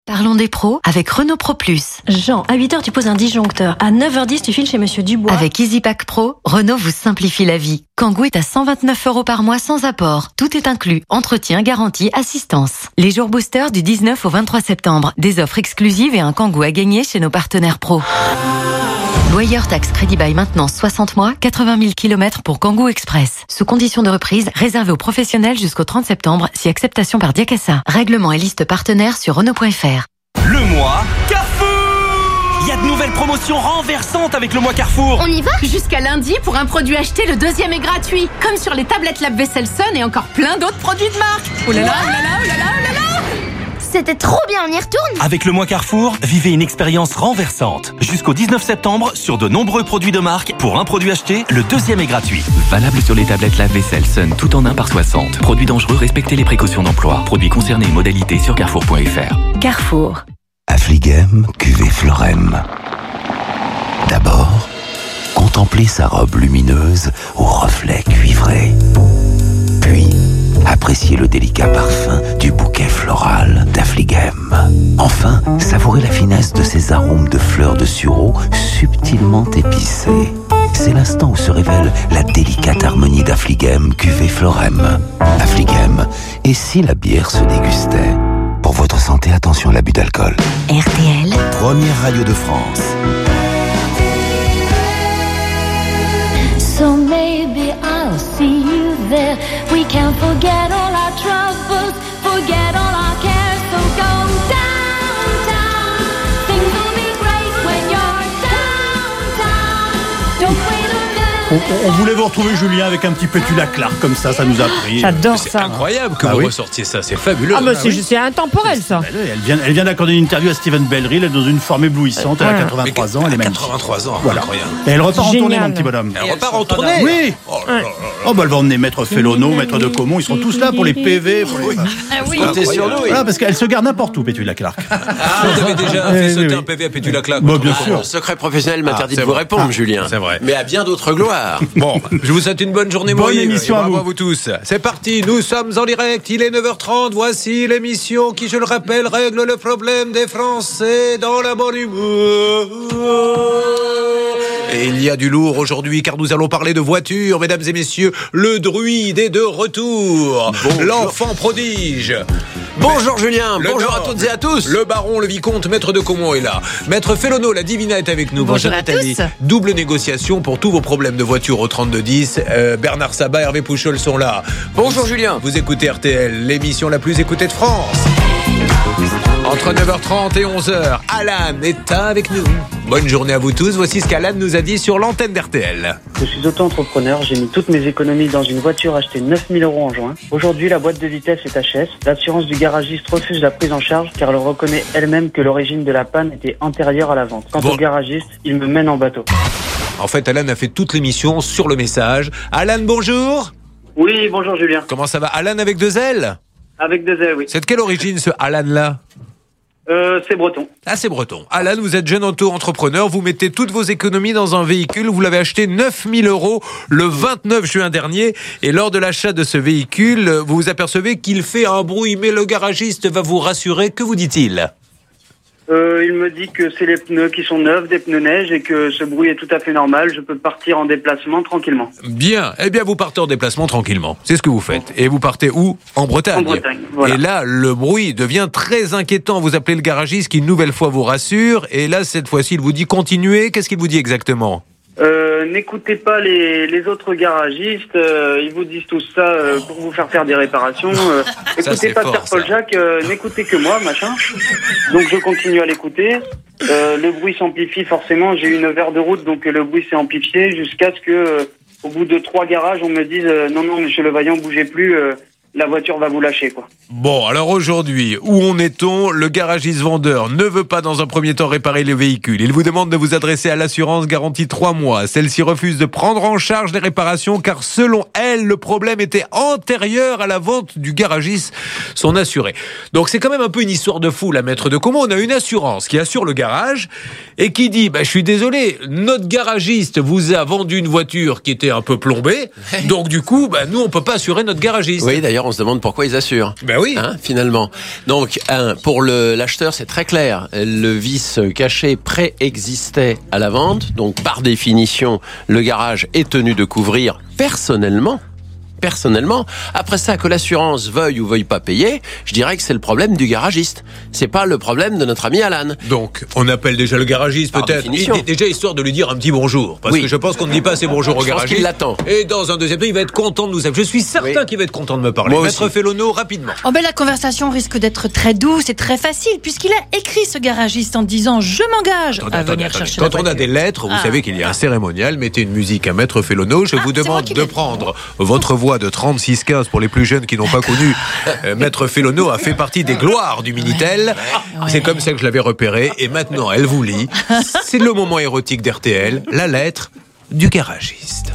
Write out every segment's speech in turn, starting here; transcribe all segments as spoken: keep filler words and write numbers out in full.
Parlons des pros avec Renault Pro Plus. Jean, à huit heures, tu poses un disjoncteur. À neuf heures dix, tu files chez Monsieur Dubois. Avec EasyPack Pro, Renault vous simplifie la vie. Kangoo est à cent vingt-neuf euros par mois sans apport. Tout est inclus. Entretien, garantie, assistance. Les jours boosters du dix-neuf au vingt-trois septembre. Des offres exclusives et un Kangoo à gagner chez nos partenaires pro. Loyer taxe crédit bail maintenant soixante mois, quatre-vingt mille kilomètres pour Kangoo Express. Sous condition de reprise, réservé aux professionnels jusqu'au trente septembre, si acceptation par Diakassa. Règlement et liste partenaires sur Renault point F R. Le mois Carrefour. Il y a de nouvelles promotions renversantes avec le mois Carrefour. On y va ? Jusqu'à lundi, pour un produit acheté, le deuxième est gratuit. Comme sur les tablettes lave-vaisselle Sun et encore plein d'autres produits de marque. Oh là là, oh là là, oh là là, oh là là. C'était trop bien, on y retourne. Avec le mois Carrefour, vivez une expérience renversante. Jusqu'au dix-neuf septembre, sur de nombreux produits de marque, pour un produit acheté, le deuxième est gratuit. Valable sur les tablettes lave-vaisselle Sun, tout en un par soixante. Produits dangereux, respectez les précautions d'emploi. Produits concernés, modalités sur carrefour point F R. Carrefour. Affligem cuvée Florem. D'abord, contemplez sa robe lumineuse aux reflets cuivrés. Puis, appréciez le délicat parfum du bouquet floral d'Affligem. Enfin, savourez la finesse de ses arômes de fleurs de sureau subtilement épicés. C'est l'instant où se révèle la délicate harmonie d'Affligem cuvée Florem. Affligem, et si la bière se dégustait ? Pour votre santé, attention à l'abus d'alcool. R T L. Première radio de France. So maybe I'll see you there. We can forget all our troubles, forget all our cares. So go downtown. Things will be great when you're downtown. Don't wait a minute. On, on voulait vous retrouver, Julien, avec un petit Petula Clark comme ça, ça nous a pris. J'adore c'est ça. C'est incroyable que ah, vous oui. ressortiez ça, c'est fabuleux. Ah, bah, Ah, c'est, oui. c'est intemporel ça. Elle vient, elle vient d'accorder une interview à Steven Bellery, elle est dans une forme éblouissante, elle a quatre-vingt-trois ans, elle est magnifique. quatre-vingt-trois ans, voilà. incroyable. Et elle repart Génial. en tournée, mon petit bonhomme. Elle repart en tournée. Oui. Oh, là, là, là, là. Oh bah elle va emmener Maître Fellono, Maître de Comont, ils seront tous là pour les P V. Pour les... Ah oui. Comptez sur nous. Voilà, parce qu'elle se garde n'importe où, Petula Clark. Ah, vous avez déjà fait Eh, sauter oui, un oui. P V à Pétula Claque. Bah, bien sûr. Le secret professionnel m'interdit Ah, de vous vrai. répondre, Ah, Julien. c'est vrai. Mais à bien d'autres gloires. Bon, je vous souhaite une bonne journée, Bonne Moïse, émission et à bravo vous. à vous tous. C'est parti, nous sommes en direct, il est neuf heures trente, voici l'émission qui, je le rappelle, règle le problème des Français dans la bonne humeur. Et il y a du lourd aujourd'hui car nous allons parler de voitures, mesdames et messieurs. Le druide est de retour. Bonjour. L'enfant prodige. Bonjour Julien, Le bonjour Nord. à toutes et à tous. Le baron, le vicomte, maître de Comont est là. Maître Fellono, la divina est avec nous. Bonjour à Nathalie. tous. Double négociation pour tous vos problèmes de voiture au trente-deux dix. Euh, Bernard Sabat, Hervé Pouchol sont là. Bonjour Vous- Julien. Vous écoutez R T L, l'émission la plus écoutée de France. Entre neuf heures trente et onze heures, Alan est avec nous. Bonne journée à vous tous. Voici ce qu'Alan nous a dit sur l'antenne d'R T L. Je suis auto-entrepreneur, j'ai mis toutes mes économies dans une voiture achetée neuf mille euros en juin. Aujourd'hui, la boîte de vitesse est H S. L'assurance du garagiste refuse la prise en charge car elle reconnaît elle-même que l'origine de la panne était antérieure à la vente. Quant Bon. au garagiste, il me mène en bateau. En fait, Alan a fait toute l'émission sur le message. Alan, bonjour. Oui, bonjour Julien. Comment ça va? Alan avec deux L? Avec deux ailes, oui. C'est de quelle origine ce Alan-là? Euh, c'est breton. Ah, c'est breton. Alan, vous êtes jeune auto-entrepreneur, vous mettez toutes vos économies dans un véhicule, vous l'avez acheté neuf mille euros le vingt-neuf juin dernier, et lors de l'achat de ce véhicule, vous vous apercevez qu'il fait un bruit, mais le garagiste va vous rassurer. Que vous dit-il? Euh, il me dit que c'est les pneus qui sont neufs, des pneus neige, et que ce bruit est tout à fait normal. Je peux partir en déplacement tranquillement. Bien, eh bien vous partez en déplacement tranquillement, c'est ce que vous faites. Et vous partez où? En Bretagne. En Bretagne, voilà. Et là, le bruit devient très inquiétant. Vous appelez le garagiste qui une nouvelle fois vous rassure, et là, cette fois-ci, il vous dit continuez. Qu'est-ce qu'il vous dit exactement? Euh, n'écoutez pas les, les autres garagistes, euh, ils vous disent tout ça euh, pour vous faire faire des réparations. Euh, Ça, écoutez c'est pas fort, Pierre Paul ça. Jacques, euh, n'écoutez que moi, machin. Donc je continue à l'écouter. Euh, le bruit s'amplifie forcément. J'ai eu une heure de route, donc euh, le bruit s'est amplifié jusqu'à ce que, euh, au bout de trois garages, on me dise euh, non, non, monsieur Levaillant, bougez plus. Euh, la voiture va vous lâcher, quoi. Bon, alors aujourd'hui, où en est-on? Le garagiste vendeur ne veut pas dans un premier temps réparer le véhicule. Il vous demande de vous adresser à l'assurance garantie trois mois. Celle-ci refuse de prendre en charge les réparations car selon elle, le problème était antérieur à la vente du garagiste, son assuré. Donc c'est quand même un peu une histoire de fou, la maître de Comont. On a une assurance qui assure le garage et qui dit, bah, je suis désolé, notre garagiste vous a vendu une voiture qui était un peu plombée. Donc du coup, bah, nous, on peut pas assurer notre garagiste. Oui, d'ailleurs, d'ailleurs, on se demande pourquoi ils assurent. Ben oui. Hein, finalement. Donc, un, pour le, l'acheteur, c'est très clair. Le vice caché préexistait à la vente. Donc, par définition, le garage est tenu de couvrir personnellement. Personnellement, après ça, que l'assurance veuille ou veuille pas payer, je dirais que c'est le problème du garagiste. C'est pas le problème de notre ami Alan. Donc, on appelle déjà le garagiste Par peut-être, définition. Et- déjà histoire de lui dire un petit bonjour, parce Oui. que je pense qu'on ne dit pas assez bonjour au Je pense garagiste. qu'il l'attend. Et dans un deuxième temps, il va être content de nous appeler. Je suis certain Oui. qu'il va être content de me parler. Moi Maître aussi. Fellono, rapidement. Oh ben la conversation risque d'être très douce et très facile puisqu'il a écrit ce garagiste en disant je m'engage Attendez, à attendez, venir attendez. chercher Quand la on a voiture. des lettres, vous Ah. savez qu'il y a un cérémonial. Mettez une musique à Maître Fellono. Je Ah, vous c'est moi demande qui de l'ai. prendre votre voix de trente-six quinze pour les plus jeunes qui n'ont pas connu. Euh, Maître Fellono a fait partie des gloires du Minitel. C'est comme ça que je l'avais repéré. Et maintenant, elle vous lit. C'est le moment érotique d'R T L. La lettre du garagiste.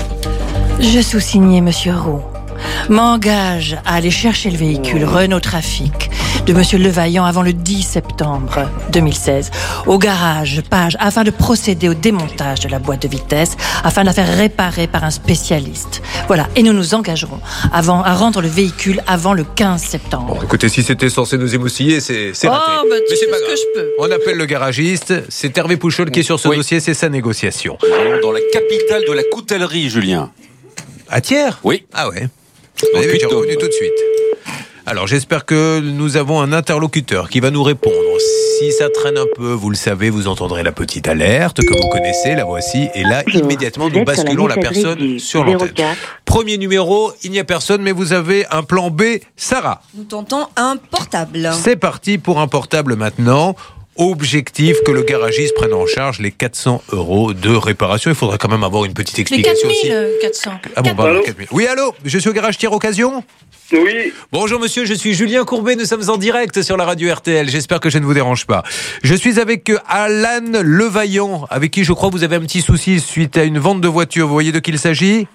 Je sous-signais Monsieur Roux m'engage à aller chercher le véhicule Renault Trafic de Monsieur Levaillant avant le dix septembre deux mille seize au garage Page afin de procéder au démontage de la boîte de vitesse afin de la faire réparer par un spécialiste. Voilà, et nous nous engagerons avant, à rendre le véhicule avant le quinze septembre. Bon, écoutez, si c'était censé nous émoustiller, c'est c'est raté. Oh, bah, tu Mais c'est fais pas ce que grave. je peux. On appelle le garagiste. C'est Hervé Pouchol qui est sur ce Oui. dossier. C'est sa négociation. Dans la capitale de la coutellerie, Julien. À Thiers Oui. Ah ouais. Dans Vous avez Puteaux. revenu tout de suite. Alors, j'espère que nous avons un interlocuteur qui va nous répondre. Si ça traîne un peu, vous le savez, vous entendrez la petite alerte que vous connaissez, la voici. Et là, immédiatement, nous basculons la personne sur l'antenne. Premier numéro, il n'y a personne, mais vous avez un plan B, Sarah. Nous tentons un portable. C'est parti pour un portable maintenant. Objectif que le garagiste prenne en charge les quatre cents euros de réparation. Il faudra quand même avoir une petite Les explication quatre aussi. mille quatre cents. Ah bon, pardon, Allô quatre mille. Oui, allô, je suis au garage Thiers Occasion. Oui, Bonjour monsieur, je suis Julien Courbet, nous sommes en direct sur la radio R T L, j'espère que je ne vous dérange pas. Je suis avec euh, Alan Levaillant, avec qui je crois vous avez un petit souci suite à une vente de voiture, vous voyez de qui il s'agit?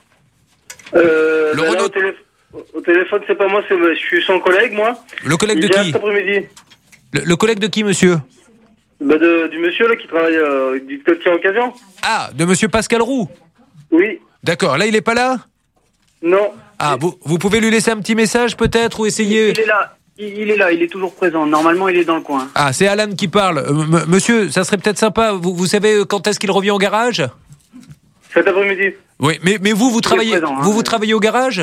euh, Le ben là, Renault- au, télé- au téléphone, c'est pas moi, c'est je suis son collègue, moi. Le collègue de Il vient qui cet après-midi. le, le collègue de qui monsieur? Ben de, du monsieur là qui travaille euh, du Côté Occasion. Ah, de monsieur Pascal Roux. Oui, D'accord, là il est pas là? non. Ah, vous, vous pouvez lui laisser un petit message peut-être ou essayer? Il est là, il, il est là, il est toujours présent. Normalement, il est dans le coin. Ah, c'est Alan qui parle. Euh, m- monsieur, ça serait peut-être sympa, vous, vous savez euh, quand est-ce qu'il revient au garage? Cet après-midi. Oui, mais, mais vous, vous travaillez, présent, hein. vous, vous travaillez au garage?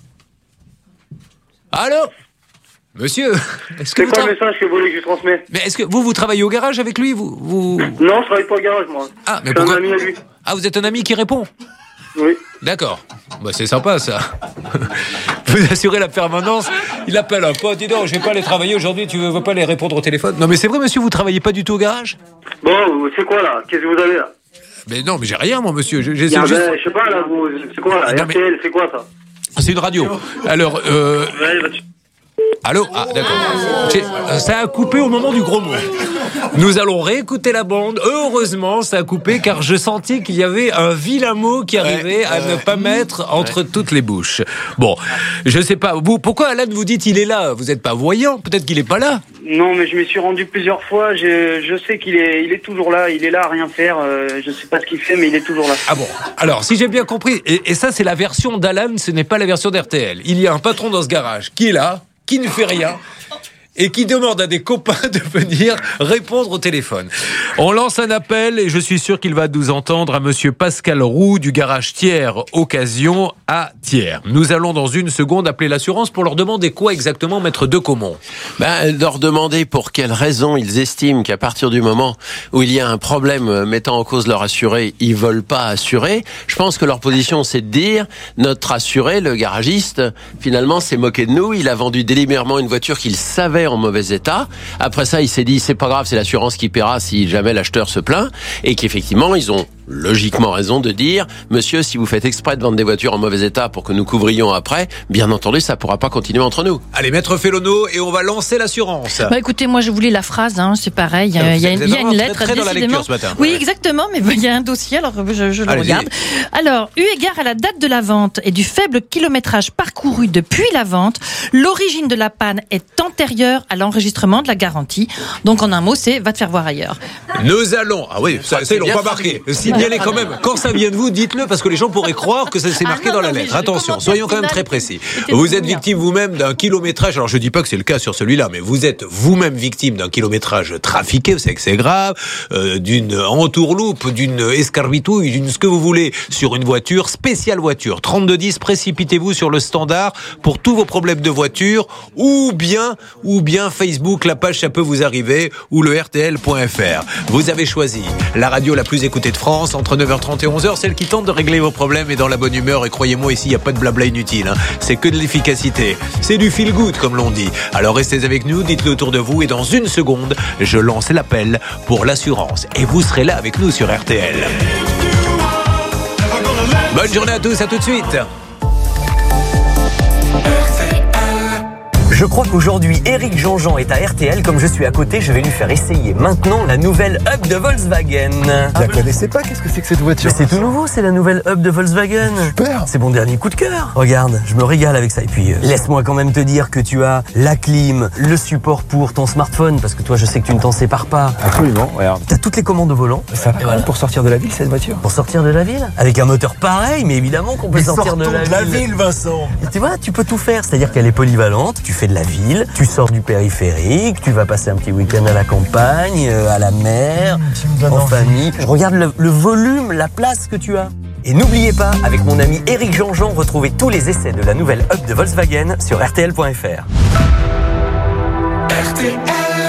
Allô? Monsieur, est-ce que C'est vous quoi le tra- message que vous voulez que je transmets? Mais est-ce que vous, vous travaillez au garage avec lui vous, vous... Non, je travaille pas au garage, moi. Ah, mais c'est pourquoi un ami à lui. Ah, vous êtes un ami qui répond? Oui. D'accord. Bah, c'est sympa, ça. Vous assurez la permanence. Il appelle un pote, dis donc, je vais pas aller travailler aujourd'hui, tu veux, veux pas aller répondre au téléphone? Non, mais c'est vrai, monsieur, vous travaillez pas du tout au garage? Bon, c'est quoi là? Qu'est-ce que vous avez là? Mais non, mais j'ai rien, moi, monsieur. Je- J'essaie Ah, juste... ben, je sais pas là, vous, c'est quoi là? Non, mais- R T L, c'est quoi ça? C'est une radio. Alors, euh... Ouais, bah, tu- Allô? Ah, d'accord. J'ai- Ça a coupé au moment du gros mot. Nous allons réécouter la bande. Heureusement, ça a coupé car je sentis qu'il y avait un vilain mot qui arrivait à ne pas mettre entre toutes les bouches. Bon, je sais pas. Vous, pourquoi Alan vous dites il est là? Vous n'êtes pas voyant? Peut-être qu'il est pas là. Non, mais je m'y suis rendu plusieurs fois. Je, je sais qu'il est, il est toujours là. Il est là à rien faire. Euh, je sais pas ce qu'il fait, mais il est toujours là. Ah bon? Alors, si j'ai bien compris, et, et ça c'est la version d'Alan, ce n'est pas la version d'R T L. Il y a un patron dans ce garage qui est là, qui ne fait rien et qui demande à des copains de venir répondre au téléphone. On lance un appel et je suis sûr qu'il va nous entendre à monsieur Pascal Roux du garage Thiers Occasion à Thiers. Nous allons dans une seconde appeler l'assurance pour leur demander quoi exactement, maître Decomont? Ben, leur demander pour quelles raisons ils estiment qu'à partir du moment où il y a un problème mettant en cause leur assuré, ils veulent pas assurer. Je pense que leur position, c'est de dire, notre assuré, le garagiste, finalement, s'est moqué de nous. Il a vendu délibérément une voiture qu'il savait en mauvais état. Après ça, il s'est dit, c'est pas grave, c'est l'assurance qui paiera si jamais l'acheteur se plaint. Et qu'effectivement, ils ont logiquement raison de dire, monsieur, si vous faites exprès de vendre des voitures en mauvais état pour que nous couvrions après, bien entendu, ça pourra pas continuer entre nous. Allez, maître Fellono, et on va lancer l'assurance. Bah écoutez, moi je voulais la phrase, hein, c'est pareil. Ah, Il y a, vous il y a êtes une vraiment lettre. très, très dans la décidément. lecture ce matin. Oui, Ouais. exactement, mais il y a un dossier, alors je, je le Allez-y. regarde. Alors, eu égard à la date de la vente et du faible kilométrage parcouru depuis la vente, l'origine de la panne est antérieure à l'enregistrement de la garantie. Donc en un mot, c'est va te faire voir ailleurs. Nous allons... Ah oui, ça, ça ils l'ont bien pas traduit. marqué. Si Signalez quand même, quand ça vient de vous, dites-le, parce que les gens pourraient croire que ça s'est marqué dans la lettre. Attention, soyons quand même très précis. Vous êtes victime vous-même d'un kilométrage, alors je dis pas que c'est le cas sur celui-là, mais vous êtes vous-même victime d'un kilométrage trafiqué, vous savez que c'est grave, euh, d'une entourloupe, d'une escarbitouille, d'une ce que vous voulez, sur une voiture, spéciale voiture. trente-deux dix, précipitez-vous sur le standard pour tous vos problèmes de voiture, ou bien, ou bien Facebook, la page ça peut vous arriver, ou le R T L point F R. Vous avez choisi la radio la plus écoutée de France, entre neuf heures trente et onze heures, celle qui tente de régler vos problèmes et dans la bonne humeur, et croyez-moi, ici, il n'y a pas de blabla inutile, hein. C'est que de l'efficacité. C'est du feel good, comme l'on dit. Alors restez avec nous, dites-le autour de vous, et dans une seconde, je lance l'appel pour l'assurance. Et vous serez là avec nous sur R T L. Bonne journée à tous, à tout de suite. Je crois qu'aujourd'hui, Éric Jean-Jean est à R T L. Comme je suis à côté, je vais lui faire essayer maintenant la nouvelle Up de Volkswagen. Je la connaissais pas, qu'est-ce que c'est que cette voiture? Mais c'est tout nouveau, c'est la nouvelle Up de Volkswagen. Super. C'est mon dernier coup de cœur. Regarde, je me régale avec ça. Et puis, euh, laisse-moi quand même te dire que tu as la clim, le support pour ton smartphone, parce que toi, je sais que tu ne t'en sépares pas. Absolument, regarde. T'as toutes les commandes au volant. Ça va voilà. Pour sortir de la ville, cette voiture. Pour sortir de la ville? Avec un moteur pareil, mais évidemment qu'on peut mais sortir de la, de la ville. ville, Vincent. Et tu vois, tu peux tout faire. C'est-à-dire qu'elle est polyvalente, tu fais de la ville, tu sors du périphérique, tu vas passer un petit week-end à la campagne, euh, à la mer, mmh, en famille. Je regarde le, le volume, la place que tu as. Et n'oubliez pas, avec mon ami Éric Jean-Jean, retrouvez tous les essais de la nouvelle Up de Volkswagen sur R T L point F R. R T L.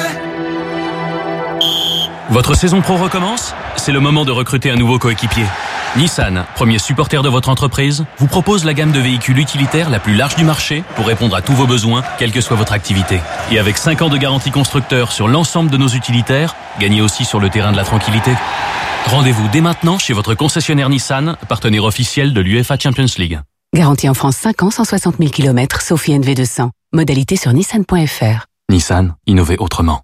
Votre saison pro recommence? C'est le moment de recruter un nouveau coéquipier. Nissan, premier supporter de votre entreprise, vous propose la gamme de véhicules utilitaires la plus large du marché pour répondre à tous vos besoins, quelle que soit votre activité. Et avec cinq ans de garantie constructeur sur l'ensemble de nos utilitaires, gagnez aussi sur le terrain de la tranquillité. Rendez-vous dès maintenant chez votre concessionnaire Nissan, partenaire officiel de l'UEFA Champions League. Garantie en France cinq ans, cent soixante mille kilomètres, sauf I N V deux cents. Modalité sur nissan point F R. Nissan, innovez autrement.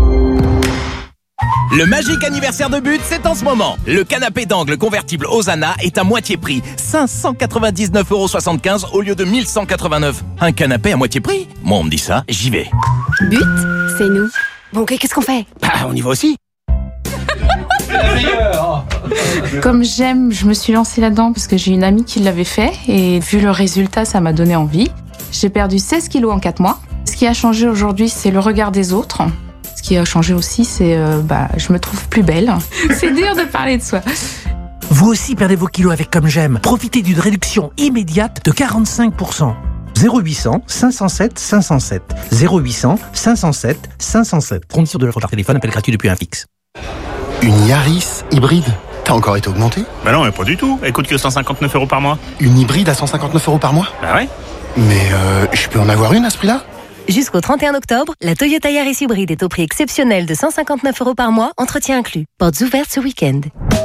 Le magique anniversaire de But, c'est en ce moment. Le canapé d'angle convertible Osana est à moitié prix. cinq cent quatre-vingt-dix-neuf euros soixante-quinze au lieu de mille cent quatre-vingt-neuf. Un canapé à moitié prix? Moi, on me dit ça, j'y vais. But, c'est nous. Bon, ok, qu'est-ce qu'on fait? Bah, on y va aussi. Comme j'aime, je me suis lancée là-dedans parce que j'ai une amie qui l'avait fait et vu le résultat, ça m'a donné envie. J'ai perdu seize kilos en quatre mois. Ce qui a changé aujourd'hui, c'est le regard des autres. Ce qui a changé aussi, c'est euh, bah, je me trouve plus belle. C'est dur de parler de soi. Vous aussi perdez vos kilos avec Comme J'aime. Profitez d'une réduction immédiate de quarante-cinq pour cent. zéro huit cents cinq cent sept cinq cent sept. zéro huit cents cinq cent sept cinq cent sept. Condition de l'offre par téléphone, appel gratuit depuis un fixe. Une Yaris hybride? T'as encore été augmenté? Bah non, mais pas du tout. Elle coûte que cent cinquante-neuf euros par mois. Une hybride à cent cinquante-neuf euros par mois? Bah ouais. Mais euh, je peux en avoir une à ce prix-là? Jusqu'au trente et un octobre, la Toyota Yaris hybride est au prix exceptionnel de cent cinquante-neuf euros par mois, entretien inclus. Portes ouvertes ce week-end.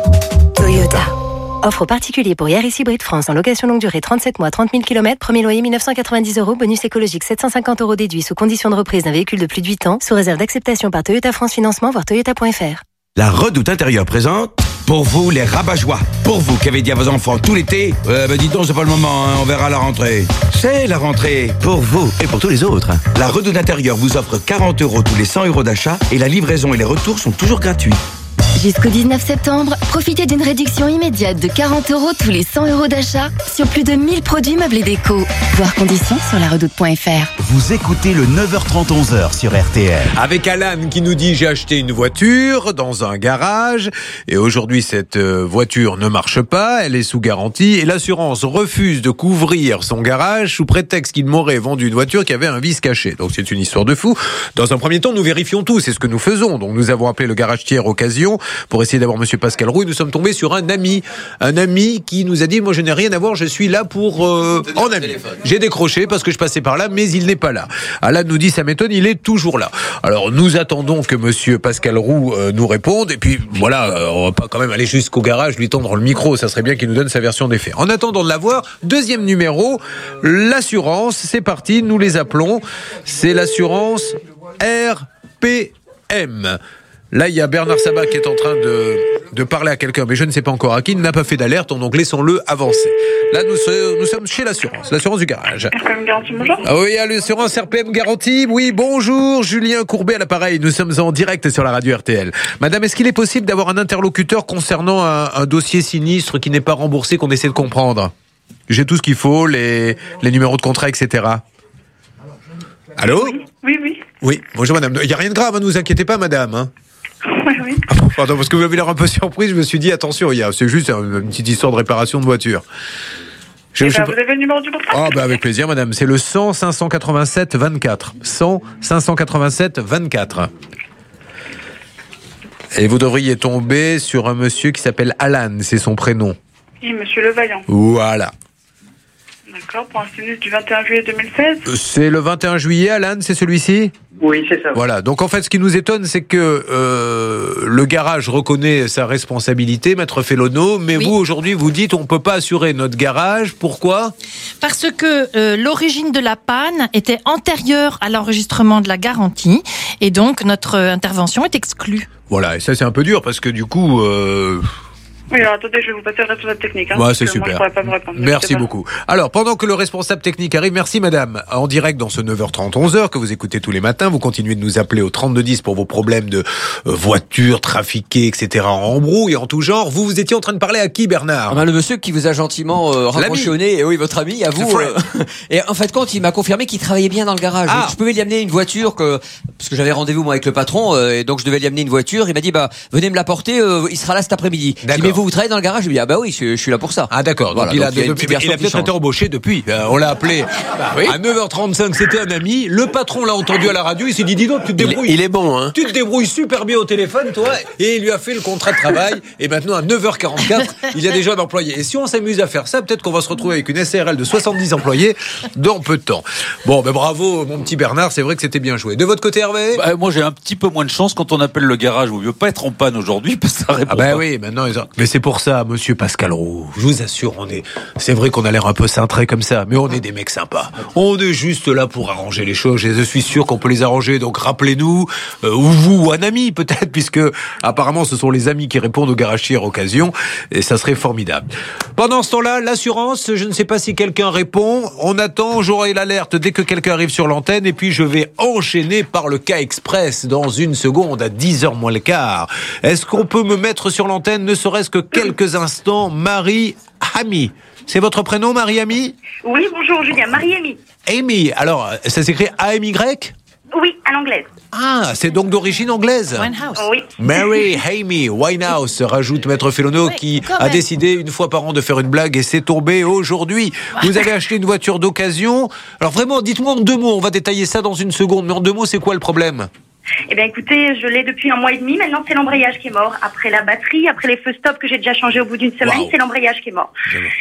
Toyota. Offre particulier pour Yaris hybride France en location longue durée trente-sept mois, trente mille kilomètres, premier loyer mille neuf cent quatre-vingt-dix euros, bonus écologique sept cent cinquante euros déduit sous condition de reprise d'un véhicule de plus de huit ans, sous réserve d'acceptation par Toyota France Financement, voire toyota point F R. La Redoute Intérieure présente, pour vous les rabat-joie. Pour vous qui avez dit à vos enfants tout l'été, euh, bah dis donc c'est pas le moment, hein, on verra la rentrée. C'est la rentrée, pour vous et pour tous les autres. La Redoute Intérieure vous offre quarante euros tous les cent euros d'achat et la livraison et les retours sont toujours gratuits. Jusqu'au dix-neuf septembre, profitez d'une réduction immédiate de quarante euros tous les cent euros d'achat sur plus de mille produits meubles déco. Voir conditions sur la redoute point F R. Vous écoutez le neuf heures trente onze heures sur R T L. Avec Alan qui nous dit j'ai acheté une voiture dans un garage et aujourd'hui cette voiture ne marche pas, elle est sous garantie et l'assurance refuse de couvrir son garage sous prétexte qu'il m'aurait vendu une voiture qui avait un vice caché. Donc c'est une histoire de fou. Dans un premier temps, nous vérifions tout, c'est ce que nous faisons. Donc nous avons appelé le garage tiers Occasion pour essayer d'avoir Monsieur Pascal Roux. Nous sommes tombés sur un ami, un ami qui nous a dit moi je n'ai rien à voir, je suis là pour euh, en ami. J'ai décroché parce que je passais par là, mais il n'est pas là. Alan nous dit ça m'étonne, il est toujours là. Alors nous attendons que Monsieur Pascal Roux euh, nous réponde et puis voilà, euh, on va pas quand même aller jusqu'au garage lui tendre le micro, ça serait bien qu'il nous donne sa version des faits. En attendant de l'avoir, deuxième numéro, l'assurance, c'est parti, nous les appelons, c'est l'assurance R P M. Là, il y a Bernard Sabat qui est en train de, de parler à quelqu'un, mais je ne sais pas encore à qui. Il n'a pas fait d'alerte, donc laissons-le avancer. Là, nous, nous sommes chez l'assurance, l'assurance du garage. R P M Garantie, bonjour. Ah oui, à l'assurance R P M Garantie. Oui, bonjour, Julien Courbet à l'appareil. Nous sommes en direct sur la radio R T L. Madame, est-ce qu'il est possible d'avoir un interlocuteur concernant un, un dossier sinistre qui n'est pas remboursé, qu'on essaie de comprendre? J'ai tout ce qu'il faut, les, les numéros de contrat, et cetera. Allô? Oui, oui, oui. Oui, bonjour madame. Il n'y a rien de grave, ne vous inquiétez pas madame. Hein. Oui, oui. Ah, pardon, parce que vous avez l'air un peu surprise, je me suis dit, attention, il y a, c'est juste une petite histoire de réparation de voiture. Je, je ben, vous avez le numéro du contrat? Ah, bah, avec plaisir madame, c'est le cent cinq cent quatre-vingt-sept vingt-quatre. cent cinq cent quatre-vingt-sept vingt-quatre. Et vous devriez tomber sur un monsieur qui s'appelle Alan, c'est son prénom. Oui, monsieur Levaillant. Voilà. D'accord, pour un sinistre du vingt et un juillet deux mille seize. C'est le vingt et un juillet, Alan, c'est celui-ci? Oui, c'est ça. Voilà, donc en fait, ce qui nous étonne, c'est que euh, le garage reconnaît sa responsabilité, maître Félono, mais oui. Vous, aujourd'hui, vous dites on ne peut pas assurer notre garage. Pourquoi? Parce que euh, l'origine de la panne était antérieure à l'enregistrement de la garantie, et donc notre intervention est exclue. Voilà, et ça c'est un peu dur, parce que du coup... Euh Oui, alors attendez, je vais vous passer le responsable technique. Hein, ouais, c'est super. Moi, je pourrais pas vous répondre. Merci beaucoup. Alors, pendant que le responsable technique arrive, merci madame. En direct dans ce neuf heures trente, onze heures que vous écoutez tous les matins, vous continuez de nous appeler au trente-deux dix pour vos problèmes de euh, voitures trafiquées, et cetera en embrouille et en tout genre. Vous, vous étiez en train de parler à qui, Bernard? Ah ben, le monsieur qui vous a gentiment euh, raccroché au nez, et oui, votre ami, à vous. Euh, et en fait, quand il m'a confirmé qu'il travaillait bien dans le garage, ah. je pouvais lui amener une voiture, que, parce que j'avais rendez-vous moi avec le patron, euh, et donc je devais lui amener une voiture. Il m'a dit, bah, venez me l'apporter, euh, il sera là cet après-midi. Je dis, mais vous, vous travaillez dans le garage? Je lui ai dit, ah bah oui, je, je suis là pour ça. Ah d'accord, donc, voilà, il, a, donc il, a, de, il a peut-être été embauché depuis. Euh, on l'a appelé bah, oui. à neuf heures trente-cinq, c'était un ami. Le patron l'a entendu à la radio, il s'est dit, dis donc, tu te débrouilles. Il, il est bon, hein. Tu te débrouilles super bien au téléphone, toi. Et il lui a fait le contrat de travail. Et maintenant, à neuf heures quarante-quatre, il y a déjà un employé. Et si on s'amuse à faire ça, peut-être qu'on va se retrouver avec une S A R L de soixante-dix employés dans peu de temps. Bon, ben bravo, mon petit Bernard, c'est vrai que c'était bien joué. De votre côté, Hervé? Bah, moi, j'ai un petit peu moins de chance quand on appelle le garage. Vous ne veut pas être en panne aujourd'hui, parce que ça répond ah ben pas. oui, maintenant, ils ont... mais c'est pour ça, monsieur Pascal Roux. Je vous assure, on est. C'est vrai qu'on a l'air un peu cintré comme ça, mais on est des mecs sympas. On est juste là pour arranger les choses. Et je suis sûr qu'on peut les arranger. Donc rappelez-nous, euh, ou vous, ou un ami peut-être, puisque apparemment ce sont les amis qui répondent au garagier à occasion, et ça serait formidable. Pendant ce temps-là, l'assurance, je ne sais pas si quelqu'un répond. On attend, j'aurai l'alerte dès que quelqu'un arrive sur l'antenne, et puis je vais enchaîner par le cas express dans une seconde à dix heures moins le quart. Est-ce qu'on peut me mettre sur l'antenne, ne serait-ce que quelques instants, Marie Ami. C'est votre prénom, Marie-Ami? Oui, bonjour Julien, Marie-Ami. Amy, alors, ça s'écrit A M Y? Oui, à l'anglaise. Ah, c'est donc d'origine anglaise. Winehouse. Oui. Mary Amy Winehouse, rajoute Maître Félono, oui, qui a même décidé une fois par an de faire une blague et c'est tombé aujourd'hui. Vous avez acheté une voiture d'occasion. Alors vraiment, dites-moi en deux mots, on va détailler ça dans une seconde, mais en deux mots, c'est quoi le problème? Eh bien écoutez, je l'ai depuis un mois et demi, maintenant c'est l'embrayage qui est mort. Après la batterie, après les feux stop que j'ai déjà changé au bout d'une semaine, wow. C'est l'embrayage qui est mort.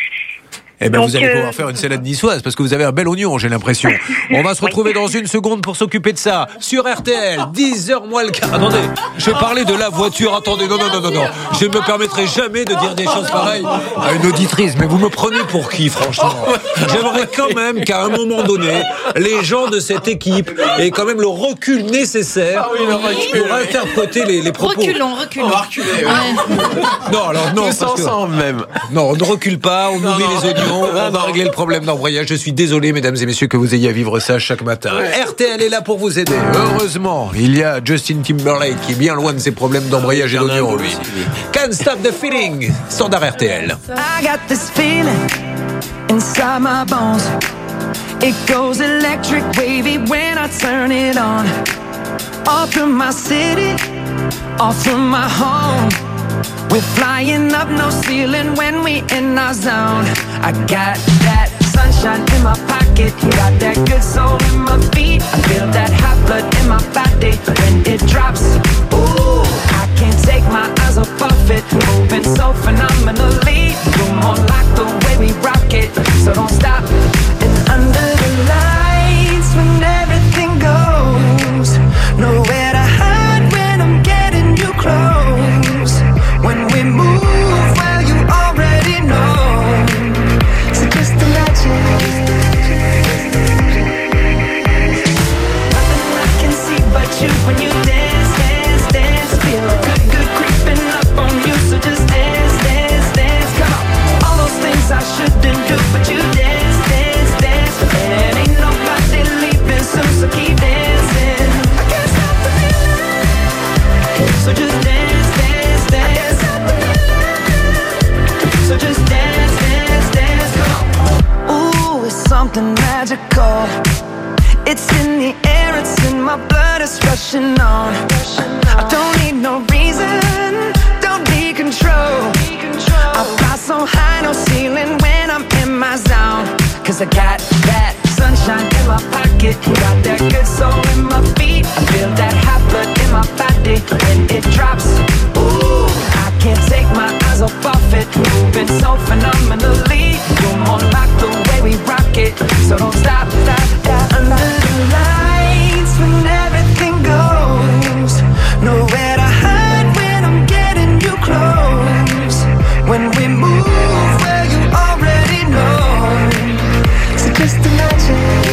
Eh bien, vous allez euh... pouvoir faire une salade niçoise parce que vous avez un bel oignon, j'ai l'impression. On va se retrouver dans une seconde pour s'occuper de ça. Sur R T L, dix heures moins le quart. Attendez, j'ai parlé de la voiture. Attendez, non, non, non, non, non. Je ne me permettrai jamais de dire des choses pareilles à une auditrice. Mais vous me prenez pour qui, franchement? J'aimerais quand même qu'à un moment donné, les gens de cette équipe aient quand même le recul nécessaire ah oui, le recul, pour interpréter les, les propos. Reculons, reculons. On va reculer, ouais. Non, alors non. Tous ensemble que... même. Non, on ne recule pas, on non, oublie non. les oignons. On va régler le problème d'embrayage. Je suis désolé, mesdames et messieurs, que vous ayez à vivre ça chaque matin. Ouais. R T L est là pour vous aider. Heureusement, il y a Justin Timberlake qui est bien loin de ses problèmes d'embrayage et d'oignon, lui. Can't stop the feeling. Standard R T L. I got this feeling inside my bones. It goes electric wavy when I turn it on. Off from my city, off from my home. We're flying up, no ceiling when we in our zone. I got that sunshine in my pocket, got that good soul in my feet. I feel that hot blood in my body when it drops. Ooh, I can't take my eyes off of it, moving so phenomenally. You're more like the way we rock it, so don't stop. And under the lights, when everything goes, nowhere to hide when I'm getting you close. When we move, well, you already know. So just imagine. Nothing I can see but you when you dance, dance, something magical. It's in the air, it's in my blood, it's rushing on. I don't need no reason, don't need control. I fly so high, no ceiling when I'm in my zone. Cause I got that sunshine in my pocket, got that good soul in my feet. I feel that hot blood in my body when it drops. Ooh, I can't take my eyes off of it, moving so phenomenally. You're more like the way we rock it, so don't stop, stop, stop. Under the lights when everything goes, nowhere to hide when I'm getting you close. When we move where you already know, so just imagine.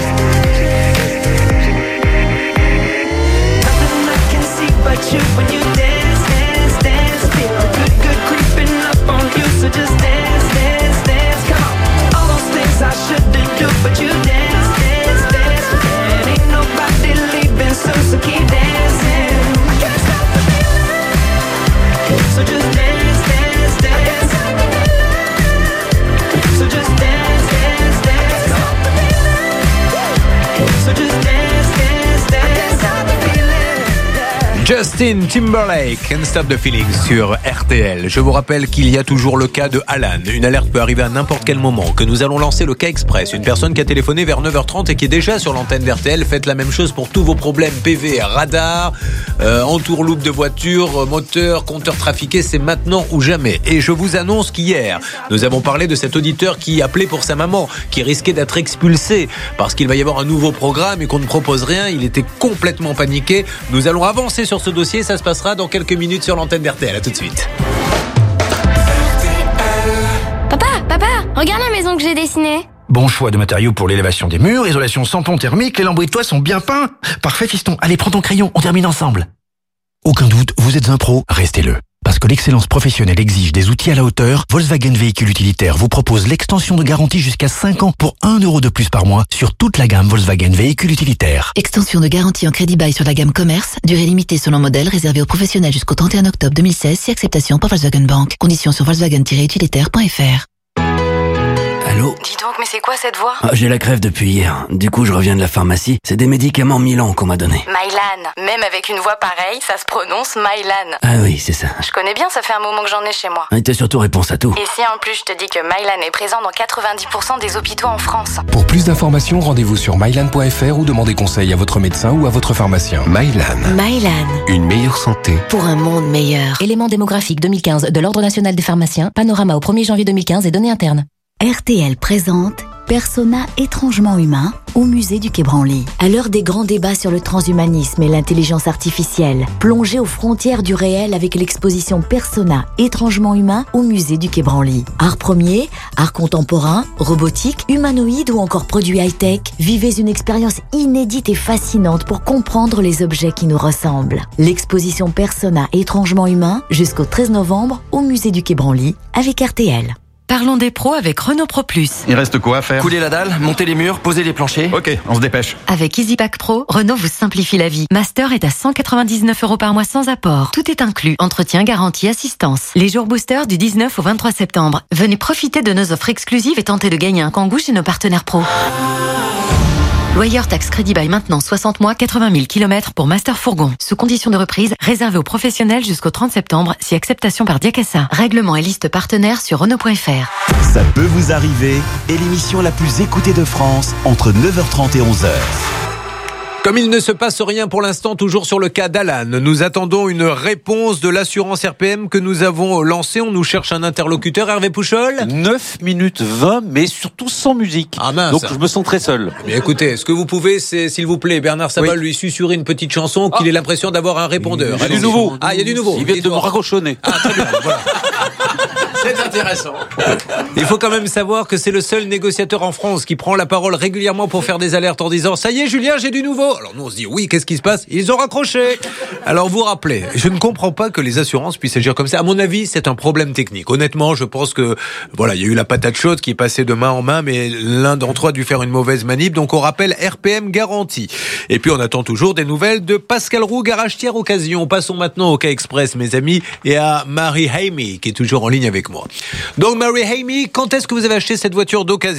Nothing I can see but you when you dance, dance, dance. Feel the good, good creeping up on you, so just dance, dance, dance. Come on, all those things I shouldn't do, but you dance, dance, dance. And ain't nobody leaving soon, so keep dancing. I can't stop the feeling, so just dance, dance, dance. So just dance, dance, dance. So just dance, dance, dance. Stop the feeling. Justin Timberlake, Can't Stop the Feeling sur R T L. Je vous rappelle qu'il y a toujours le cas de Alan. Une alerte peut arriver à n'importe quel moment, que nous allons lancer le cas express. Une personne qui a téléphoné vers neuf heures trente et qui est déjà sur l'antenne d'R T L. Faites la même chose pour tous vos problèmes P V, radar, euh, entourloupe de voiture, moteur, compteur trafiqué. C'est maintenant ou jamais. Et je vous annonce qu'hier, nous avons parlé de cet auditeur qui appelait pour sa maman, qui risquait d'être expulsé parce qu'il va y avoir un nouveau programme et qu'on ne propose rien. Il était complètement paniqué. Nous allons avancer sur ce dossier. Ça se passera dans quelques minutes sur l'antenne d'R T L. À tout de suite. Papa, papa, regarde la maison que j'ai dessinée. Bon choix de matériaux pour l'élévation des murs, isolation sans pont thermique, les lambris de toit sont bien peints. Parfait fiston, allez prends ton crayon, on termine ensemble. Aucun doute, vous êtes un pro, restez-le. Parce que l'excellence professionnelle exige des outils à la hauteur, Volkswagen Véhicules Utilitaires vous propose l'extension de garantie jusqu'à cinq ans pour un euro de plus par mois sur toute la gamme Volkswagen Véhicules Utilitaires. Extension de garantie en crédit bail sur la gamme commerce, durée limitée selon modèle, réservée aux professionnels jusqu'au trente et un octobre deux mille seize, si acceptation par Volkswagen Bank. Conditions sur volkswagen tiret utilitaire point f r. Allô ? Dis donc, mais c'est quoi cette voix ? Ah, j'ai la crève depuis hier. Du coup, je reviens de la pharmacie. C'est des médicaments Mylan qu'on m'a donné. Mylan. Même avec une voix pareille, ça se prononce Mylan. Ah oui, c'est ça. Je connais bien, ça fait un moment que j'en ai chez moi. Ah, t'as surtout réponse à tout. Et si en plus je te dis que Mylan est présent dans quatre-vingt-dix pour cent des hôpitaux en France. Pour plus d'informations, rendez-vous sur mylan point f r ou demandez conseil à votre médecin ou à votre pharmacien. Mylan. Mylan. Une meilleure santé. Pour un monde meilleur. Élément démographique deux mille quinze de l'Ordre national des pharmaciens. Panorama au premier janvier deux mille quinze et données internes. R T L présente Persona étrangement humain au musée du Quai Branly. À l'heure des grands débats sur le transhumanisme et l'intelligence artificielle, plongez aux frontières du réel avec l'exposition Persona étrangement humain au musée du Quai Branly. Art premier, art contemporain, robotique, humanoïde ou encore produits high-tech, vivez une expérience inédite et fascinante pour comprendre les objets qui nous ressemblent. L'exposition Persona étrangement humain jusqu'au treize novembre au musée du Quai Branly avec R T L. Parlons des pros avec Renault Pro Plus. Il reste quoi à faire ? Couler la dalle, monter les murs, poser les planchers. Ok, on se dépêche. Avec EasyPack Pro, Renault vous simplifie la vie. Master est à cent quatre-vingt-dix-neuf euros par mois sans apport. Tout est inclus. Entretien, garantie, assistance. Les jours boosters du dix-neuf au vingt-trois septembre. Venez profiter de nos offres exclusives et tenter de gagner un Kangoo chez nos partenaires pro. Loyer taxe crédit bail maintenant soixante mois, quatre-vingt mille kilomètres pour Master Fourgon. Sous condition de reprise, réservé aux professionnels jusqu'au trente septembre, si acceptation par Diacassa. Règlement et liste partenaires sur Renault point f r. Ça peut vous arriver est l'émission la plus écoutée de France entre neuf heures trente et onze heures. Comme il ne se passe rien pour l'instant, toujours sur le cas d'Alan, nous attendons une réponse de l'assurance R P M que nous avons lancée. On nous cherche un interlocuteur, Hervé Pouchol. neuf minutes vingt, mais surtout sans musique. Ah mince. Donc je me sens très seul. Mais écoutez, ce que vous pouvez, c'est, s'il vous plaît, Bernard Sabat, oui. lui susurrer une petite chanson qu'il ah. ait l'impression d'avoir un répondeur. Il y a du nouveau. Ah, il y a du nouveau. Il vient de me raccrochonner. Ah, très bien, voilà. C'est intéressant. Il faut quand même savoir que c'est le seul négociateur en France qui prend la parole régulièrement pour faire des alertes en disant « Ça y est, Julien, j'ai du nouveau !» Alors nous, on se dit « Oui, qu'est-ce qui se passe ?» Ils ont raccroché. Alors vous rappelez, je ne comprends pas que les assurances puissent agir comme ça. À mon avis, c'est un problème technique. Honnêtement, je pense que voilà, il y a eu la patate chaude qui est passée de main en main, mais l'un d'entre eux a dû faire une mauvaise manip. Donc on rappelle R P M garantie. Et puis on attend toujours des nouvelles de Pascal Roux, garage-tière occasion. Passons maintenant au cas express, mes amis, et à Marie Hamey, qui est toujours en ligne avec moi. Donc Marie Hamey, quand est-ce que vous avez acheté cette voiture d'occasion ?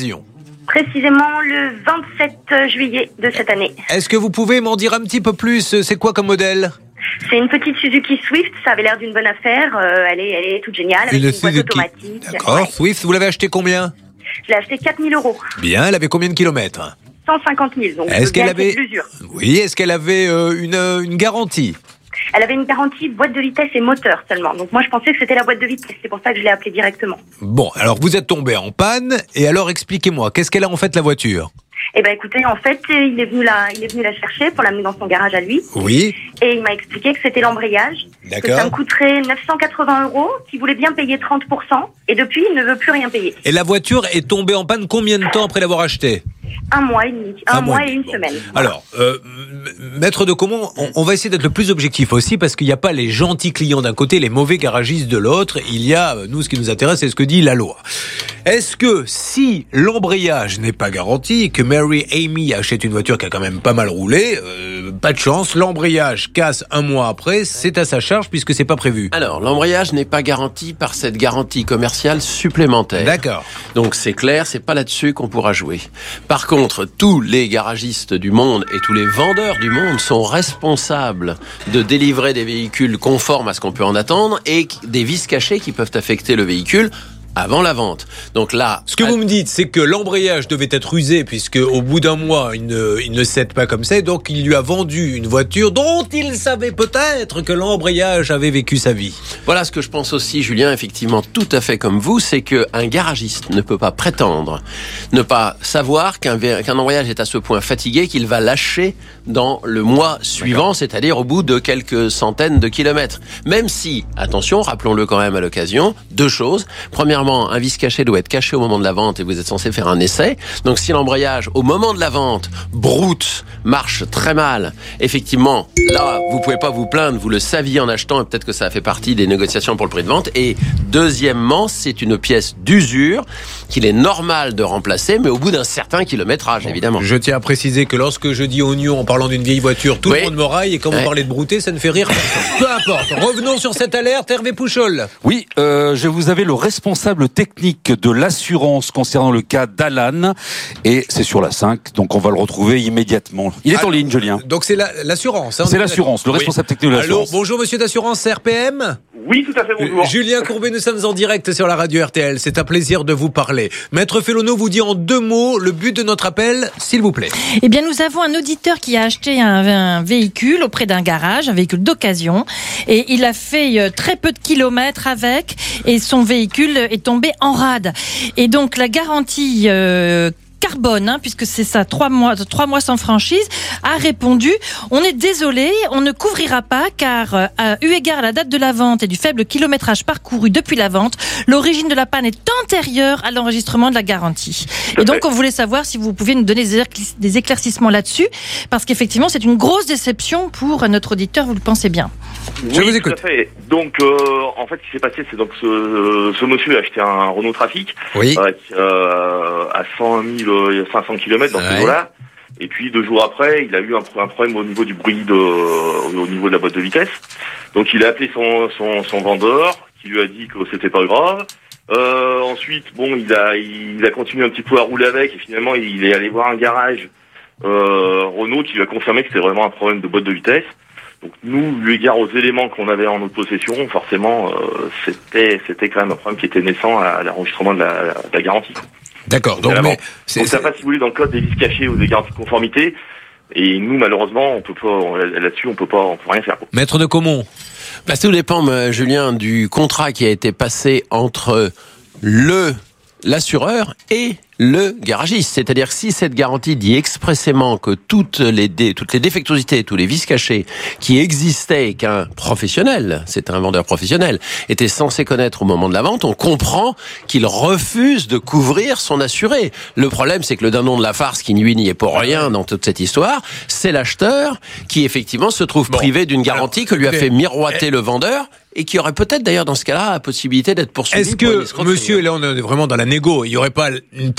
Précisément le vingt-sept juillet de cette année. Est-ce que vous pouvez m'en dire un petit peu plus? C'est quoi comme modèle? C'est une petite Suzuki Swift, ça avait l'air d'une bonne affaire, euh, elle, est, elle est toute géniale, avec une, une boîte automatique. D'accord, ouais. Swift, vous l'avez acheté combien? Je l'ai acheté quatre mille euros. Bien, elle avait combien de kilomètres? cent cinquante mille, donc est-ce qu'elle avait... l'usure. Oui, est-ce qu'elle avait euh, une, une garantie? Elle avait une garantie boîte de vitesse et moteur seulement. Donc moi je pensais que c'était la boîte de vitesse, c'est pour ça que je l'ai appelée directement. Bon, alors vous êtes tombé en panne, et alors expliquez-moi, qu'est-ce qu'elle a en fait la voiture? Eh ben écoutez, en fait, il est venu la, il est venu la chercher pour l'amener dans son garage à lui. Oui. Et il m'a expliqué que c'était l'embrayage. D'accord. Que ça me coûterait neuf cent quatre-vingts euros, qu'il voulait bien payer trente pour cent. Et depuis, il ne veut plus rien payer. Et la voiture est tombée en panne combien de temps après l'avoir achetée? Un mois et demi. Un, un mois, mois et une bon. semaine. Alors, euh, maître de Comont, on, on va essayer d'être le plus objectif aussi, parce qu'il n'y a pas les gentils clients d'un côté, les mauvais garagistes de l'autre. Il y a, nous, ce qui nous intéresse, c'est ce que dit la loi. Est-ce que si l'embrayage n'est pas garanti et que Mary Amy achète une voiture qui a quand même pas mal roulé, euh, pas de chance, l'embrayage casse un mois après, c'est à sa charge puisque c'est pas prévu? Alors, l'embrayage n'est pas garanti par cette garantie commerciale supplémentaire. D'accord. Donc c'est clair, c'est pas là-dessus qu'on pourra jouer. Par contre, tous les garagistes du monde et tous les vendeurs du monde sont responsables de délivrer des véhicules conformes à ce qu'on peut en attendre et des vices cachés qui peuvent affecter le véhicule avant la vente. Donc là, ce que vous me dites, c'est que l'embrayage devait être usé puisque au bout d'un mois, il ne, il ne cède pas comme ça. Donc il lui a vendu une voiture dont il savait peut-être que l'embrayage avait vécu sa vie. Voilà ce que je pense aussi, Julien, effectivement, tout à fait comme vous, c'est qu'un garagiste ne peut pas prétendre ne pas savoir qu'un, qu'un embrayage est à ce point fatigué qu'il va lâcher dans le mois suivant, c'est-à-dire au bout de quelques centaines de kilomètres. Même si, attention, rappelons-le quand même à l'occasion, deux choses. Premièrement, un vis caché doit être caché au moment de la vente et vous êtes censé faire un essai. Donc si l'embrayage, au moment de la vente, broute, marche très mal, effectivement, là, vous pouvez pas vous plaindre, vous le saviez en achetant et peut-être que ça a fait partie des négociations pour le prix de vente. Et deuxièmement, c'est une pièce d'usure qu'il est normal de remplacer, mais au bout d'un certain kilométrage, évidemment. Je tiens à préciser que lorsque je dis oignon en parlant d'une vieille voiture, tout oui. le monde me raille et quand vous oui. parlez de brouter, ça ne fait rire personne. Peu importe. Revenons sur cette alerte, Hervé Pouchol. Oui, euh, je vous avais le responsable technique de l'assurance concernant le cas d'Alan et c'est sur la cinq, donc on va le retrouver immédiatement. Il est ah, en ligne, Julien. Donc c'est la, l'assurance. Hein, c'est l'assurance, le responsable oui. technique de l'assurance. Allô, bonjour monsieur d'assurance R P M. Oui, tout à fait, bonjour. Julien Courbet, nous sommes en direct sur la radio R T L. C'est un plaisir de vous parler. Maître Fellonneau vous dit en deux mots le but de notre appel, s'il vous plaît. Eh bien, nous avons un auditeur qui a acheté un, un véhicule auprès d'un garage, un véhicule d'occasion, et il a fait très peu de kilomètres avec, et son véhicule est tombé en rade. Et donc, la garantie... Euh, Carbone, hein, puisque c'est ça, trois mois, trois mois sans franchise, a répondu « On est désolé, on ne couvrira pas car, euh, eu égard à la date de la vente et du faible kilométrage parcouru depuis la vente, l'origine de la panne est antérieure à l'enregistrement de la garantie. » Et donc, on voulait savoir si vous pouviez nous donner des éclaircissements là-dessus, parce qu'effectivement, c'est une grosse déception pour notre auditeur, vous le pensez bien. Oui, je vous écoute. Tout à fait. Donc, euh, en fait, ce qui s'est passé, c'est donc ce, ce monsieur a acheté un Renault Trafic oui. avec, euh, à cent mille cinq cents kilomètres dans ouais. ce niveau-là. Et puis deux jours après, il a eu un, un problème au niveau du bruit, de, au niveau de la boîte de vitesse. Donc il a appelé son, son, son vendeur, qui lui a dit que c'était pas grave. Euh, ensuite, bon, il a, il a continué un petit peu à rouler avec, et finalement il est allé voir un garage euh, Renault qui lui a confirmé que c'était vraiment un problème de boîte de vitesse. Donc nous, eu égard aux éléments qu'on avait en notre possession, forcément, euh, c'était, c'était quand même un problème qui était naissant à l'enregistrement de la, de la garantie. D'accord. Donc, mais c'est, donc ça passe, si vous voulez, dans le code des vices cachés ou des garanties de conformité. Et nous, malheureusement, on peut pas, là-dessus, on peut pas, on peut rien faire. Maître de Comont. Bah, ça tout dépend, Julien, du contrat qui a été passé entre le, l'assureur et le garagiste. C'est-à-dire que si cette garantie dit expressément que toutes les, dé, toutes les défectuosités, tous les vices cachés qui existaient et qu'un professionnel, c'est un vendeur professionnel, était censé connaître au moment de la vente, on comprend qu'il refuse de couvrir son assuré. Le problème, c'est que le dindon de la farce qui lui n'y est pour rien dans toute cette histoire, c'est l'acheteur qui effectivement se trouve bon. privé d'une garantie que lui a fait miroiter le vendeur et qui aurait peut-être d'ailleurs dans ce cas-là la possibilité d'être poursuivi. Est-ce que, monsieur, là on est vraiment dans la négo, il n'y aurait pas une pointe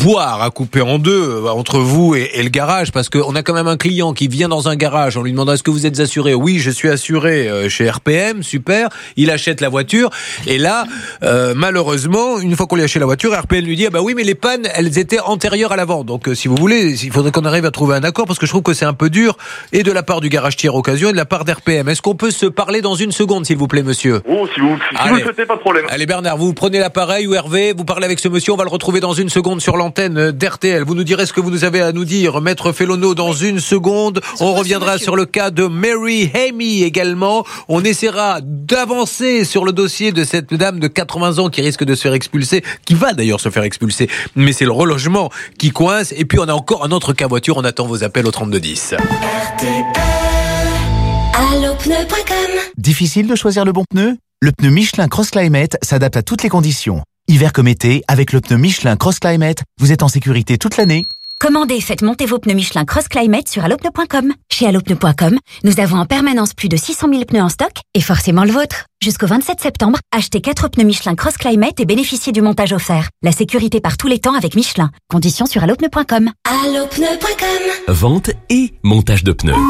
voire à couper en deux entre vous et, et le garage, parce qu'on a quand même un client qui vient dans un garage, on lui demande est-ce que vous êtes assuré ? Oui, je suis assuré chez R P M, super. Il achète la voiture et là, euh, malheureusement, une fois qu'on lui achète la voiture, R P M lui dit ah bah oui, mais les pannes, elles étaient antérieures à la vente. Donc, euh, si vous voulez, il faudrait qu'on arrive à trouver un accord, parce que je trouve que c'est un peu dur, et de la part du garage tiers occasion et de la part d'R P M. Est-ce qu'on peut se parler dans une seconde, s'il vous plaît, monsieur ? Oh, si vous, si vous le souhaitez, pas de problème. Allez Bernard, vous prenez l'appareil, ou Hervé, vous parlez avec ce monsieur, on va le retrouver dans une seconde sur l'antenne d'R T L. Vous nous direz ce que vous nous avez à nous dire, Maître Fellono, dans une seconde. On reviendra sur le cas de Mary Hamey également. On essaiera d'avancer sur le dossier de cette dame de quatre-vingts ans qui risque de se faire expulser, qui va d'ailleurs se faire expulser, mais c'est le relogement qui coince. Et puis on a encore un autre cas voiture, on attend vos appels au trente-deux dix. R T L, allo pneu point com. Difficile de choisir le bon pneu ? Le pneu Michelin Cross Climate s'adapte à toutes les conditions. Hiver comme été, avec le pneu Michelin Cross Climate, vous êtes en sécurité toute l'année. Commandez, faites monter vos pneus Michelin Cross Climate sur allo pneu point com. Chez allo pneu point com, nous avons en permanence plus de six cent mille pneus en stock, et forcément le vôtre. Jusqu'au vingt-sept septembre, achetez quatre pneus Michelin Cross Climate et bénéficiez du montage offert. La sécurité par tous les temps avec Michelin. Conditions sur allo pneu point com. allo pneu point com. Vente et montage de pneus.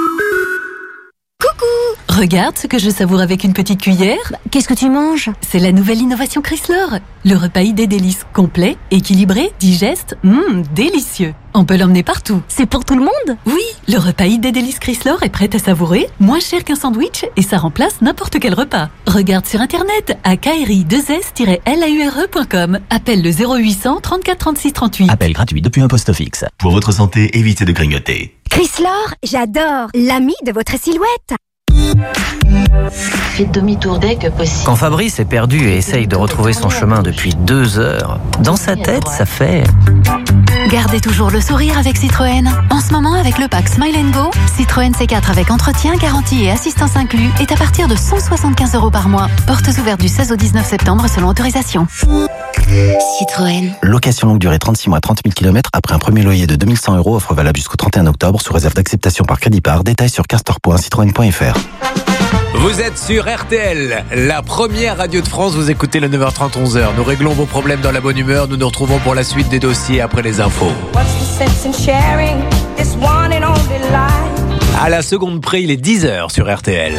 Coucou! Regarde ce que je savoure avec une petite cuillère. Bah, qu'est-ce que tu manges? C'est la nouvelle innovation Chrysler. Le repas idée délice, complet, équilibré, digeste, mmm, délicieux. On peut l'emmener partout. C'est pour tout le monde? Oui, le repas idée délice Chrysler est prêt à savourer, moins cher qu'un sandwich, et ça remplace n'importe quel repas. Regarde sur internet à k r i deux s tiret laure point com. Appelle le zéro huit cents trente-quatre trente-six trente-huit. Appel gratuit depuis un poste fixe. Pour votre santé, évitez de grignoter. Chrysler, j'adore. L'ami de votre silhouette. Faites demi-tour dès que possible. Quand Fabrice est perdu et essaye de retrouver son chemin depuis deux heures, dans sa tête, ça fait... Gardez toujours le sourire avec Citroën. En ce moment, avec le pack Smile and Go, Citroën C quatre avec entretien, garantie et assistance inclus est à partir de cent soixante-quinze euros par mois. Portes ouvertes du seize au dix-neuf septembre selon autorisation. Citroën. Location longue durée trente-six mois, trente mille kilomètres après un premier loyer de deux mille cent euros. Offre valable jusqu'au trente et un octobre sous réserve d'acceptation par crédit par. Détails sur castor point citroën point f r. Vous êtes sur R T L, la première radio de France. Vous écoutez le neuf heures trente, onze heures. Nous réglons vos problèmes dans la bonne humeur. Nous nous retrouvons pour la suite des dossiers après les infos. À la seconde près, il est dix heures sur R T L.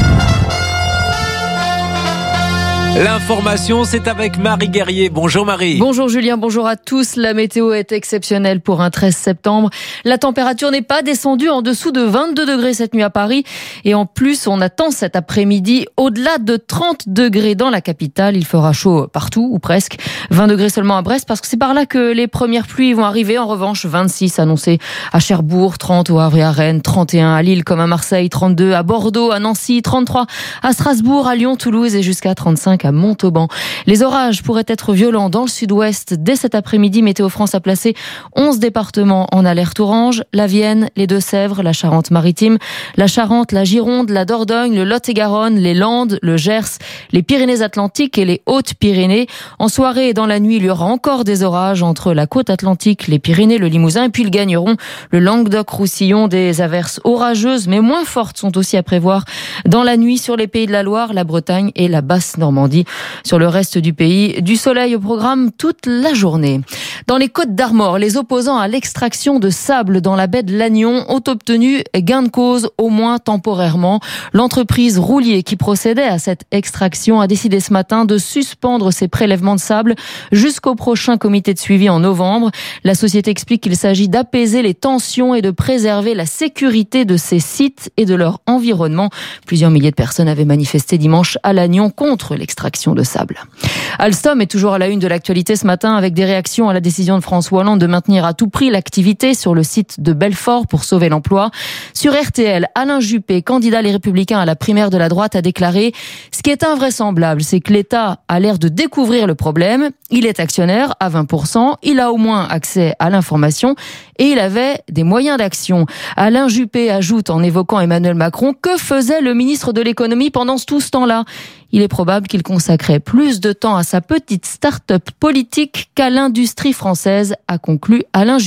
L'information, c'est avec Marie Guerrier. Bonjour Marie. Bonjour Julien, bonjour à tous. La météo est exceptionnelle pour un treize septembre. La température n'est pas descendue en dessous de vingt-deux degrés cette nuit à Paris. Et en plus, on attend cet après-midi au-delà de trente degrés dans la capitale. Il fera chaud partout, ou presque. vingt degrés seulement à Brest, parce que c'est par là que les premières pluies vont arriver. En revanche, vingt-six annoncés à Cherbourg, trente au Havre et à Rennes, trente et un à Lille comme à Marseille, trente-deux à Bordeaux, à Nancy, trente-trois à Strasbourg, à Lyon, Toulouse et jusqu'à trente-cinq à Montauban. Les orages pourraient être violents dans le sud-ouest. Dès cet après-midi, Météo France a placé onze départements en alerte orange. La Vienne, les Deux-Sèvres, la Charente-Maritime, la Charente, la Gironde, la Dordogne, le Lot-et-Garonne, les Landes, le Gers, les Pyrénées-Atlantiques et les Hautes-Pyrénées. En soirée et dans la nuit, il y aura encore des orages entre la côte atlantique, les Pyrénées, le Limousin et puis le Gagneron, le Languedoc-Roussillon. Des averses orageuses mais moins fortes sont aussi à prévoir dans la nuit sur les Pays de la Loire, la Bretagne et la Basse-Normandie. Sur le reste du pays, du soleil au programme toute la journée. Dans les Côtes d'Armor, les opposants à l'extraction de sable dans la baie de Lannion ont obtenu gain de cause, au moins temporairement. L'entreprise Roulier, qui procédait à cette extraction, a décidé ce matin de suspendre ses prélèvements de sable jusqu'au prochain comité de suivi en novembre. La société explique qu'il s'agit d'apaiser les tensions et de préserver la sécurité de ces sites et de leur environnement. Plusieurs milliers de personnes avaient manifesté dimanche à Lannion contre l'extraction de sable. Alstom est toujours à la une de l'actualité ce matin avec des réactions à la décision de François Hollande de maintenir à tout prix l'activité sur le site de Belfort pour sauver l'emploi. Sur R T L, Alain Juppé, candidat Les Républicains à la primaire de la droite, a déclaré « Ce qui est invraisemblable, c'est que l'État a l'air de découvrir le problème. Il est actionnaire à vingt pour cent, il a au moins accès à l'information et il avait des moyens d'action. » Alain Juppé ajoute en évoquant Emmanuel Macron « Que faisait le ministre de l'économie pendant tout ce temps-là ?» Il est probable qu'il consacrait plus de temps à sa petite start-up politique qu'à l'industrie française, a conclu Alain Juppé.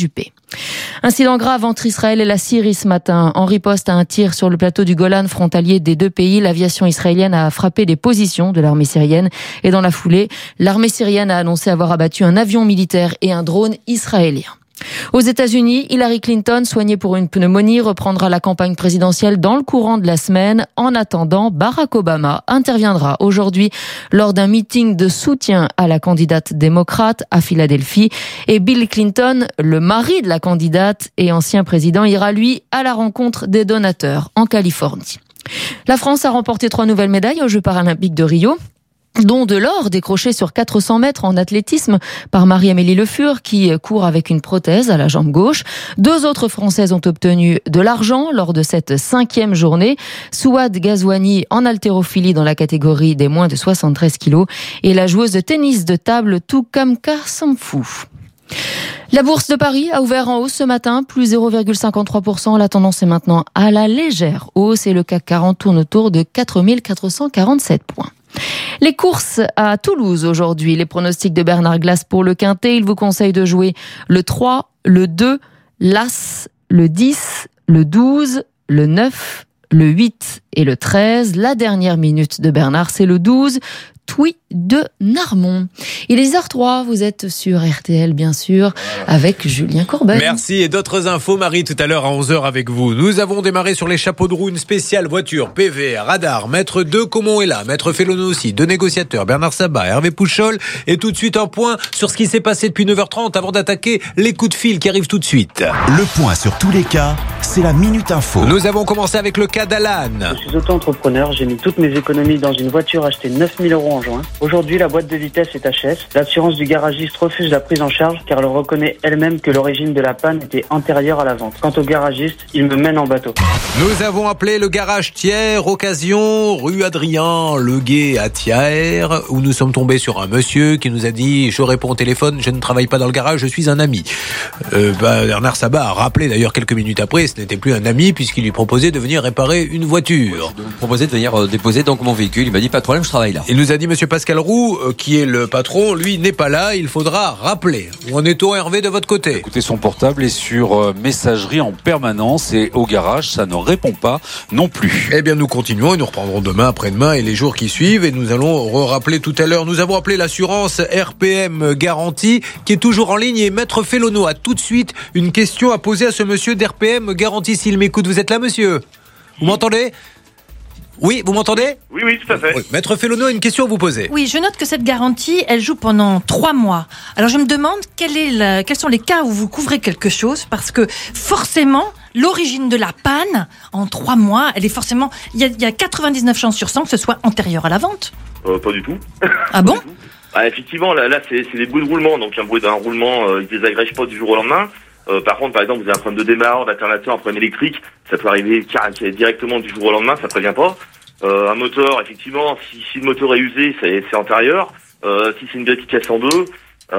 Incident grave entre Israël et la Syrie ce matin. En riposte à un tir sur le plateau du Golan frontalier des deux pays, l'aviation israélienne a frappé les positions de l'armée syrienne. Et dans la foulée, l'armée syrienne a annoncé avoir abattu un avion militaire et un drone israélien. Aux États-Unis, Hillary Clinton, soignée pour une pneumonie, reprendra la campagne présidentielle dans le courant de la semaine. En attendant, Barack Obama interviendra aujourd'hui lors d'un meeting de soutien à la candidate démocrate à Philadelphie. Et Bill Clinton, le mari de la candidate et ancien président, ira lui à la rencontre des donateurs en Californie. La France a remporté trois nouvelles médailles aux Jeux paralympiques de Rio, dont de l'or décroché sur quatre cents mètres en athlétisme par Marie-Amélie Le Fur, qui court avec une prothèse à la jambe gauche. Deux autres Françaises ont obtenu de l'argent lors de cette cinquième journée. Souad Ghazouani en haltérophilie dans la catégorie des moins de soixante-treize kilos et la joueuse de tennis de table Toukamka Sampfou. La bourse de Paris a ouvert en hausse ce matin, plus zéro virgule cinquante-trois pour cent. La tendance est maintenant à la légère hausse et le C A C quarante tourne autour de quatre mille quatre cent quarante-sept points. Les courses à Toulouse aujourd'hui. Les pronostics de Bernard Glass pour le Quintet. Il vous conseille de jouer le trois, le deux, l'As, le dix, le douze, le neuf, le huit et le treize. La dernière minute de Bernard, c'est le douze. Tuy de Narmont. Il est dix heures trois, vous êtes sur R T L bien sûr, avec Julien Courbet. Merci, et d'autres infos, Marie, tout à l'heure à onze heures avec vous. Nous avons démarré sur les chapeaux de roue une spéciale voiture, P V, radar, Maître deux, Comont est là, Maître Félono aussi, deux négociateurs, Bernard Sabat, Hervé Pouchol, et tout de suite un point sur ce qui s'est passé depuis neuf heures trente avant d'attaquer les coups de fil qui arrivent tout de suite. Le point sur tous les cas, c'est la Minute Info. Nous avons commencé avec le cas d'Alan. Je suis auto-entrepreneur, j'ai mis toutes mes économies dans une voiture achetée neuf mille euros en juin. Aujourd'hui, la boîte de vitesse est H S. L'assurance du garagiste refuse la prise en charge car elle reconnaît elle-même que l'origine de la panne était antérieure à la vente. Quant au garagiste, il me mène en bateau. Nous avons appelé le garage Thiers, occasion, rue Adrien Leguet à Thiers, où nous sommes tombés sur un monsieur qui nous a dit « Je réponds au téléphone, je ne travaille pas dans le garage, je suis un ami euh, ». Bah, Bernard Sabat a rappelé d'ailleurs quelques minutes après, ce n'était plus un ami puisqu'il lui proposait de venir réparer une voiture. Il me proposait de venir euh, déposer donc mon véhicule, il m'a dit « Pas de problème, je travaille là ». Il nous a dit monsieur Pascal Roux, euh, qui est le patron, lui n'est pas là, il faudra rappeler. Où en est-on, Hervé, de votre côté ? Écoutez, son portable est sur euh, messagerie en permanence et au garage, ça ne répond pas non plus. Eh bien, nous continuons et nous reprendrons demain, après-demain et les jours qui suivent et nous allons re-rappeler tout à l'heure. Nous avons appelé l'assurance R P M Garantie qui est toujours en ligne et Maître Félono a tout de suite une question à poser à ce monsieur d'R P M Garantie. S'il m'écoute, vous êtes là, monsieur ? Vous m'entendez ? Oui, vous m'entendez ? Oui, oui, tout à fait. Oui. Maître Félono a une question à vous poser. Oui, je note que cette garantie, elle joue pendant trois mois. Alors je me demande quel est la, quels sont les cas où vous couvrez quelque chose, parce que forcément, l'origine de la panne, en trois mois, elle est forcément... Il y a, il y a quatre-vingt-dix-neuf chances sur cent que ce soit antérieur à la vente. Euh, pas du tout. Ah bon ? Ah, effectivement, là, là c'est, c'est des bruits de roulement. Donc un bruit d'un roulement, euh, il ne désagrège pas du jour au lendemain. Euh, par contre, par exemple, vous avez un problème de démarreur, d'alternateur, un problème électrique, ça peut arriver directement du jour au lendemain, ça prévient pas. Euh, un moteur, effectivement, si, si le moteur est usé, c'est, c'est antérieur. Euh, si c'est une vieille qui casse en deux,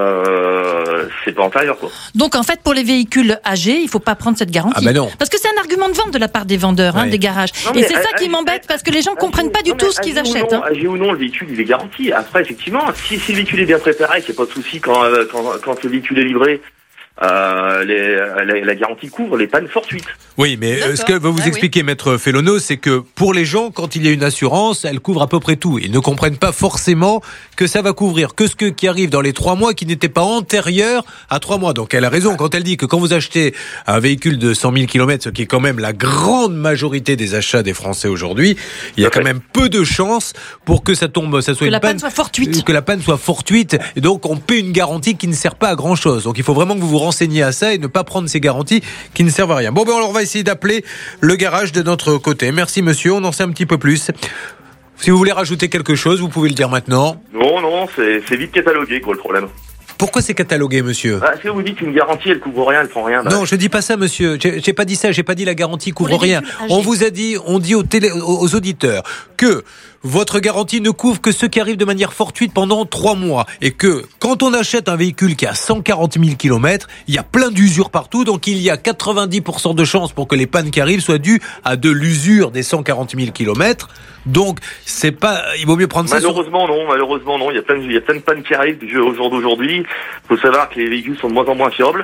euh, c'est pas antérieur, quoi. Donc, en fait, pour les véhicules âgés, il faut pas prendre cette garantie. Ah ben non. Parce que c'est un argument de vente de la part des vendeurs, ouais. hein, des garages. Non, et c'est ça qui m'embête, parce que les gens comprennent pas du tout ce qu'ils achètent. Non, âgé ou non, le véhicule, il est garanti. Après, effectivement, si, si le véhicule est bien préparé, c'est pas de souci quand, quand, quand le véhicule est livré. Euh, les, la, la garantie couvre les pannes fortuites. Oui, mais euh, ce que veut vous ah, expliquer, oui. Maître Félono, c'est que pour les gens, quand il y a une assurance, elle couvre à peu près tout. Ils ne comprennent pas forcément que ça va couvrir que ce que, qui arrive dans les trois mois qui n'était pas antérieur à trois mois. Donc elle a raison quand elle dit que quand vous achetez un véhicule de cent mille kilomètres, ce qui est quand même la grande majorité des achats des Français aujourd'hui, il y a quand même peu de chances pour que ça tombe, ça soit que une la panne, panne soit fortuite. Que la panne soit fortuite. Et donc on paie une garantie qui ne sert pas à grand chose. Donc il faut vraiment que vous vous renseigner à ça et ne pas prendre ces garanties qui ne servent à rien. Bon, ben alors on va essayer d'appeler le garage de notre côté. Merci monsieur, on en sait un petit peu plus. Si vous voulez rajouter quelque chose, vous pouvez le dire maintenant. Non, non, c'est, c'est vite catalogué, quoi, le problème. Pourquoi c'est catalogué, monsieur ? Ah, si vous dites une garantie, elle couvre rien, elle prend rien. Bah. Non, je dis pas ça, monsieur. J'ai, j'ai pas dit ça. J'ai pas dit la garantie couvre rien. On vous a dit, on dit aux, télé, aux auditeurs que votre garantie ne couvre que ce qui arrive de manière fortuite pendant trois mois. Et que quand on achète un véhicule qui a cent quarante mille kilomètres, il y a plein d'usures partout. Donc il y a quatre-vingt-dix pour cent de chances pour que les pannes qui arrivent soient dues à de l'usure des cent quarante mille kilomètres. Donc c'est pas, il vaut mieux prendre ça. Malheureusement sur... non, malheureusement non. Il y a plein de, il y a plein de pannes qui arrivent au jour d'aujourd'hui. Il faut savoir que les véhicules sont de moins en moins fiables.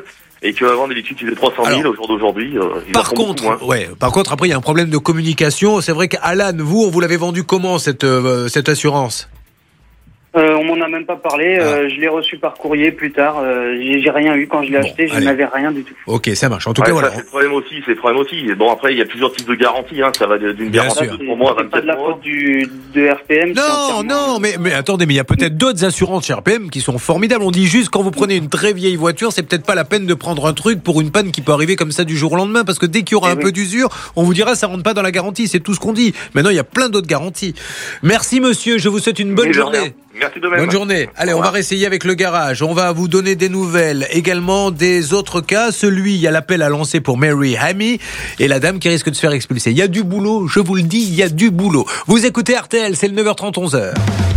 et qu'avant d'habitude il faisait trois cent mille, Alors, au jour d'aujourd'hui, euh, il Par en prend beaucoup moins. contre, ouais. Par contre, après, il y a un problème de communication. C'est vrai qu'Alan, vous, on vous l'avez vendu comment cette euh, cette assurance? Euh, on m'en a même pas parlé. Euh, je l'ai reçu par courrier plus tard. Euh, j'ai, j'ai rien eu quand je l'ai Bon, acheté. Je allez. n'avais rien du tout. Ok, ça marche. En tout Ouais, cas, ça, voilà. c'est le problème aussi, c'est le problème aussi. Et bon, après, il y a plusieurs types de garanties, hein. Ça va d'une Bien garantie sûr. de trois mois à C'est pas vingt-quatre de la mois. faute du de R P M. c'est Non, entièrement- non, mais, mais attendez, mais il y a peut-être d'autres assurances chez R P M qui sont formidables. On dit juste quand vous prenez une très vieille voiture, c'est peut-être pas la peine de prendre un truc pour une panne qui peut arriver comme ça du jour au lendemain, parce que dès qu'il y aura Eh un oui. peu d'usure, on vous dira ça rentre pas dans la garantie. C'est tout ce qu'on dit. Maintenant, il y a plein d'autres garanties. Merci, monsieur. Je vous souhaite une bonne Et de journée. rien. Merci de même. Bonne journée. Allez, on va réessayer avec le garage. On va vous donner des nouvelles. Également des autres cas. Celui, il y a l'appel à lancer pour Mary Hammy et la dame qui risque de se faire expulser. Il y a du boulot, je vous le dis, il y a du boulot. Vous écoutez R T L, c'est le neuf heures trente, onze heures.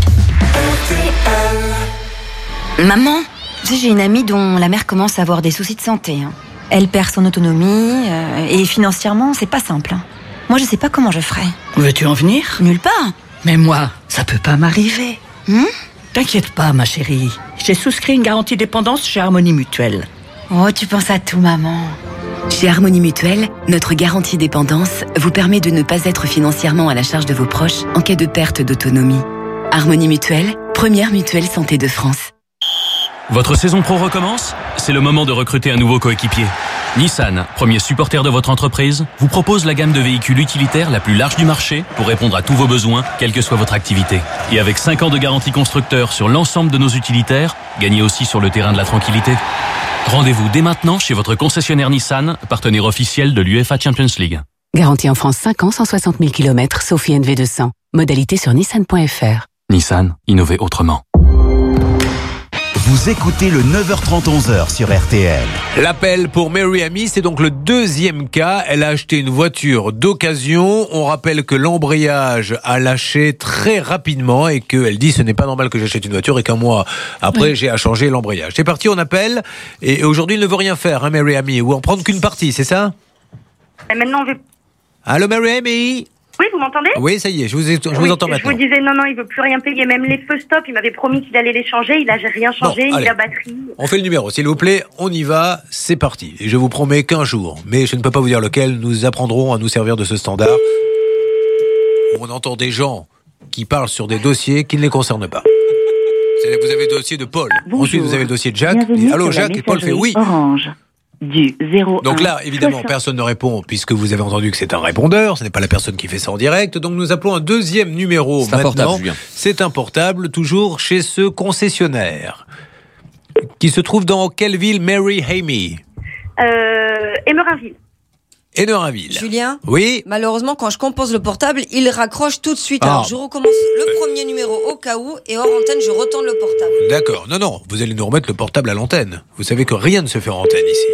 Maman, tu sais, j'ai une amie dont la mère commence à avoir des soucis de santé. hein. Elle perd son autonomie euh, et financièrement, c'est pas simple. hein. Moi, je sais pas comment je ferais. Où veux-tu en venir? Nulle part. Mais moi, ça peut pas m'arriver. Hmm T'inquiète pas, ma chérie. J'ai souscrit une garantie dépendance chez Harmonie Mutuelle. Oh, tu penses à tout, maman. Chez Harmonie Mutuelle, notre garantie dépendance vous permet de ne pas être financièrement à la charge de vos proches en cas de perte d'autonomie. Harmonie Mutuelle, première mutuelle santé de France. Votre saison pro recommence? C'est le moment de recruter un nouveau coéquipier. Nissan, premier supporter de votre entreprise, vous propose la gamme de véhicules utilitaires la plus large du marché pour répondre à tous vos besoins, quelle que soit votre activité. Et avec cinq ans de garantie constructeur sur l'ensemble de nos utilitaires, gagnez aussi sur le terrain de la tranquillité. Rendez-vous dès maintenant chez votre concessionnaire Nissan, partenaire officiel de l'UEFA Champions League. Garantie en France cinq ans, cent soixante mille kilomètres, sauf I N V deux cents. Modalité sur nissan point f r. Nissan, innover autrement. Vous écoutez le neuf heures trente, onze heures sur R T L. L'appel pour Mary Hammy, c'est donc le deuxième cas. Elle a acheté une voiture d'occasion. On rappelle que l'embrayage a lâché très rapidement et qu'elle dit ce n'est pas normal que j'achète une voiture et qu'un mois après, oui. j'ai à changer l'embrayage. C'est parti, on appelle. Et aujourd'hui, il ne veut rien faire, hein, Mary Hammy, ou en prendre qu'une partie, c'est ça? Et maintenant, on veut... Allô, Mary Hammy? Oui, vous m'entendez? Oui, ça y est, je vous, ai, je oui, vous entends maintenant. Je vous disais, non, non, il veut plus rien payer. Même les feux stop, il m'avait promis qu'il allait les changer. Il a rien changé, bon, ni la batterie. On fait le numéro, s'il vous plaît. On y va, c'est parti. Et je vous promets qu'un jour, mais je ne peux pas vous dire lequel, nous apprendrons à nous servir de ce standard. On entend des gens qui parlent sur des dossiers qui ne les concernent pas. Vous avez le dossier de Paul. Bonjour. Ensuite, vous avez le dossier de Jacques. Bienvenue Allô, sur la Jacques, et Paul fait oui. Orange. Du zéro Donc un là, évidemment, soixante. personne ne répond puisque vous avez entendu que c'est un répondeur. Ce n'est pas la personne qui fait ça en direct. Donc nous appelons un deuxième numéro C'est un maintenant. portable, Julien. C'est un portable, toujours chez ce concessionnaire. Qui se trouve dans quelle ville, Mary Hammy? Euh, Émerinville. Émerinville. Julien? Oui. Malheureusement, quand je compose le portable, il raccroche tout de suite. Ah. Alors, je recommence le premier numéro au cas où, et hors antenne, je retourne le portable. D'accord. Non, non, vous allez nous remettre le portable à l'antenne. Vous savez que rien ne se fait en antenne ici.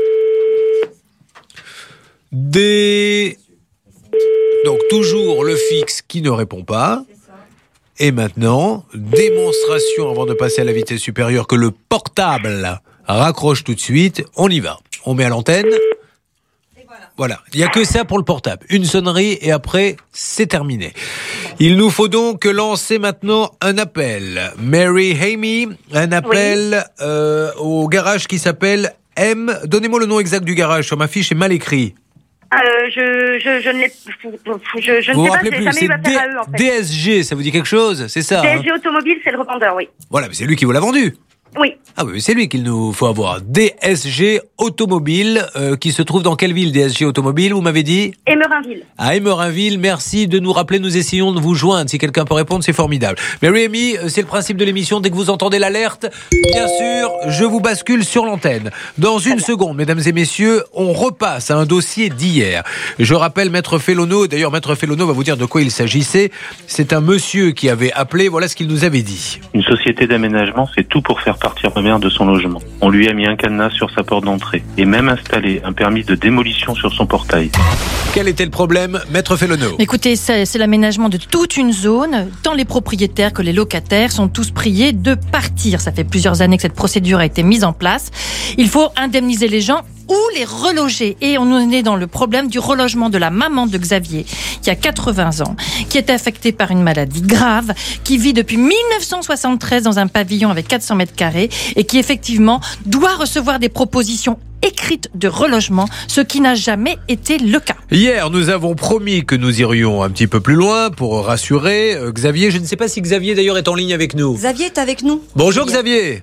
Des... Donc toujours le fixe qui ne répond pas. Et maintenant, démonstration avant de passer à la vitesse supérieure que le portable raccroche tout de suite. On y va. On met à l'antenne. Voilà, il n'y a que ça pour le portable. Une sonnerie et après, c'est terminé. Il nous faut donc lancer maintenant un appel. Mary Hammy, un appel oui. euh, au garage qui s'appelle M. Donnez-moi le nom exact du garage, sur ma fiche, c'est mal écrit. Euh, je, je, je ne l'ai je, je vous ne sais vous pas, rappelez j'ai plus, jamais c'est eu affaire à eux, en fait. D S G, ça vous dit quelque chose? C'est ça? D S G hein Automobile, c'est le revendeur, oui. Voilà, mais c'est lui qui vous l'a vendu. Oui. Ah oui, c'est lui qu'il nous faut avoir. D S G Automobile, euh, qui se trouve dans quelle ville, D S G Automobile, vous m'avez dit? Émerinville. À Émerinville, merci de nous rappeler, nous essayons de vous joindre. Si quelqu'un peut répondre, c'est formidable. Mary Hammy, c'est le principe de l'émission, dès que vous entendez l'alerte, bien sûr, je vous bascule sur l'antenne. Dans une seconde, mesdames et messieurs, on repasse à un dossier d'hier. Je rappelle Maître Fellono, d'ailleurs Maître Fellono va vous dire de quoi il s'agissait. C'est un monsieur qui avait appelé, voilà ce qu'il nous avait dit. Une société d'aménagement fait tout pour faire partir ma mère de son logement. On lui a mis un cadenas sur sa porte d'entrée et même installé un permis de démolition sur son portail. Quel était le problème, Maître Fellono? Écoutez, c'est, c'est l'aménagement de toute une zone. Tant les propriétaires que les locataires sont tous priés de partir. Ça fait plusieurs années que cette procédure a été mise en place. Il faut indemniser les gens ou les reloger. Et on en est dans le problème du relogement de la maman de Xavier, qui a quatre-vingts ans, qui est affectée par une maladie grave, qui vit depuis mille neuf cent soixante-treize dans un pavillon avec quatre cents mètres carrés et qui effectivement doit recevoir des propositions écrite de relogement, ce qui n'a jamais été le cas. Hier, nous avons promis que nous irions un petit peu plus loin pour rassurer euh, Xavier. Je ne sais pas si Xavier d'ailleurs est en ligne avec nous. Xavier est avec nous. Bonjour Xavier.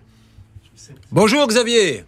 Bonjour Xavier.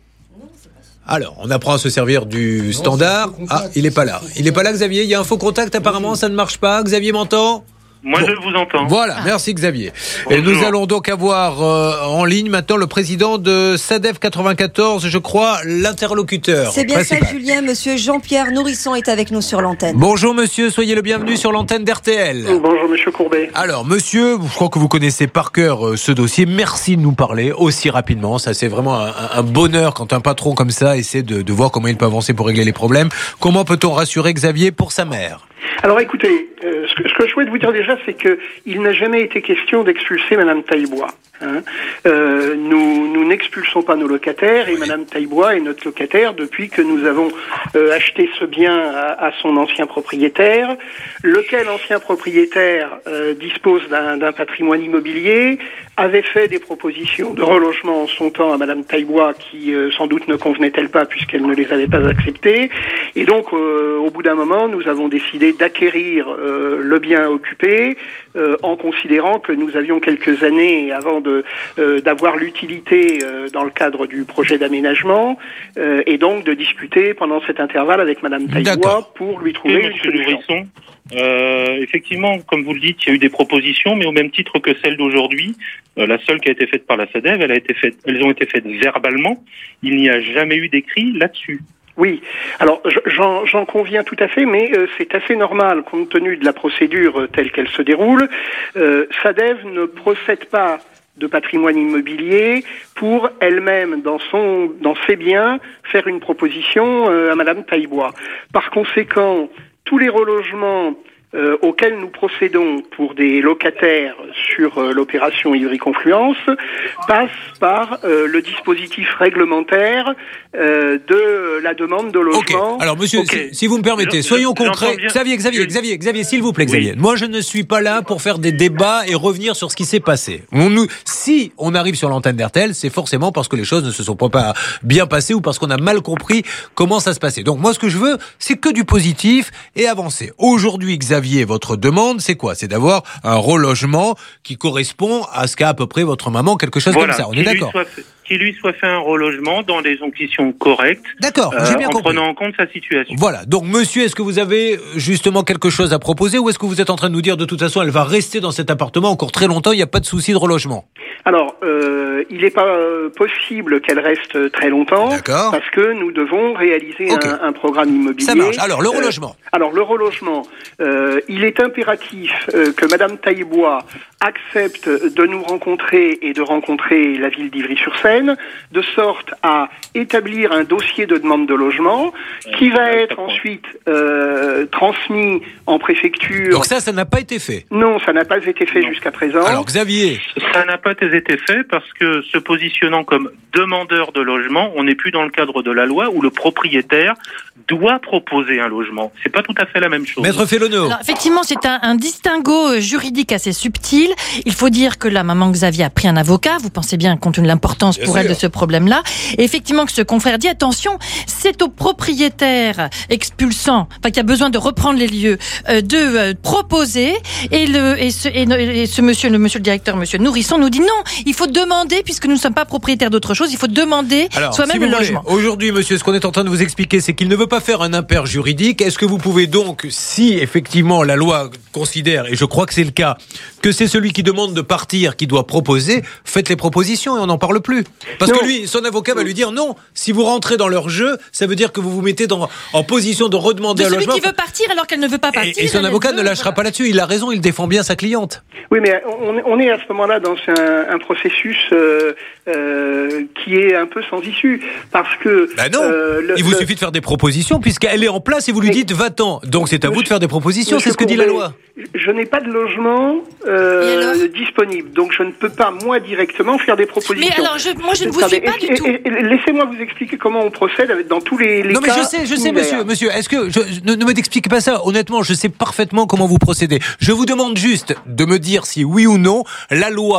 Alors, on apprend à se servir du standard. Ah, il n'est pas là. Il n'est pas là Xavier. Il y a un faux contact apparemment, ça ne marche pas. Xavier m'entend ? Moi, bon. Je vous entends. Voilà, merci Xavier. Bonjour. Et nous allons donc avoir euh, en ligne maintenant le président de SADEF quatre-vingt-quatorze, je crois, l'interlocuteur. C'est bien principal. ça, Julien. Monsieur Jean-Pierre Nourrisson est avec nous sur l'antenne. Bonjour monsieur, soyez le bienvenu sur l'antenne d'R T L. Bonjour monsieur Courbet. Alors monsieur, je crois que vous connaissez par cœur euh, ce dossier. Merci de nous parler aussi rapidement. Ça, c'est vraiment un, un bonheur quand un patron comme ça essaie de, de voir comment il peut avancer pour régler les problèmes. Comment peut-on rassurer Xavier pour sa mère ? Alors écoutez, euh, ce, que, ce que je souhaite vous dire déjà, c'est que il n'a jamais été question d'expulser Madame Taillebois. Hein. Euh, nous nous n'expulsons pas nos locataires et Madame Taillebois est notre locataire depuis que nous avons euh, acheté ce bien à, à son ancien propriétaire, lequel ancien propriétaire euh, dispose d'un, d'un patrimoine immobilier, avait fait des propositions de relogement en son temps à Madame Taillebois qui euh, sans doute ne convenaient-elles pas puisqu'elle ne les avait pas acceptées. Et donc euh, au bout d'un moment, nous avons décidé d'acquérir euh, le bien occupé euh, en considérant que nous avions quelques années avant de euh, d'avoir l'utilité euh, dans le cadre du projet d'aménagement euh, et donc de discuter pendant cet intervalle avec Madame Taillebois pour lui trouver oui, une solution. Euh, effectivement, comme vous le dites, il y a eu des propositions, mais au même titre que celle d'aujourd'hui, euh, la seule qui a été faite par la SADEF, elle a été faite, elles ont été faites verbalement. Il n'y a jamais eu d'écrit là-dessus. Oui, alors j'en, j'en conviens tout à fait, mais euh, c'est assez normal compte tenu de la procédure euh, telle qu'elle se déroule. Euh, SADEF ne procède pas de patrimoine immobilier pour elle-même, dans son, dans ses biens, faire une proposition euh, à Madame Taillebois. Par conséquent, tous les relogements euh, auxquels nous procédons pour des locataires sur euh, l'opération Ivry-Confluence passent par euh, le dispositif réglementaire euh, de la demande de logement. Okay. Alors monsieur, okay. si, si vous me permettez, je, soyons je, concrets. Xavier, Xavier, Xavier, Xavier, s'il vous plaît, Xavier. Oui. Moi, je ne suis pas là pour faire des débats et revenir sur ce qui s'est passé. On nous, si on arrive sur l'antenne d'R T L, c'est forcément parce que les choses ne se sont pas bien passées ou parce qu'on a mal compris comment ça se passait. Donc moi, ce que je veux, c'est que du positif et avancer. Aujourd'hui, Xavier, votre demande, c'est quoi ? C'est d'avoir un relogement qui correspond à ce qu'a à peu près votre maman, quelque chose voilà, comme ça. On est d'accord ? Qui lui soit fait un relogement dans des conditions correctes. D'accord, euh, j'ai bien en compris. prenant en compte sa situation. Voilà. Donc, monsieur, est-ce que vous avez justement quelque chose à proposer ou est-ce que vous êtes en train de nous dire de toute façon, elle va rester dans cet appartement encore très longtemps, il n'y a pas de souci de relogement ? Alors, euh, il n'est pas euh, possible qu'elle reste très longtemps. D'accord. Parce que nous devons réaliser okay. un, un programme immobilier. Ça marche. Alors, le relogement. Euh, alors, le relogement. Euh, il est impératif euh, que Madame Taillebois accepte de nous rencontrer et de rencontrer la ville d'Ivry-sur-Seine, de sorte à établir un dossier de demande de logement qui va être ensuite euh, transmis en préfecture. Donc ça, ça n'a pas été fait ? Non, ça n'a pas été fait non. jusqu'à présent. Alors Xavier ? Ça n'a pas été fait parce que se positionnant comme demandeur de logement, on n'est plus dans le cadre de la loi où le propriétaire doit proposer un logement. C'est pas tout à fait la même chose. Maître Féloneau. Alors, effectivement, c'est un, un distinguo juridique assez subtil. Il faut dire que la maman Xavier a pris un avocat. Vous pensez bien, compte tenu de l'importance bien pour sûr. Elle de ce problème-là. Et effectivement, que ce confrère dit, attention, c'est au propriétaire expulsant, enfin, qui a besoin de reprendre les lieux, euh, de euh, proposer. Et le, et ce, et, et ce monsieur, le monsieur le directeur, monsieur Nourrisson, nous dit non, il faut demander, puisque nous ne sommes pas propriétaires d'autre chose, il faut demander Alors, soi-même si le logement. Voulez, aujourd'hui, monsieur, ce qu'on est en train de vous expliquer, c'est qu'il ne veut pas faire un impair juridique. Est-ce que vous pouvez donc, si effectivement la loi considère, et je crois que c'est le cas, que c'est celui qui demande de partir qui doit proposer, faites les propositions et on n'en parle plus. Parce non. que lui, son avocat va lui dire non, si vous rentrez dans leur jeu, ça veut dire que vous vous mettez dans, en position de redemander de un logement. Celui qui veut partir alors qu'elle ne veut pas partir. Et, et son avocat ne lâchera pas là-dessus, il a raison, il défend bien sa cliente. Oui, mais on, on est à ce moment-là dans un, un processus euh, euh, qui est un peu sans issue. Parce que... Ben non, euh, le, il vous le... suffit de faire des propositions puisqu'elle est en place et vous lui mais, dites va-t'en. Donc c'est à vous de faire des propositions, c'est ce que dit la loi. Je n'ai pas de logement euh, disponible, donc je ne peux pas moi directement faire des propositions. Mais alors, je, moi je ne vous Attendez, suis pas et, du tout. Et, et, laissez-moi vous expliquer comment on procède avec, dans tous les, les non, cas. Non mais je sais, je sais, monsieur, monsieur. Est-ce que je, ne, ne m'expliquez pas ça. Honnêtement, je sais parfaitement comment vous procédez. Je vous demande juste de me dire si oui ou non la loi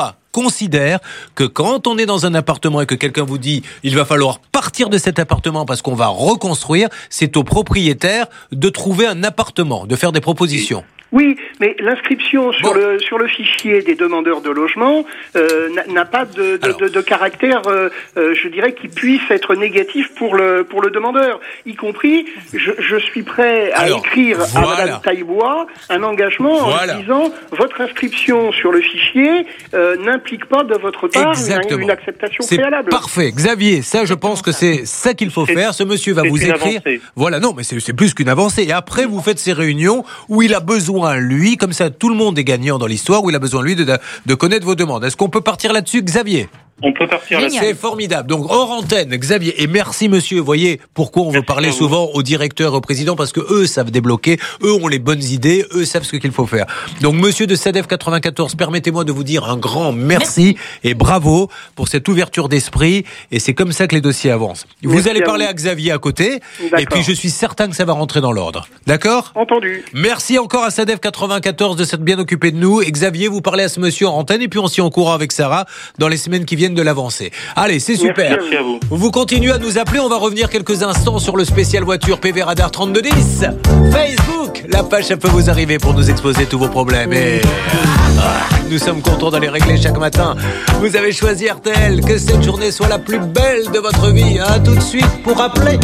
loi considère que quand on est dans un appartement et que quelqu'un vous dit il va falloir partir de cet appartement parce qu'on va reconstruire, c'est au propriétaire de trouver un appartement, de faire des propositions. Oui, mais l'inscription sur bon. le sur le fichier des demandeurs de logement euh, n'a, n'a pas de, de, de, de caractère, euh, euh, je dirais, qui puisse être négatif pour le pour le demandeur. Y compris, je, je suis prêt à Alors, écrire voilà. à Madame Taillebois un engagement voilà. en disant votre inscription sur le fichier euh, n'implique pas de votre part une, une acceptation c'est préalable. Parfait, Xavier. Ça, je pense que c'est ça qu'il faut c'est, faire. Ce monsieur va vous écrire. Avancée. Voilà, non, mais c'est, c'est plus qu'une avancée. Et après, vous faites ces réunions où il a besoin lui, comme ça tout le monde est gagnant dans l'histoire, où il a besoin lui de, de connaître vos demandes. Est-ce qu'on peut partir là-dessus, Xavier ? On peut partir là-dessus. C'est formidable. Donc, hors antenne, Xavier, et merci monsieur. Vous voyez pourquoi on veut merci parler souvent au directeur, au président, parce que eux savent débloquer, eux ont les bonnes idées, eux savent ce qu'il faut faire. Donc, monsieur de SADEF quatre-vingt-quatorze, permettez-moi de vous dire un grand merci, merci. et bravo pour cette ouverture d'esprit. Et c'est comme ça que les dossiers avancent. Vous merci allez à parler vous. à Xavier à côté, D'accord. et puis je suis certain que ça va rentrer dans l'ordre. D'accord ? Entendu. Merci encore à SADEF quatre-vingt-quatorze de s'être bien occupé de nous. Et Xavier, vous parlez à ce monsieur en antenne, et puis on s'y en courant avec Sarah dans les semaines qui viennent de l'avancer. Allez, c'est super. Merci à vous. Vous continuez à nous appeler. On va revenir quelques instants sur le spécial voiture P V Radar trente-deux dix. Facebook, la page, ça peut vous arriver pour nous exposer tous vos problèmes. Et ah, nous sommes contents d'aller régler chaque matin. Vous avez choisi R T L. Que cette journée soit la plus belle de votre vie. À tout de suite pour appeler.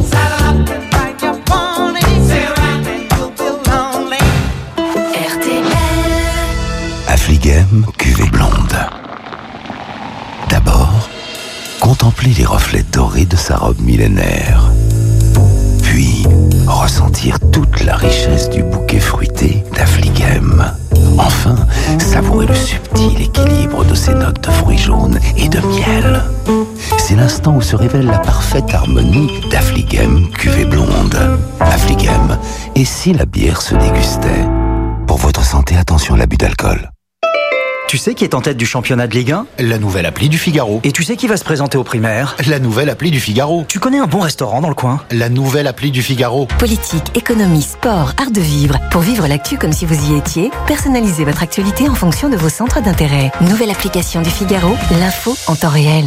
Affligem, cuvée blonde. D'abord, contemplez les reflets dorés de sa robe millénaire. Puis, ressentir toute la richesse du bouquet fruité d'Affligem. Enfin, savourer le subtil équilibre de ses notes de fruits jaunes et de miel. C'est l'instant où se révèle la parfaite harmonie d'Affligem, cuvée blonde. Affligem, et si la bière se dégustait ? Pour votre santé, attention à l'abus d'alcool. Tu sais qui est en tête du championnat de Ligue un ? La nouvelle appli du Figaro. Et tu sais qui va se présenter aux primaires ? La nouvelle appli du Figaro. Tu connais un bon restaurant dans le coin ? La nouvelle appli du Figaro. Politique, économie, sport, art de vivre. Pour vivre l'actu comme si vous y étiez, personnalisez votre actualité en fonction de vos centres d'intérêt. Nouvelle application du Figaro, l'info en temps réel.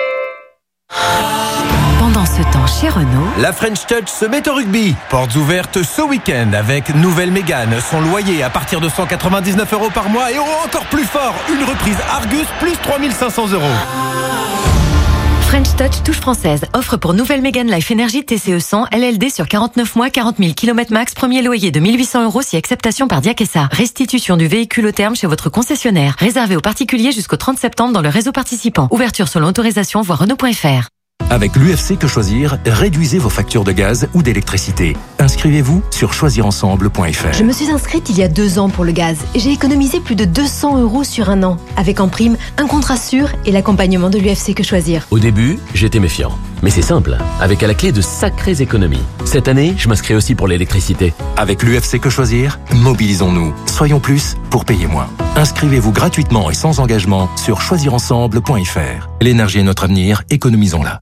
Pendant ce temps, chez Renault, la French Touch se met au rugby. Portes ouvertes ce week-end avec nouvelle Mégane, son loyer à partir de cent quatre-vingt-dix-neuf euros par mois et oh, encore plus fort, une reprise Argus plus trois mille cinq cents euros. French Touch touche française. Offre pour nouvelle Mégane Life Energy T C E cent, L L D sur quarante-neuf mois, quarante mille kilomètres max, premier loyer de mille huit cents euros si acceptation par Diakessa. Restitution du véhicule au terme chez votre concessionnaire. Réservé aux particuliers jusqu'au trente septembre dans le réseau participant. Ouverture selon autorisation, voir Renault point F R. Avec l'U F C Que Choisir, réduisez vos factures de gaz ou d'électricité. Inscrivez-vous sur choisir ensemble point F R. Je me suis inscrite il y a deux ans pour le gaz. J'ai économisé plus de deux cents euros sur un an, avec en prime un contrat sûr et l'accompagnement de l'U F C Que Choisir. Au début, j'étais méfiant. Mais c'est simple, avec à la clé de sacrées économies. Cette année, je m'inscris aussi pour l'électricité. Avec l'U F C Que Choisir, mobilisons-nous. Soyons plus pour payer moins. Inscrivez-vous gratuitement et sans engagement sur choisir ensemble point F R. L'énergie est notre avenir, économisons-la.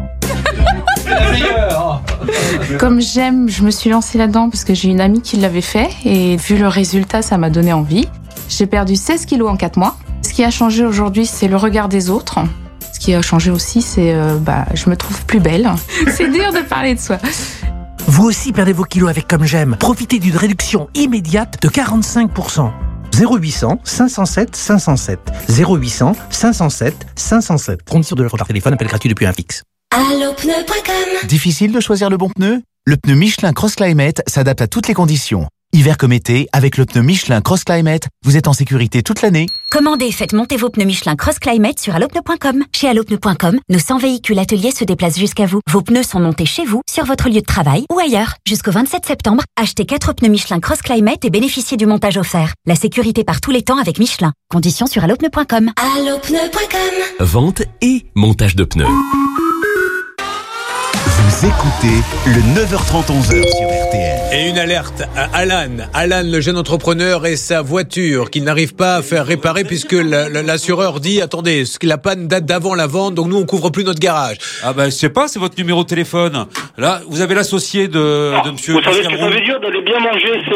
Comme j'aime, je me suis lancée là-dedans parce que j'ai une amie qui l'avait fait et vu le résultat, ça m'a donné envie. J'ai perdu seize kilos en quatre mois. Ce qui a changé aujourd'hui, c'est le regard des autres. Ce qui a changé aussi, c'est euh, bah, je me trouve plus belle. C'est dur de parler de soi. Vous aussi perdez vos kilos avec Comme J'aime. Profitez d'une réduction immédiate de quarante-cinq pour cent. zéro huit cents cinq cent sept cinq cent sept. zéro huit cents cinq cent sept cinq cent sept. Condition de l'offre par téléphone, appel gratuit depuis un fixe. Allopneu point com. Difficile de choisir le bon pneu ? Le pneu Michelin Cross Climate s'adapte à toutes les conditions. Hiver comme été, avec le pneu Michelin Cross Climate, vous êtes en sécurité toute l'année. Commandez, faites monter vos pneus Michelin Cross Climate sur allopneu point com. Chez allopneu point com, nos cent véhicules ateliers se déplacent jusqu'à vous. Vos pneus sont montés chez vous, sur votre lieu de travail ou ailleurs. Jusqu'au vingt-sept septembre, achetez quatre pneus Michelin Cross Climate et bénéficiez du montage offert. La sécurité par tous les temps avec Michelin. Conditions sur allopneu point com. Allopneu point com. Vente et montage de pneus. Vous écoutez le neuf heures trente onze heures sur R T L. Et une alerte à Alan. Alan, le jeune entrepreneur et sa voiture qu'il n'arrive pas à faire réparer puisque la, la, l'assureur dit, attendez, la panne date d'avant la vente, donc nous on couvre plus notre garage. Ah ben, je sais pas, c'est votre numéro de téléphone. Là, vous avez l'associé de, de monsieur. Vous savez ce que ça veut dire d'aller bien manger, c'est mort?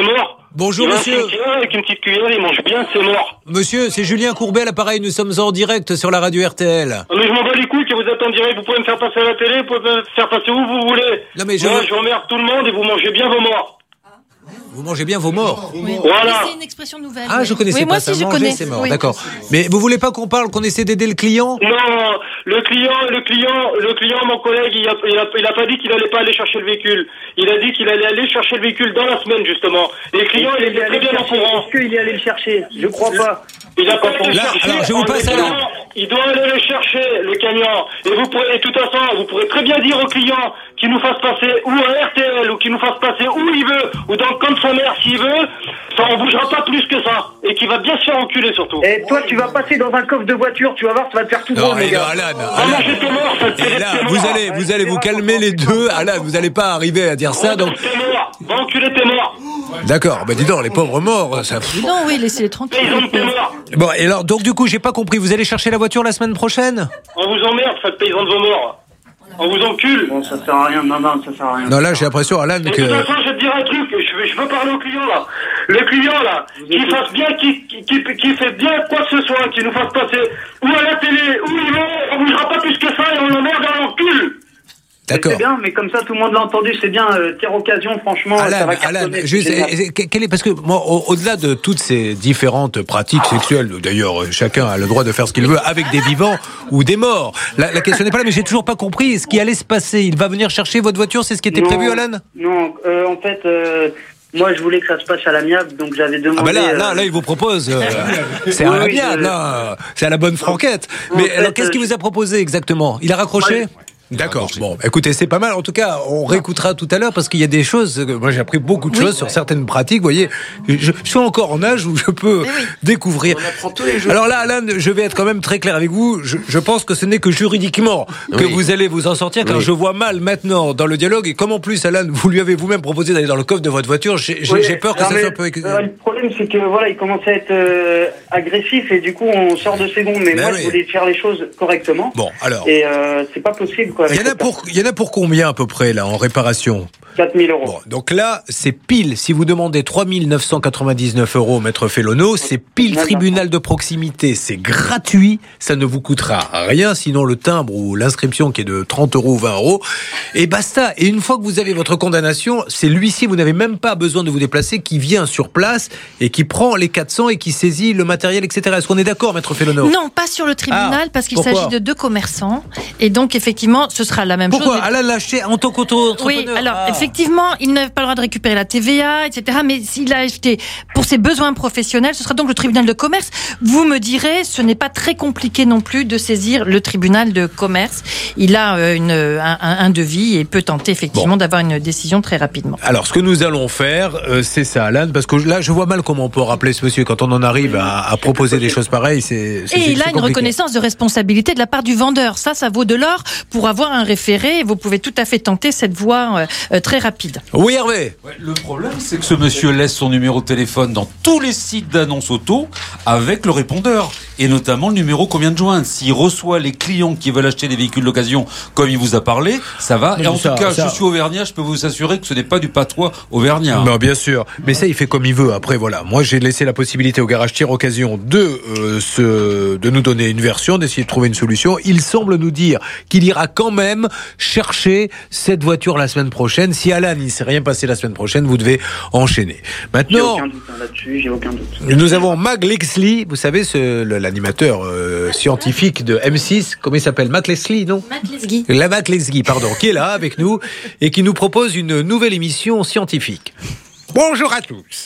Bonjour, il monsieur. Un avec une petite cuillère, il mange bien, c'est mort. Monsieur, c'est Julien Courbet à l'appareil. Nous sommes en direct sur la radio R T L. Mais je m'en bats les couilles que vous êtes en direct. Vous pouvez me faire passer à la télé, vous pouvez me faire passer où vous voulez. Non, mais je... Moi, je emmerde tout le monde et vous mangez bien vos morts. Vous mangez bien vos morts. Oui. Voilà. C'est une expression nouvelle. Ah, je connaissais oui, pas moi ça. aussi, je Manger, connais. c'est mort. Oui. D'accord. Mais vous voulez pas qu'on parle, qu'on essaie d'aider le client? Non, le client, le client, le client, mon collègue, il a, il a, il a pas dit qu'il allait pas aller chercher le véhicule. Il a dit qu'il allait aller chercher le véhicule dans la semaine, justement. Et le client, il était très bien au courant. Est-ce qu'il est allé le chercher? Je crois pas. Il a pas été le Là, chercher. alors, je vous passe à camion. la- Il doit aller le chercher, le camion. Et vous pourrez, de toute façon, vous pourrez très bien dire au client qu'il nous fasse passer ou à R T L, ou qu'il nous fasse passer où il veut, ou dans le camp de sa mère s'il veut. Ça, on bougera pas plus que ça. Et qu'il va bien se faire enculer, surtout. Et toi, tu vas passer dans un coffre de voiture, tu vas voir, ça va te faire tout Non, drôle, mon et non, gars. Alan, Ah, Alan. moi, j'étais mort, ça te Et là, vous allez, vous allez vous calmer les deux. Alan, vous allez pas arriver à dire ça, donc. T'es mort. Va enculer, t'es mort. D'accord. Bah, dis donc, les pauvres morts, ça. Non, oui, laissez-les tranquilles. Paysan, t'es mort. Bon, et alors, donc, du coup, j'ai pas compris. Vous allez chercher la voiture la semaine prochaine? On vous emmerde, faites paysan de vos morts. On vous encule. Bon, ça sert à rien, non, non, ça sert à rien. Non, là, j'ai l'impression, Alan, Et de que. toute façon, je vais te dire un truc, je veux, je veux parler au client, là. Le client, là, qui fasse bien, qui, qui, qui, qui fait bien quoi que ce soit, qui nous fasse passer ou à la télé, où il veut, on bougera pas plus que ça et on l'emmerde et on l'encule. D'accord. C'est bien, mais comme ça, tout le monde l'a entendu, c'est bien. Euh, Terre Occasion, franchement, ça Alan, va Alan, cartonner. juste, c'est génial. et- et- quel est, parce que moi, au- au-delà de toutes ces différentes pratiques sexuelles, d'ailleurs, euh, chacun a le droit de faire ce qu'il veut avec des vivants ou des morts. La, la question n'est pas là, mais j'ai toujours pas compris ce qui allait se passer. Il va venir chercher votre voiture, c'est ce qui était Non, prévu, Alan? Non, euh, en fait, euh, moi, je voulais que ça se passe à l'amiable, donc j'avais demandé... Ah ben là, là, euh, là, il vous propose. euh, c'est Oui, un oui, bien, je- là. C'est à la bonne franquette. En Mais fait, alors, qu'est-ce euh, qu'il vous a proposé exactement? Il a raccroché? D'accord. Bon, écoutez, c'est pas mal. En tout cas, on réécoutera tout à l'heure parce qu'il y a des choses. Moi, j'ai appris beaucoup de choses sur certaines pratiques. Vous voyez, je, je suis encore en âge où je peux découvrir. On apprend tous les jours. Alors là, Alan, je vais être quand même très clair avec vous. Je, je pense que ce n'est que juridiquement que Oui. vous allez vous en sortir, car Oui. je vois mal maintenant dans le dialogue. Et comme en plus, Alan, vous lui avez vous-même proposé d'aller dans le coffre de votre voiture, j'ai j'ai- oui, j'ai peur que non, ça mais, soit un peu. euh, le problème, c'est que voilà, il commence à être euh, agressif et du coup, on sort de ses gonds. Mais Ben moi, oui. je voulais faire les choses correctement. Bon, alors. Et euh, c'est pas possible, quoi. Il y en a pour, il y en a pour combien à peu près là en réparation? quatre mille euros. Bon, donc là, c'est pile. Si vous demandez trois mille neuf cent quatre-vingt-dix-neuf euros au maître Félono, c'est pile tribunal de proximité. C'est gratuit. Ça ne vous coûtera rien, sinon le timbre ou l'inscription qui est de trente euros ou vingt euros. Et basta. Et une fois que vous avez votre condamnation, c'est l'huissier, vous n'avez même pas besoin de vous déplacer, qui vient sur place et qui prend les quatre cents et qui saisit le matériel, et cetera. Est-ce qu'on est d'accord, maître Félono? Non, pas sur le tribunal, Ah, parce qu'il pourquoi s'agit de deux commerçants. Et donc, effectivement, ce sera la même Pourquoi chose. Alain Laché en tant qu'auto-entrepreneur? Oui, alors Ah. effectivement, il n'a pas le droit de récupérer la T V A, et cetera. Mais s'il a acheté pour ses besoins professionnels, ce sera donc le tribunal de commerce. Vous me direz, ce n'est pas très compliqué non plus de saisir le tribunal de commerce. Il a euh, une, un, un devis et peut tenter effectivement d'avoir une décision très rapidement. Alors, ce que nous allons faire, euh, c'est ça, Alan, parce que là, je vois mal comment on peut rappeler ce monsieur quand on en arrive à, à proposer des choses pareilles. C'est, c'est, Et c'est il a une compliqué. reconnaissance de responsabilité de la part du vendeur. Ça, ça vaut de l'or pour avoir un référé. Vous pouvez tout à fait tenter cette voie euh, euh, très rapide. Oui, Hervé. Ouais, le problème, c'est que ce monsieur laisse son numéro de téléphone dans tous les sites d'annonces auto avec le répondeur. Et notamment le numéro qu'on vient de joindre. S'il reçoit les clients qui veulent acheter des véhicules d'occasion, comme il vous a parlé, ça va. Mais Et en ça- tout cas, ça- je suis auvergnat, je peux vous assurer que ce n'est pas du patois auvergnat. Non, bien sûr. Mais ça, il fait comme il veut. Après, voilà. Moi, j'ai laissé la possibilité au garage Tir Occasion de, euh, se, de nous donner une version, d'essayer de trouver une solution. Il semble nous dire qu'il ira quand même chercher cette voiture la semaine prochaine. Si Alan, il ne s'est rien passé la semaine prochaine, vous devez enchaîner. J'ai Maintenant, aucun doute hein, là-dessus, j'ai aucun doute. nous avons Mag Leslie, vous savez, ce, le- l'animateur euh, scientifique de M six. Comment il s'appelle? Matt Leslie, non? La Matt Leslie, pardon, qui est là avec nous et qui nous propose une nouvelle émission scientifique. Bonjour à tous.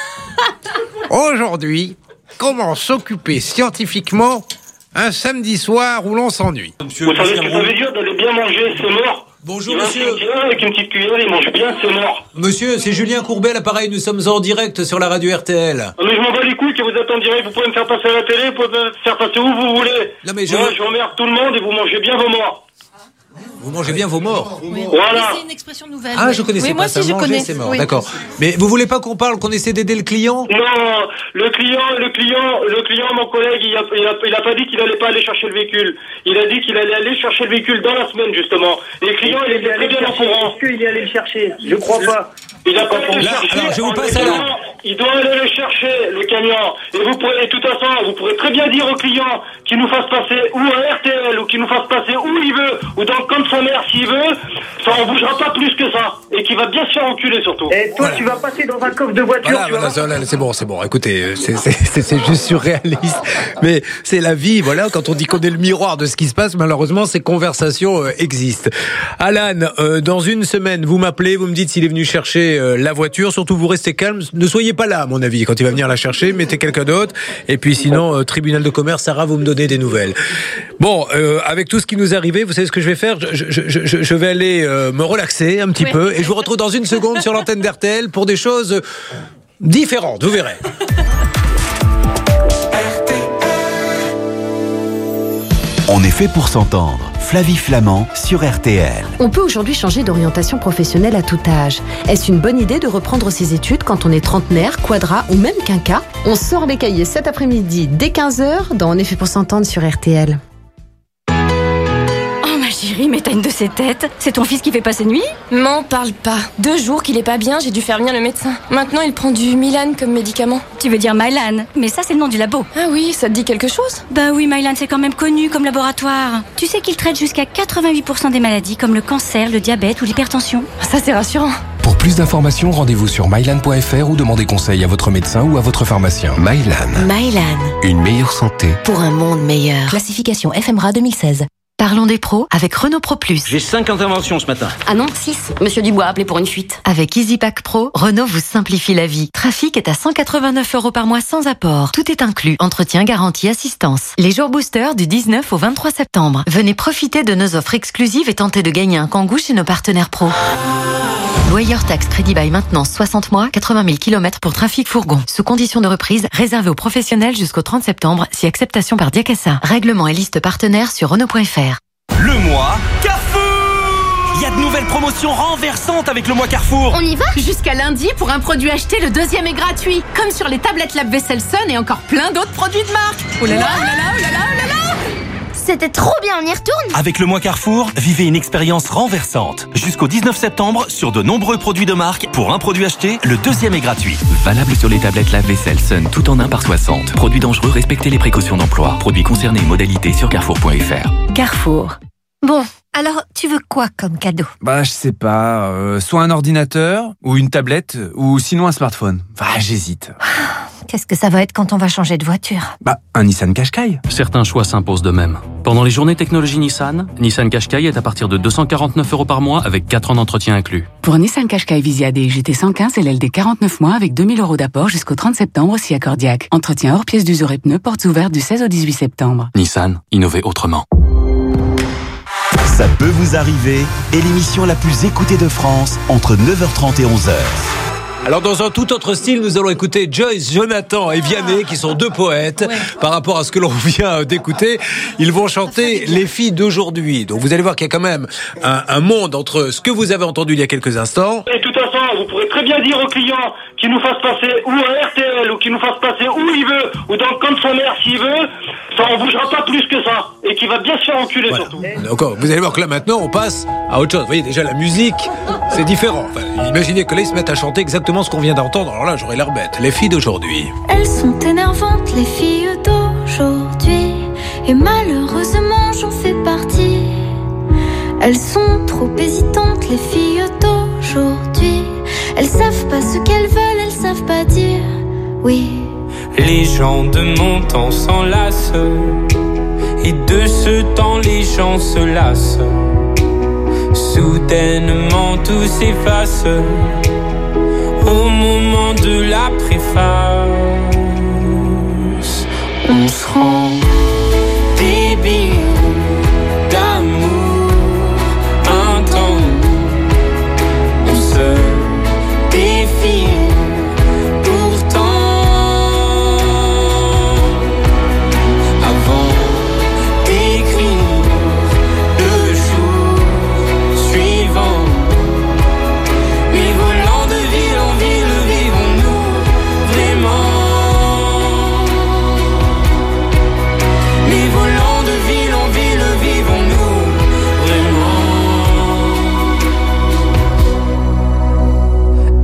Aujourd'hui, comment s'occuper scientifiquement un samedi soir où l'on s'ennuie? Vous savez ce que ça veut dire d'aller bien manger, c'est mort. Bonjour, il va monsieur. se dire, avec une petite cuillère, il mange bien, c'est mort. Monsieur, c'est Julien Courbet à l'appareil, nous sommes en direct sur la radio R T L. Ah, mais je m'en bats les couilles que vous êtes en direct, vous pouvez me faire passer à la télé, vous pouvez me faire passer où vous voulez. Non, mais je- Moi, je emmerde tout le monde et vous mangez bien vos morts. Vous mangez bien vos morts. Voilà. C'est une expression nouvelle. Ah, oui. je connaissais oui, pas moi ça. aussi, je Manger, connais. c'est mort. Oui. D'accord. Mais vous voulez pas qu'on parle, qu'on essaie d'aider le client? Non, le client, le client, le client, mon collègue, il a, il a, il a pas dit qu'il allait pas aller chercher le véhicule. Il a dit qu'il allait aller chercher le véhicule dans la semaine, justement. Et le client, il était très bien au courant. Est-ce qu'il est allé le chercher? Je crois pas. Il a pas été Là, chercher alors, je vous en passe lui à la- donnant- il doit aller le chercher, le camion. Et vous pourrez, de toute façon, vous pourrez très bien dire au client qu'il nous fasse passer ou à R T L, ou qu'il nous fasse passer où il veut, ou dans le camp de sa mère s'il veut. Ça, on bougera pas plus que ça. Et qu'il va bien se faire enculer surtout. Et toi, voilà. Tu vas passer dans un coffre de voiture. Voilà, tu voilà, vas... voilà, c'est bon, c'est bon. Écoutez, c'est, c'est, c'est, c'est juste surréaliste. Mais c'est la vie, voilà. Quand on dit qu'on est le miroir de ce qui se passe, malheureusement, ces conversations euh, existent. Alan, euh, dans une semaine, vous m'appelez, vous me dites s'il est venu chercher euh, la voiture. Surtout, vous restez calme. Ne soyez pas là, à mon avis, quand il va venir la chercher. Mettez quelqu'un d'autre. Et puis sinon, euh, tribunal de commerce, Sarah, vous me donnez des nouvelles. Bon, euh, avec tout ce qui nous est arrivé, vous savez ce que je vais faire ? je, je, je, je vais aller euh, me relaxer un petit oui. peu. Et je vous retrouve dans une seconde sur l'antenne d'R T L pour des choses différentes. Vous verrez. On est fait pour s'entendre. Flavie Flamand sur R T L. On peut aujourd'hui changer d'orientation professionnelle à tout âge. Est-ce une bonne idée de reprendre ses études quand on est trentenaire, quadra ou même quinquas ? On sort les cahiers cet après-midi dès quinze heures dans On est fait pour s'entendre sur R T L. Chérie, mais t'as une de ces têtes. C'est ton fils qui fait pas ses nuits ? M'en parle pas. Deux jours qu'il est pas bien, j'ai dû faire venir le médecin. Maintenant, il prend du Mylan comme médicament. Tu veux dire Mylan ? Mais ça, c'est le nom du labo. Ah oui, ça te dit quelque chose ? Bah oui, Mylan, c'est quand même connu comme laboratoire. Tu sais qu'il traite jusqu'à quatre-vingt-huit pour cent des maladies comme le cancer, le diabète ou l'hypertension. Ça, c'est rassurant. Pour plus d'informations, rendez-vous sur mylan point f r ou demandez conseil à votre médecin ou à votre pharmacien. Mylan. Mylan. Une meilleure santé. Pour un monde meilleur. Classification F M R A deux mille seize. Parlons des pros avec Renault Pro Plus. J'ai cinq interventions ce matin. Ah non, six. Monsieur Dubois a appelé pour une fuite. Avec EasyPack Pro, Renault vous simplifie la vie. Trafic est à cent quatre-vingt-neuf euros par mois sans apport. Tout est inclus. Entretien, garantie, assistance. Les jours boosters du dix-neuf au vingt-trois septembre. Venez profiter de nos offres exclusives et tenter de gagner un Kangoo chez nos partenaires pro. Loyer tax crédit by maintenance soixante mois, quatre-vingt mille kilomètres pour trafic fourgon. Sous condition de reprise, réservé aux professionnels jusqu'au trente septembre, si acceptation par Diacassa. Règlement et liste partenaires sur Renault point F R. Le mois Carrefour. Il y a de nouvelles promotions renversantes avec le mois Carrefour. On y va ? Jusqu'à lundi, pour un produit acheté, le deuxième est gratuit. Comme sur les tablettes lave-vaisselle Sun et encore plein d'autres produits de marque. Oh là là, oh là là, oh là là, oh là là. C'était trop bien, on y retourne ? Avec le mois Carrefour, vivez une expérience renversante. Jusqu'au dix-neuf septembre, sur de nombreux produits de marque, pour un produit acheté, le deuxième est gratuit. Valable sur les tablettes lave-vaisselle Sun, tout en un par soixante. Produits dangereux, respectez les précautions d'emploi. Produits concernés, modalités sur carrefour point f r. Carrefour. Bon, alors, tu veux quoi comme cadeau ? Bah, je sais pas, euh, soit un ordinateur, ou une tablette, ou sinon un smartphone. Enfin, j'hésite. Qu'est-ce que ça va être quand on va changer de voiture ? Bah, un Nissan Qashqai. Certains choix s'imposent de même. Pendant les journées technologie Nissan, Nissan Qashqai est à partir de deux cent quarante-neuf euros par mois avec quatre ans d'entretien inclus. Pour Nissan Qashqai Visia D G T cent quinze, L L D quarante-neuf mois avec deux mille euros d'apport jusqu'au trente septembre si accordiaque. Entretien hors pièces d'usure et pneus, portes ouvertes du seize au dix-huit septembre. Nissan, innover autrement. Ça peut vous arriver est l'émission la plus écoutée de France entre neuf heures trente et onze heures. Alors dans un tout autre style, nous allons écouter Joyce, Jonathan et Vianney, qui sont deux poètes. Ouais. Par rapport à ce que l'on vient d'écouter, ils vont chanter Les filles d'aujourd'hui. Donc vous allez voir qu'il y a quand même un, un monde entre ce que vous avez entendu il y a quelques instants. Et de toute façon, vous pourrez très bien dire au client qu'il nous fasse passer ou à R T L, ou qu'il nous fasse passer où il veut, ou dans le camp de sa mère s'il veut. Ça, on bougera pas plus que ça. Et qu'il va bien se faire enculer voilà. Surtout. D'accord. Vous allez voir que là maintenant, on passe à autre chose. Vous voyez, déjà la musique, c'est différent. Enfin, imaginez que là, ils se mettent à chanter exactement ce qu'on vient d'entendre. Alors là, j'aurais l'air bête. Les filles d'aujourd'hui. Elles sont énervantes, les filles d'aujourd'hui. Et malheureusement, j'en fais partie. Elles sont trop hésitantes, les filles d'aujourd'hui. Elles savent pas ce qu'elles veulent, elles savent pas dire oui. Les gens de mon temps s'enlacent. Et de ce temps, les gens se lassent. Soudainement, tout s'efface. Au moment de la préface, on se rend débile d'amour intense. On se défie pourtant avant d'écrire le jour suivant. Les volants de ville en ville, vivons-nous vraiment?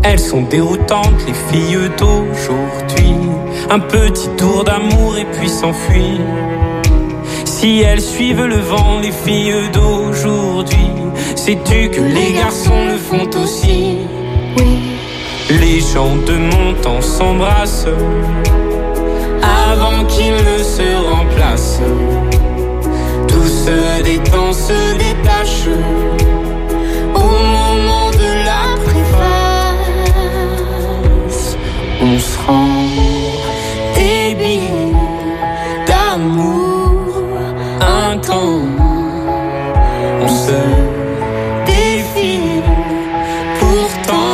Elles sont déroutantes, les filles d'aujourd'hui. Un petit tour d'amour et puis s'enfuir. Si elles suivent le vent, les filles d'aujourd'hui, sais-tu que les garçons le font aussi? Oui. Les gens de mon temps s'embrassent avant qu'ils ne se remplacent. Tout se détend, se détache au moment de la préface. On se rend débile d'amour intense. On se défile pourtant.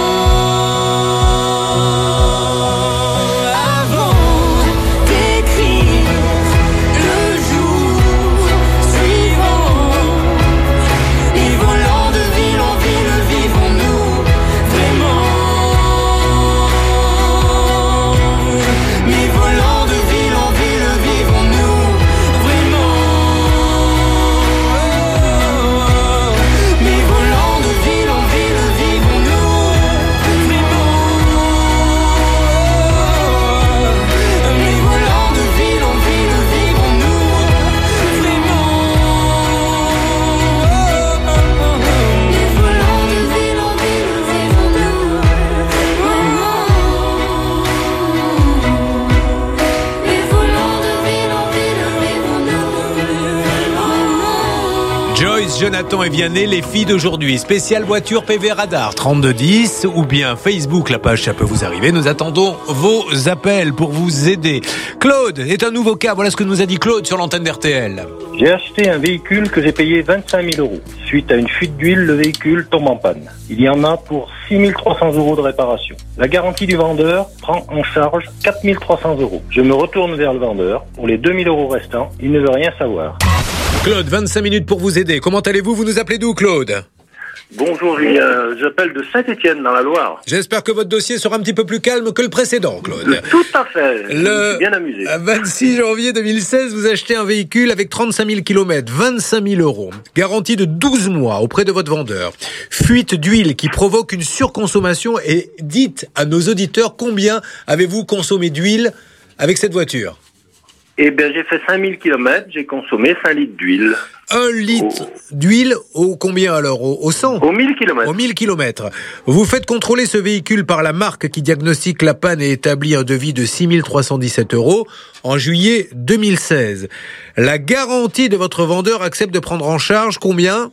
Jonathan et Vianney, les filles d'aujourd'hui. Spéciale voiture P V Radar trente-deux dix ou bien Facebook, la page ça peut vous arriver. Nous attendons vos appels pour vous aider. Claude est un nouveau cas. Voilà ce que nous a dit Claude sur l'antenne d'R T L. J'ai acheté un véhicule que j'ai payé vingt-cinq mille euros. Suite à une fuite d'huile, le véhicule tombe en panne. Il y en a pour six mille trois cents euros de réparation. La garantie du vendeur prend en charge quatre mille trois cents euros. Je me retourne vers le vendeur. Pour les deux mille euros restants, il ne veut rien savoir. Claude, vingt-cinq minutes pour vous aider. Comment allez-vous? Vous nous appelez d'où, Claude? Bonjour Julien, j'appelle de Saint-Étienne dans la Loire. J'espère que votre dossier sera un petit peu plus calme que le précédent, Claude. Tout à fait, je le me suis bien amusé. vingt-six janvier deux mille seize, vous achetez un véhicule avec trente-cinq mille kilomètres, vingt-cinq mille euros. Garantie de douze mois auprès de votre vendeur. Fuite d'huile qui provoque une surconsommation. Et dites à nos auditeurs combien avez-vous consommé d'huile avec cette voiture? Eh bien, j'ai fait cinq mille kilomètres, j'ai consommé cinq litres d'huile. Un litre oh. d'huile au combien alors? Au, au cent? Au mille kilomètres. Au mille kilomètres. Vous faites contrôler ce véhicule par la marque qui diagnostique la panne et établit un devis de six mille trois cent dix-sept euros en juillet deux mille seize. La garantie de votre vendeur accepte de prendre en charge combien?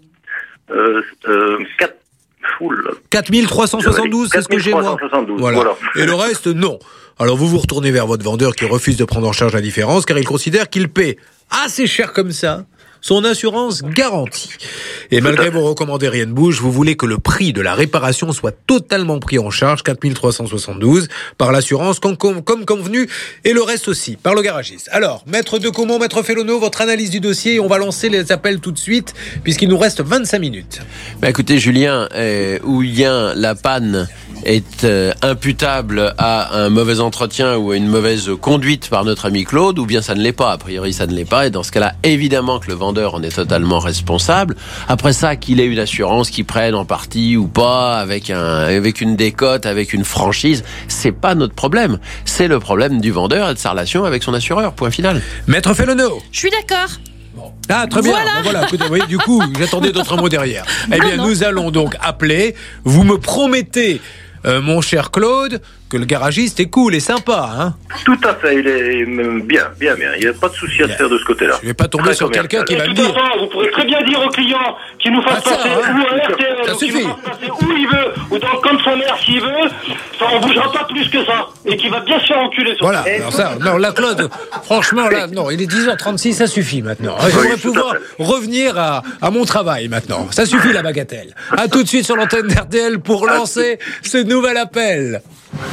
euh, euh, quatre... quatre mille trois cent soixante-douze, c'est ce que j'ai moi. Voilà. voilà. Et le reste, non. Alors vous vous retournez vers votre vendeur qui refuse de prendre en charge la différence car il considère qu'il paie assez cher comme ça son assurance garantie. Et malgré vos recommandés, rien ne bouge, vous voulez que le prix de la réparation soit totalement pris en charge, quatre mille trois cent soixante-douze, par l'assurance comme, comme, comme convenu, et le reste aussi, par le garagiste. Alors, maître Decomont, maître Fellono, votre analyse du dossier, on va lancer les appels tout de suite, puisqu'il nous reste vingt-cinq minutes. Bah écoutez, Julien, euh, où il y a la panne est euh, imputable à un mauvais entretien ou à une mauvaise conduite par notre ami Claude, ou bien ça ne l'est pas. A priori, ça ne l'est pas. Et dans ce cas-là, évidemment que le vendeur en est totalement responsable. Après ça, qu'il ait une assurance qui prenne en partie ou pas, avec un, avec une décote, avec une franchise, c'est pas notre problème. C'est le problème du vendeur et de sa relation avec son assureur. Point final. Maître Fellono. Je suis d'accord. Ah, très bien. Voilà. Bon, voilà. Écoutez, vous voyez, du coup, j'attendais d'autres mots derrière. Eh bien, non, non. Nous allons donc appeler. Vous me promettez, euh, mon cher Claude, que le garagiste est cool et sympa, hein? Tout à fait, il est bien, bien, bien. Il n'y a pas de souci à se faire de ce côté-là. Je ne vais pas tomber très sur quelqu'un qui va me dire... Vous pourrez très bien dire au client qu'il nous fasse ah, passer ça, hein, ou à R T L, ou qu'il nous fasse passer où il veut, ou dans le camp de sa mère s'il veut, ça, on ne bougera pas plus que ça. Et qu'il va bien se faire enculer sur voilà, alors ça, non, là, Claude, franchement, là, non, il est dix heures trente-six, ça suffit maintenant. J'aimerais pouvoir revenir à, à mon travail maintenant. Ça suffit la bagatelle. À tout de suite sur l'antenne d'R T L pour lancer ce nouvel appel.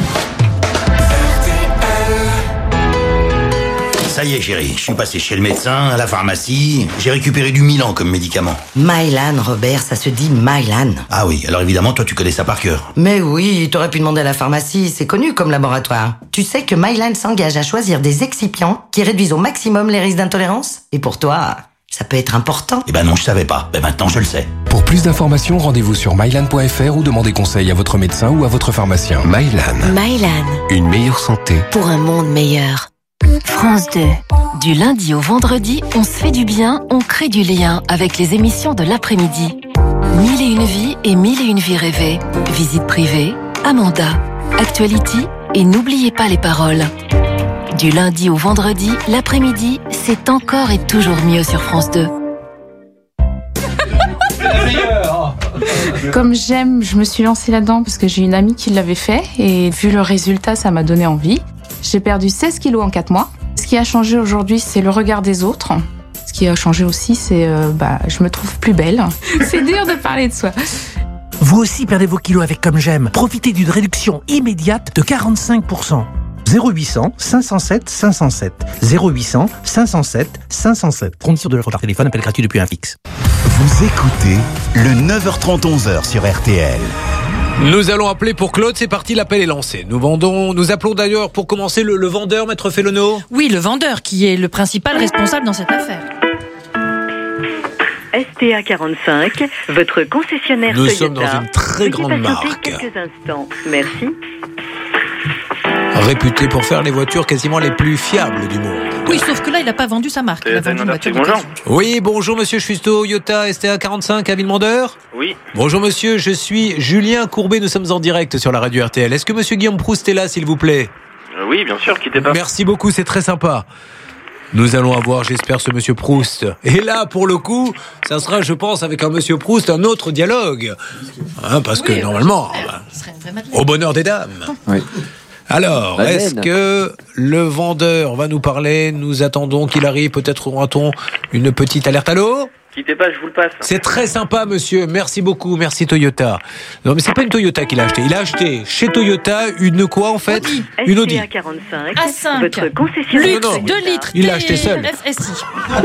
Ça y est, chérie, je suis passé chez le médecin, à la pharmacie, j'ai récupéré du Mylan comme médicament. Mylan, Robert, ça se dit Mylan. Ah oui, alors évidemment, toi tu connais ça par cœur. Mais oui, t'aurais pu demander à la pharmacie, c'est connu comme laboratoire. Tu sais que Mylan s'engage à choisir des excipients qui réduisent au maximum les risques d'intolérance? Et pour toi, Ça peut être important. Eh ben non, je savais pas. Ben maintenant, je le sais. Pour plus d'informations, rendez-vous sur mylan point f r ou demandez conseil à votre médecin ou à votre pharmacien. Mylan. Mylan. Une meilleure santé. Pour un monde meilleur. France deux. Du lundi au vendredi, on se fait du bien, on crée du lien avec les émissions de l'après-midi. Mille et une vies et mille et une vies rêvées. Visite privée, Amanda, Actuality et n'oubliez pas les paroles. Du lundi au vendredi, l'après-midi, c'est encore et toujours mieux sur France deux. Comme j'aime, je me suis lancée là-dedans parce que j'ai une amie qui l'avait fait et vu le résultat, ça m'a donné envie. J'ai perdu seize kilos en quatre mois. Ce qui a changé aujourd'hui, c'est le regard des autres. Ce qui a changé aussi, c'est euh, bah, je me trouve plus belle. C'est dur de parler de soi. Vous aussi perdez vos kilos avec Comme J'aime. Profitez d'une réduction immédiate de quarante-cinq pour cent. zéro huit cents cinq cent sept cinq cent sept. zéro huit cents cinq cent sept cinq cent sept. Condition de l'offre par téléphone, appel gratuit depuis un fixe. Vous écoutez le neuf heures trente onze heures sur R T L. Nous allons appeler pour Claude, c'est parti, l'appel est lancé. Nous vendons, nous appelons d'ailleurs pour commencer le, le vendeur, Maître Félono. Oui, le vendeur qui est le principal responsable dans cette affaire. S T A quarante-cinq, votre concessionnaire Nous Toyota. sommes dans une très grande Veuillez patienter marque. quelques instants. Merci. Réputé pour faire les voitures quasiment les plus fiables du monde. Oui, sauf que là, il n'a pas vendu sa marque. Il a vendu une voiture d'occasion. Oui, bonjour monsieur, je suis Toyota S T A quarante-cinq à Villemandeur. Oui. Bonjour monsieur, je suis Julien Courbet, nous sommes en direct sur la radio R T L. Est-ce que monsieur Guillaume Proust est là, s'il vous plaît? Euh, oui, bien sûr, quittez pas. Merci beaucoup, c'est très sympa. Nous allons avoir, j'espère, ce monsieur Proust. Et là, pour le coup, ça sera, je pense, avec un monsieur Proust, un autre dialogue. Hein, parce que, normalement, au bonheur des dames. Oui. Alors, Madeleine. est-ce que le vendeur va nous parler? Nous attendons qu'il arrive. Peut-être aura-t-on une petite alerte. Allô? Quittez pas, je vous le passe. C'est très sympa, monsieur. Merci beaucoup. Merci, Toyota. Non, mais c'est pas une Toyota qu'il a acheté. Il a acheté chez Toyota une quoi, en fait? Une Audi. S T A quarante-cinq, A cinq. votre concessionnaire Luxe, Non, non. deux litres. Il l'a acheté seul. F S I.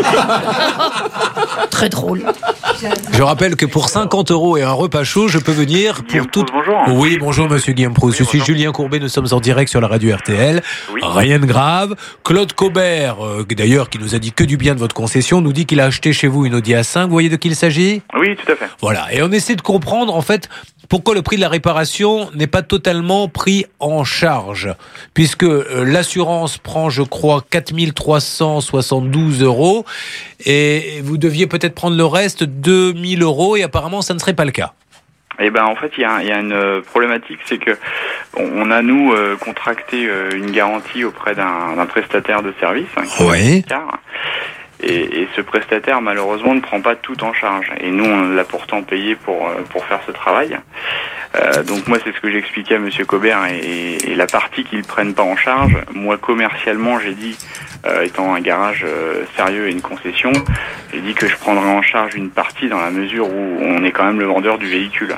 Très drôle. Je rappelle que pour cinquante euros et un repas chaud, je peux venir pour tout. Bonjour. Oui, bonjour, monsieur Guillaume Proust. Je suis Julien Courbet. Nous sommes en direct sur la radio R T L. Oui. Rien de grave. Claude Cobert, euh, d'ailleurs, qui nous a dit que du bien de votre concession, nous dit qu'il a acheté chez vous une Audi A cinq. Vous voyez de qui il s'agit? Oui, tout à fait. Voilà. Et on essaie de comprendre, en fait, pourquoi le prix de la réparation n'est pas totalement pris en charge. Puisque euh, l'assurance prend, je crois, quatre mille trois cent soixante-douze euros. Et vous deviez peut-être prendre le reste, deux mille euros. Et apparemment, ça ne serait pas le cas. Eh ben, en fait, il y a, il y a une euh, problématique, c'est que on a, nous, euh, contracté euh, une garantie auprès d'un d'un prestataire de service. Hein, qui Oui. est Car. Et, et ce prestataire, malheureusement, ne prend pas tout en charge. Et nous, on l'a pourtant payé pour, euh, pour faire ce travail. Euh, donc moi, c'est ce que j'expliquais à Monsieur Cobert. Et, et la partie qu'ils prennent pas en charge, moi, commercialement, j'ai dit, euh, étant un garage euh, sérieux et une concession, j'ai dit que je prendrais en charge une partie dans la mesure où on est quand même le vendeur du véhicule.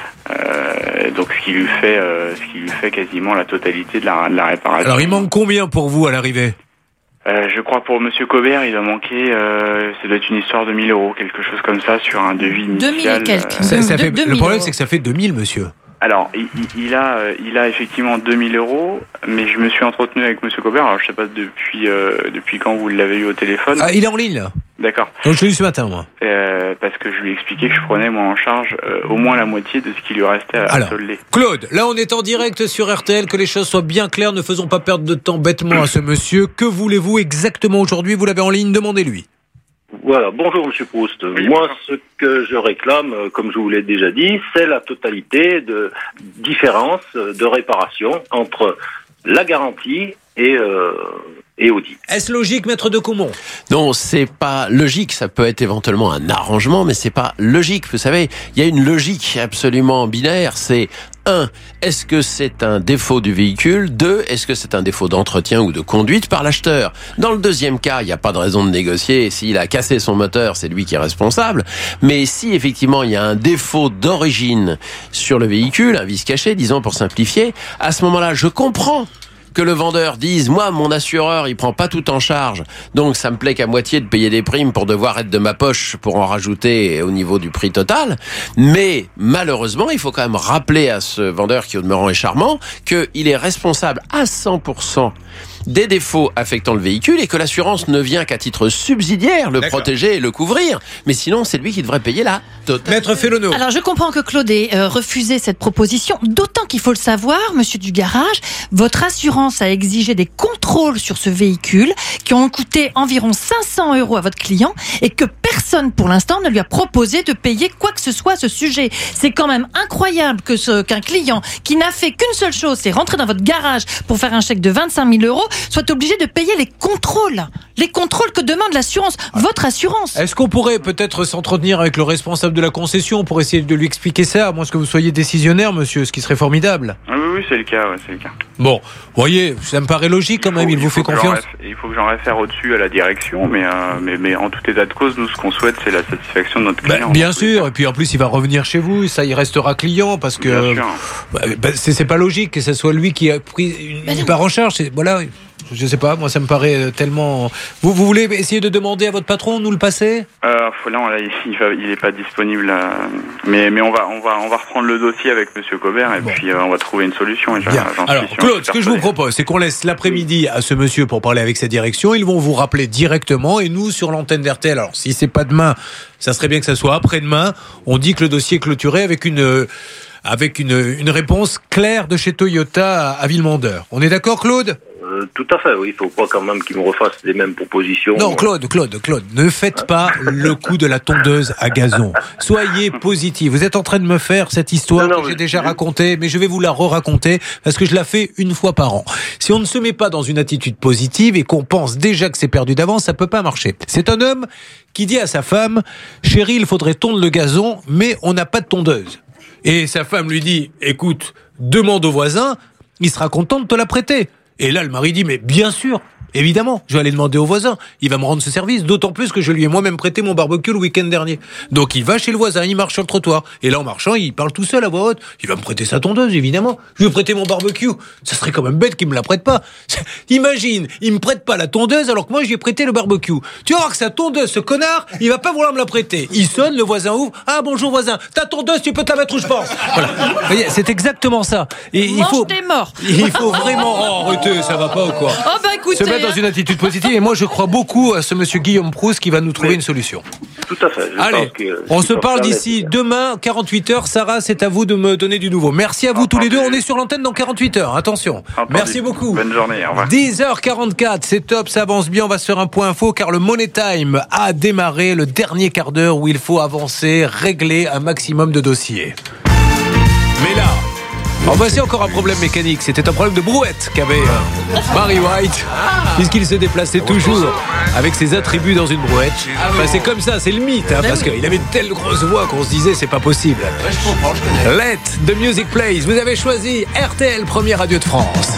Euh, donc ce qui lui fait, euh, ce qui lui fait quasiment la totalité de la, de la réparation. Alors, il manque combien pour vous à l'arrivée? Euh, je crois pour Monsieur Cobert, il doit manquer, euh, ça doit être une histoire de mille euros, quelque chose comme ça, sur un devis initial. deux mille et quelques. euh, Ça- ça Deux- fait- deux Le mille problème, euros. c'est que ça fait deux mille, monsieur. Alors, il, il- il a, euh, il a effectivement deux mille euros, mais je me suis entretenu avec Monsieur Cobert. Alors, je sais pas depuis euh, depuis quand vous l'avez eu au téléphone. Ah, il est en ligne, là. D'accord. Donc, je l'ai eu ce matin, moi. Euh, parce que je lui ai expliqué que je prenais moi en charge euh, au moins la moitié de ce qui lui restait à Alors, solder. Claude, là, on est en direct sur R T L, que les choses soient bien claires. Ne faisons pas perdre de temps bêtement à ce monsieur. Que voulez-vous exactement aujourd'hui? Vous l'avez en ligne, demandez-lui. Voilà, bonjour Monsieur Proust. Moi, ce que je réclame, euh, comme je vous l'ai déjà dit, c'est la totalité de différence euh, de réparation entre la garantie et, euh, et Audi. Est-ce logique, maître de Caumont? Non, c'est pas logique. Ça peut être éventuellement un arrangement, mais c'est pas logique. Vous savez, il y a une logique absolument binaire. C'est un, est-ce que c'est un défaut du véhicule? Deux, est-ce que c'est un défaut d'entretien ou de conduite par l'acheteur? Dans le deuxième cas, il n'y a pas de raison de négocier. S'il a cassé son moteur, c'est lui qui est responsable. Mais si effectivement il y a un défaut d'origine sur le véhicule, un vice caché, disons pour simplifier, à ce moment-là, je comprends que le vendeur dise, moi, mon assureur, il prend pas tout en charge, donc ça me plaît qu'à moitié de payer des primes pour devoir être de ma poche pour en rajouter au niveau du prix total. Mais malheureusement, il faut quand même rappeler à ce vendeur qui au demeurant est charmant qu'il est responsable à cent pour cent des défauts affectant le véhicule et que l'assurance ne vient qu'à titre subsidiaire le D'accord. protéger et le couvrir. Mais sinon, c'est lui qui devrait payer la totale. Maître Félono. Alors je comprends que Claude ait euh, refusé cette proposition, d'autant qu'il faut le savoir, monsieur du garage, votre assurance a exigé des contrôles sur ce véhicule qui ont coûté environ cinq cents euros à votre client et que personne pour l'instant ne lui a proposé de payer quoi que ce soit à ce sujet. C'est quand même incroyable que ce, qu'un client qui n'a fait qu'une seule chose, c'est rentrer dans votre garage pour faire un chèque de vingt-cinq mille euros, soit obligé de payer les contrôles. Les contrôles que demande l'assurance, votre assurance. Est-ce qu'on pourrait peut-être s'entretenir avec le responsable de la concession pour essayer de lui expliquer ça, à moins que vous soyez décisionnaire, monsieur, ce qui serait formidable. Oui, oui, c'est le cas, ouais, c'est le cas. Bon, voyez, ça me paraît logique quand même, il, il vous fait confiance. Réf... Il faut que j'en réfère au-dessus à la direction, mais, euh, mais, mais en tout état de cause, nous, ce qu'on souhaite, c'est la satisfaction de notre client. Bah, bien sûr, et puis en plus, il va revenir chez vous, ça, il restera client, parce que bah, bah, c'est, c'est pas logique que ce soit lui qui a pris une, une part en charge. C'est, voilà, je sais pas, moi, ça me paraît tellement... Vous, vous voulez essayer de demander à votre patron de nous le passer euh, Là, là il, il, va, il est pas disponible, euh, mais, mais on, va, on, va, on va reprendre le dossier avec monsieur Cobert, et bon. puis euh, on va trouver une solution. Et Bien. J'en Alors, suis Claude, ce que je vous propose, c'est qu'on laisse l'après-midi à ce monsieur pour parler avec sa direction. Ils vont vous rappeler directement, et nous, sur l'antenne d'R T L, alors si c'est pas demain, ça serait bien que ça soit après-demain. On dit que le dossier est clôturé avec une... avec une, une réponse claire de chez Toyota à, à Villemandeur. On est d'accord, Claude ? Euh, tout à fait, oui. Il ne faut pas quand même qu'ils me refassent les mêmes propositions. Non, Claude, Claude, Claude, ne faites pas le coup de la tondeuse à gazon. Soyez positif. Vous êtes en train de me faire cette histoire non, non, que j'ai déjà racontée, mais je vais vous la re-raconter parce que je la fais une fois par an. Si on ne se met pas dans une attitude positive et qu'on pense déjà que c'est perdu d'avance, ça peut pas marcher. C'est un homme qui dit à sa femme « Chérie, il faudrait tondre le gazon, mais on n'a pas de tondeuse. » Et sa femme lui dit « Écoute, demande au voisin, il sera content de te la prêter. » Et là, le mari dit, mais bien sûr, évidemment, je vais aller demander au voisin. Il va me rendre ce service, d'autant plus que je lui ai moi-même prêté mon barbecue le week-end dernier. Donc il va chez le voisin, il marche sur le trottoir. Et là, en marchant, il parle tout seul à voix haute. Il va me prêter sa tondeuse, évidemment. Je lui ai prêté mon barbecue. Ça serait quand même bête qu'il me la prête pas. Imagine, il me prête pas la tondeuse alors que moi, je lui ai prêté le barbecue. Tu vas voir que sa tondeuse, ce connard, il va pas vouloir me la prêter. Il sonne, le voisin ouvre. Ah, bonjour voisin, ta tondeuse, tu peux te la mettre où je pense. Voilà. Vous voyez, c'est exactement ça. Et il faut, t'es mort. Il faut vraiment... Oh, arrêtez, ça va pas ou quoi? Oh, bah écoutez... Se mettre dans une attitude positive. Et moi, je crois beaucoup à ce monsieur Guillaume Proust qui va nous trouver oui. une solution. Tout à fait. Je Allez, pense que on se parle d'ici demain, quarante-huit heures. Sarah, c'est à vous de me donner du nouveau. Merci à vous tous les deux. On est sur l'antenne dans quarante-huit heures. Attention. Entendu. Merci beaucoup. Bonne journée. Au revoir. dix heures quarante-quatre, c'est top, ça avance bien. On va se faire un point info car le Money Time a démarré, le dernier quart d'heure où il faut avancer, régler un maximum de dossiers. Mais là, en voici encore un problème mécanique. C'était un problème de brouette qu'avait euh, Barry White, puisqu'il se déplaçait toujours avec ses attributs dans une brouette. Enfin, c'est comme ça, c'est le mythe, hein, parce qu'il avait une telle grosse voix qu'on se disait c'est pas possible. Let the music plays. Vous avez choisi R T L, première radio de France.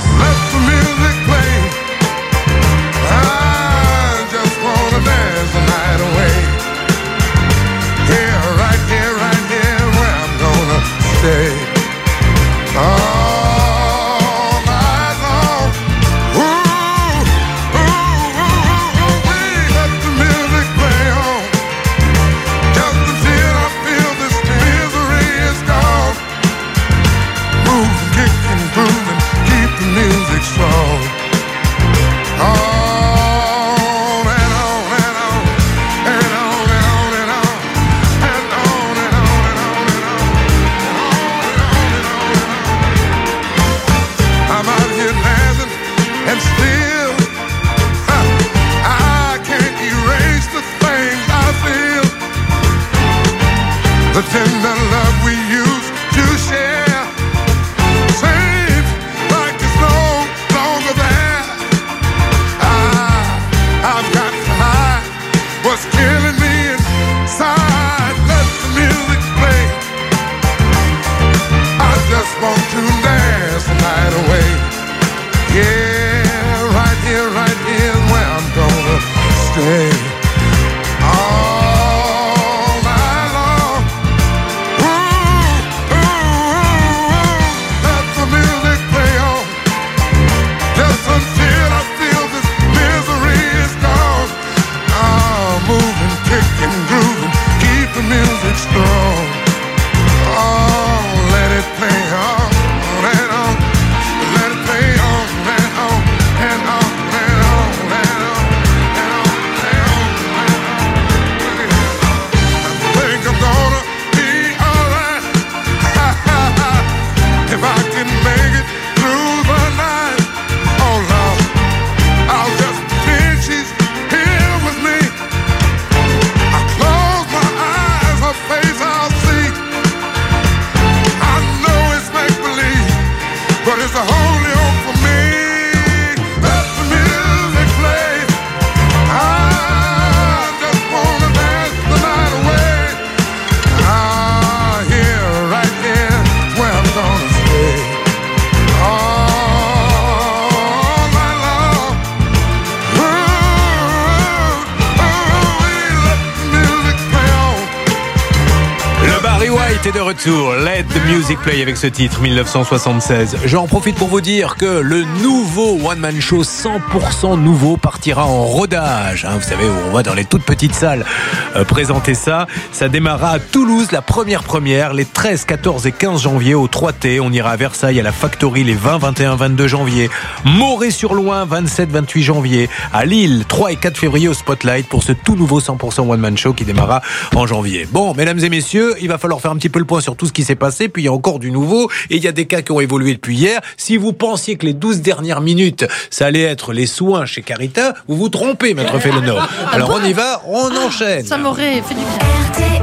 The tender love we used to share seems like it's no longer there. I, I've got to hide what's killing me inside. Let the music play. I just want to dance the night away. Yeah, right here, right here is where I'm gonna stay. Moving est de retour. Let the music play avec ce titre dix-neuf cent soixante-seize. J'en profite pour vous dire que le nouveau One Man Show cent pour cent nouveau partira en rodage. Hein, vous savez, où on va dans les toutes petites salles euh, présenter ça. Ça démarrera à Toulouse, la première première, les treize, quatorze et quinze janvier au trois T. On ira à Versailles, à la Factory, les vingt, vingt et un, vingt-deux janvier. Moret-sur-Loing, vingt-sept, vingt-huit janvier. À Lille, trois et quatre février au Spotlight pour ce tout nouveau cent pour cent One Man Show qui démarrera en janvier. Bon, mesdames et messieurs, il va falloir faire un petit peu le point sur tout ce qui s'est passé, puis il y a encore du nouveau, et il y a des cas qui ont évolué depuis hier. Si vous pensiez que les douze dernières minutes, ça allait être les soins chez Carita, vous vous trompez, maître Félono. Alors on y va, on enchaîne. Ça m'aurait fait du bien.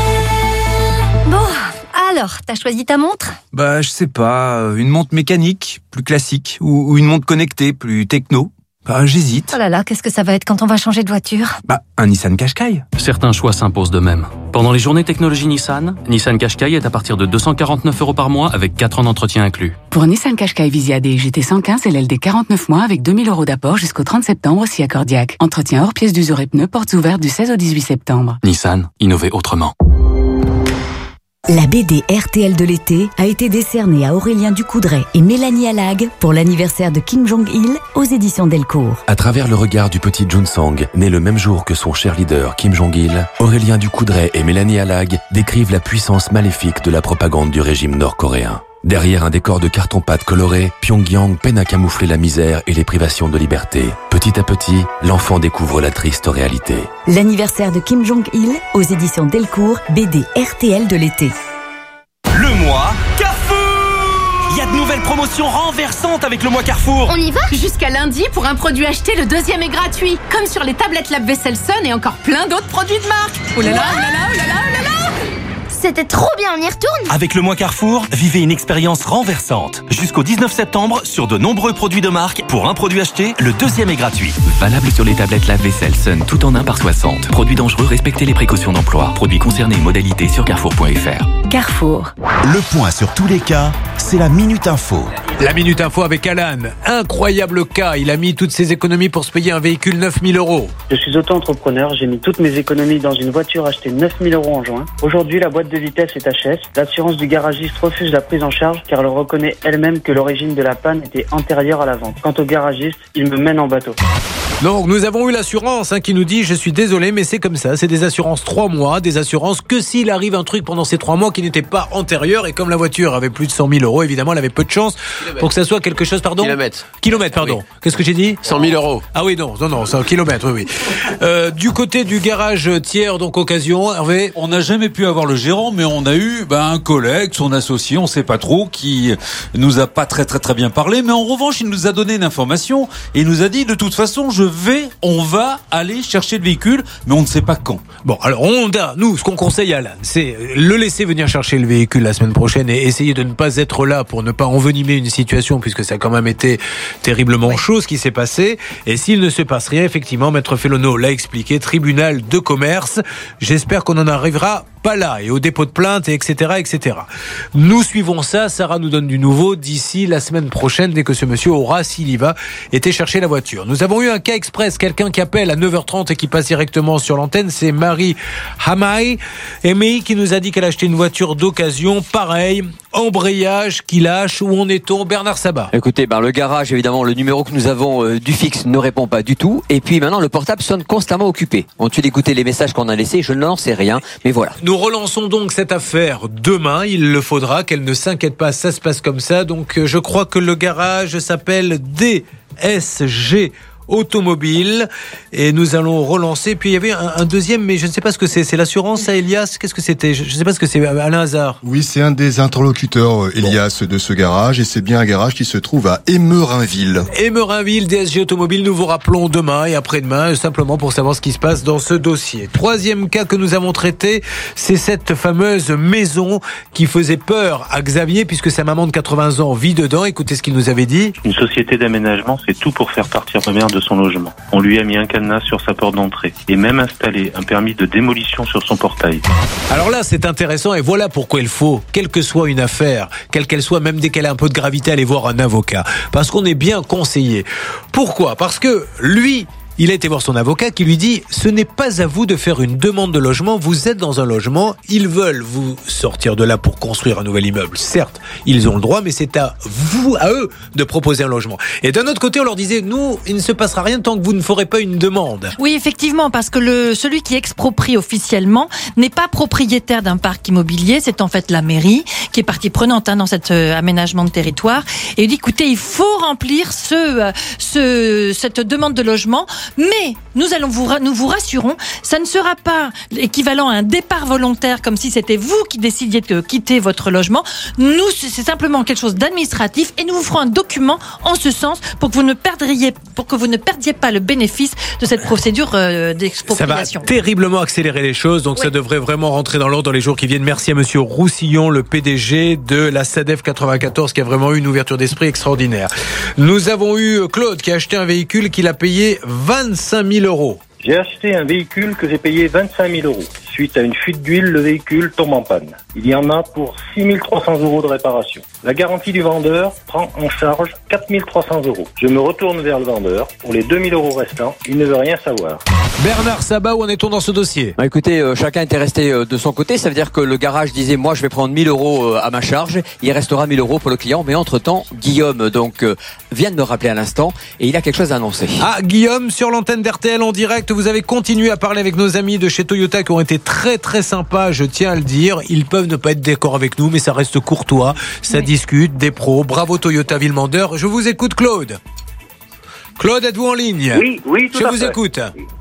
Bon, alors, t'as choisi ta montre ? Bah, je sais pas, une montre mécanique, plus classique, ou, ou une montre connectée, plus techno. Bah, j'hésite. Oh là là, qu'est-ce que ça va être quand on va changer de voiture ? Bah, un Nissan Qashqai. Certains choix s'imposent d'eux-mêmes. Pendant les journées technologie Nissan, Nissan Qashqai est à partir de deux cent quarante-neuf euros par mois avec quatre ans d'entretien inclus. Pour Nissan Qashqai Visia D G T cent quinze et l'L D quarante-neuf mois avec deux mille euros d'apport jusqu'au trente septembre si accordiaque. Entretien hors pièces d'usure et pneus, portes ouvertes du seize au dix-huit septembre. Nissan, innover autrement. La B D R T L de l'été a été décernée à Aurélien Ducoudray et Mélanie Alag pour l'anniversaire de Kim Jong-il aux éditions Delcourt. À travers le regard du petit Junsang, né le même jour que son cher leader Kim Jong-il, Aurélien Ducoudray et Mélanie Alag décrivent la puissance maléfique de la propagande du régime nord-coréen. Derrière un décor de carton-pâte coloré, Pyongyang peine à camoufler la misère et les privations de liberté. Petit à petit, l'enfant découvre la triste réalité. L'anniversaire de Kim Jong-il aux éditions Delcourt, B D R T L de l'été. Le mois Carrefour! Il y a de nouvelles promotions renversantes avec le mois Carrefour. On y va? Jusqu'à lundi, pour un produit acheté, le deuxième est gratuit. Comme sur les tablettes lave-vaisselle Sun et encore plein d'autres produits de marque. Oh là là, oh là là, oh là là, oh là là! C'était trop bien, on y retourne? Avec le mois Carrefour, vivez une expérience renversante. Jusqu'au dix-neuf septembre, sur de nombreux produits de marque, pour un produit acheté, le deuxième est gratuit. Valable sur les tablettes lave-vaisselle Sun, tout en un par soixante. Produits dangereux, respectez les précautions d'emploi. Produits concernés, modalités sur carrefour point f r. Carrefour. Le point sur tous les cas, c'est la Minute Info. La Minute Info avec Alan. Incroyable cas, il a mis toutes ses économies pour se payer un véhicule neuf mille euros. Je suis auto-entrepreneur, j'ai mis toutes mes économies dans une voiture achetée neuf mille euros en juin. Aujourd'hui, la boîte de vitesse est H S. L'assurance du garagiste refuse la prise en charge car elle reconnaît elle-même que l'origine de la panne était antérieure à la vente. Quant au garagiste, il me mène en bateau. Donc nous avons eu l'assurance hein, qui nous dit je suis désolé mais c'est comme ça, c'est des assurances trois mois, des assurances que s'il arrive un truc pendant ces trois mois qui n'était pas antérieur et comme la voiture avait plus de cent mille euros évidemment elle avait peu de chance kilomètres. Pour que ça soit quelque chose pardon Kilomètres. Kilomètres pardon. Oui. Qu'est-ce que j'ai dit? cent mille euros. Ah oui non non non c'est un kilomètre oui oui. Euh, du côté du garage tiers donc occasion Hervé. On n'a jamais pu avoir le gérant mais on a eu ben, un collègue, son associé, on sait pas trop qui nous a pas très très très bien parlé mais en revanche il nous a donné une information et il nous a dit de toute façon je vais on va aller chercher le véhicule, mais on ne sait pas quand. Bon, alors Honda, nous, ce qu'on conseille à Alan, c'est le laisser venir chercher le véhicule la semaine prochaine et essayer de ne pas être là pour ne pas envenimer une situation, puisque ça a quand même été terriblement oui. chaud ce qui s'est passé. Et s'il ne se passe rien, effectivement, Maître Félono l'a expliqué, tribunal de commerce. J'espère qu'on en arrivera pas là et au dépôt de plainte, et etc., et cetera. Nous suivons ça. Sarah nous donne du nouveau d'ici la semaine prochaine, dès que ce monsieur aura, s'il y va, été chercher la voiture. Nous avons eu un cas express, quelqu'un qui appelle à neuf heures trente et qui passe directement sur l'antenne, c'est Marie Hamaï, Emi, qui nous a dit qu'elle a acheté une voiture d'occasion, pareil, embrayage qui lâche, où en est-on, Bernard Sabat? Écoutez, ben, le garage, évidemment, le numéro que nous avons euh, du fixe ne répond pas du tout, et puis maintenant le portable sonne constamment occupé. On-tu d'écouter les messages qu'on a laissés? Je n'en sais rien, mais voilà. Nous relançons donc cette affaire demain, il le faudra, qu'elle ne s'inquiète pas, ça se passe comme ça, donc je crois que le garage s'appelle D S G Automobile et nous allons relancer. Puis il y avait un, un deuxième, mais je ne sais pas ce que c'est. C'est l'assurance à Elias. Qu'est-ce que c'était? Je ne sais pas ce que c'est. Alain Hazard. Oui, c'est un des interlocuteurs Elias bon. de ce garage et c'est bien un garage qui se trouve à Émerinville. Émerinville, D S G Automobile. Nous vous rappelons demain et après-demain simplement pour savoir ce qui se passe dans ce dossier. Troisième cas que nous avons traité, c'est cette fameuse maison qui faisait peur à Xavier puisque sa maman de quatre-vingts ans vit dedans. Écoutez ce qu'il nous avait dit. Une société d'aménagement, c'est tout pour faire partir ma mère de son logement. On lui a mis un cadenas sur sa porte d'entrée et même installé un permis de démolition sur son portail. Alors là, c'est intéressant et voilà pourquoi il faut, quelle que soit une affaire, quelle qu'elle soit, même dès qu'elle a un peu de gravité, aller voir un avocat. Parce qu'on est bien conseillé. Pourquoi? Parce que lui, Il a été voir son avocat qui lui dit « Ce n'est pas à vous de faire une demande de logement, vous êtes dans un logement, ils veulent vous sortir de là pour construire un nouvel immeuble. Certes, ils ont le droit, mais c'est à vous, à eux, de proposer un logement. » Et d'un autre côté, on leur disait « Nous, il ne se passera rien tant que vous ne ferez pas une demande. » Oui, effectivement, parce que le, celui qui exproprie officiellement n'est pas propriétaire d'un parc immobilier, c'est en fait la mairie qui est partie prenante hein, dans cet euh, aménagement de territoire. Et il dit, écoutez, il faut remplir ce, euh, ce, cette demande de logement, mais nous allons vous, nous vous rassurons, ça ne sera pas équivalent à un départ volontaire comme si c'était vous qui décidiez de quitter votre logement. Nous, c'est simplement quelque chose d'administratif et nous vous ferons un document en ce sens pour que vous ne perdriez, pour que vous ne perdiez pas le bénéfice de cette procédure euh, d'expropriation. Ça va terriblement accélérer les choses, donc oui. Ça devrait vraiment rentrer dans l'ordre dans les jours qui viennent. Merci à Monsieur Roussillon, le P D G de la SADEF quatre-vingt-quatorze, qui a vraiment eu une ouverture d'esprit extraordinaire. Nous avons eu Claude qui a acheté un véhicule qu'il a payé vingt-cinq mille euros. J'ai acheté un véhicule que j'ai payé vingt-cinq mille euros. Suite à une fuite d'huile, le véhicule tombe en panne. Il y en a pour six mille trois cents euros de réparation. La garantie du vendeur prend en charge quatre mille trois cents euros. Je me retourne vers le vendeur. Pour les deux mille euros restants, il ne veut rien savoir. Bernard Sabat, où en est-on dans ce dossier ? Bah écoutez, euh, chacun était resté euh, de son côté. Ça veut dire que le garage disait, moi je vais prendre mille euros euh, à ma charge. Il restera mille euros pour le client. Mais entre-temps, Guillaume donc euh, vient de me rappeler à l'instant et il a quelque chose à annoncer. Ah, Guillaume, sur l'antenne d'R T L en direct, vous avez continué à parler avec nos amis de chez Toyota qui ont été très très sympas, je tiens à le dire. Ils peuvent ne pas être d'accord avec nous, mais ça reste courtois. Ça oui. discute, des pros. Bravo Toyota Villemandeur. Je vous écoute, Claude. Claude, êtes-vous en ligne ? Oui, oui, tout Je à vous fait. écoute.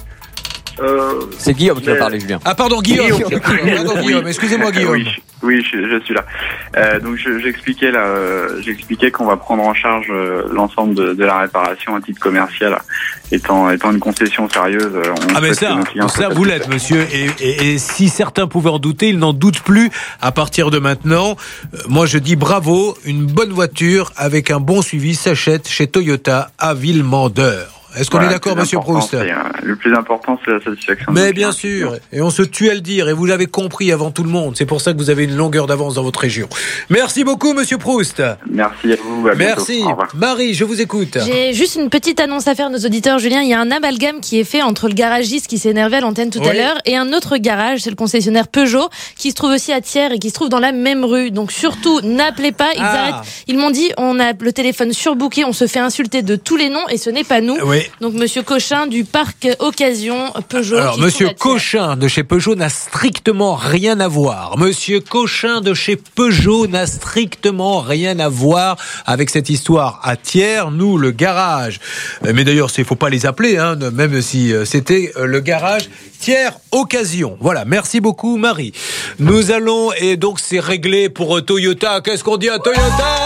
Euh, C'est Guillaume qui va mais... parler, Julien. Ah pardon, Guillaume. Guillaume. Pardon, Guillaume. Excusez-moi, Guillaume. Oui, oui je, je suis là. Euh, donc je, j'expliquais là, euh, j'expliquais qu'on va prendre en charge euh, l'ensemble de, de la réparation à titre commercial, étant étant une concession sérieuse. On ah mais ça, ça vous l'êtes, monsieur. Et, et, et si certains pouvaient en douter, ils n'en doutent plus à partir de maintenant. Euh, moi, je dis bravo. Une bonne voiture avec un bon suivi s'achète chez Toyota à Villemandeur. Est-ce qu'on voilà, est d'accord, monsieur Proust ? c'est, euh, Le plus important, c'est la satisfaction. Mais bien sûr, et on se tue à le dire, et vous l'avez compris avant tout le monde. C'est pour ça que vous avez une longueur d'avance dans votre région. Merci beaucoup, monsieur Proust. Merci à vous. À Merci. Marie, je vous écoute. J'ai juste une petite annonce à faire à nos auditeurs, Julien. Il y a un amalgame qui est fait entre le garagiste qui s'est énervé à l'antenne tout oui. à l'heure et un autre garage, c'est le concessionnaire Peugeot, qui se trouve aussi à Thiers et qui se trouve dans la même rue. Donc surtout, n'appelez pas, ils ah. arrêtent. Ils m'ont dit, on a le téléphone surbooké, on se fait insulter de tous les noms et ce n'est pas nous. Oui. Donc monsieur Cochin du parc Occasion Peugeot. Alors monsieur Cochin de chez Peugeot n'a strictement rien à voir. Monsieur Cochin de chez Peugeot n'a strictement rien à voir avec cette histoire à Thiers. Nous, le garage. Mais d'ailleurs, il ne faut pas les appeler, hein, même si c'était le garage Thiers Occasion. Voilà, merci beaucoup Marie. Nous allons, et donc c'est réglé pour Toyota. Qu'est-ce qu'on dit à Toyota ?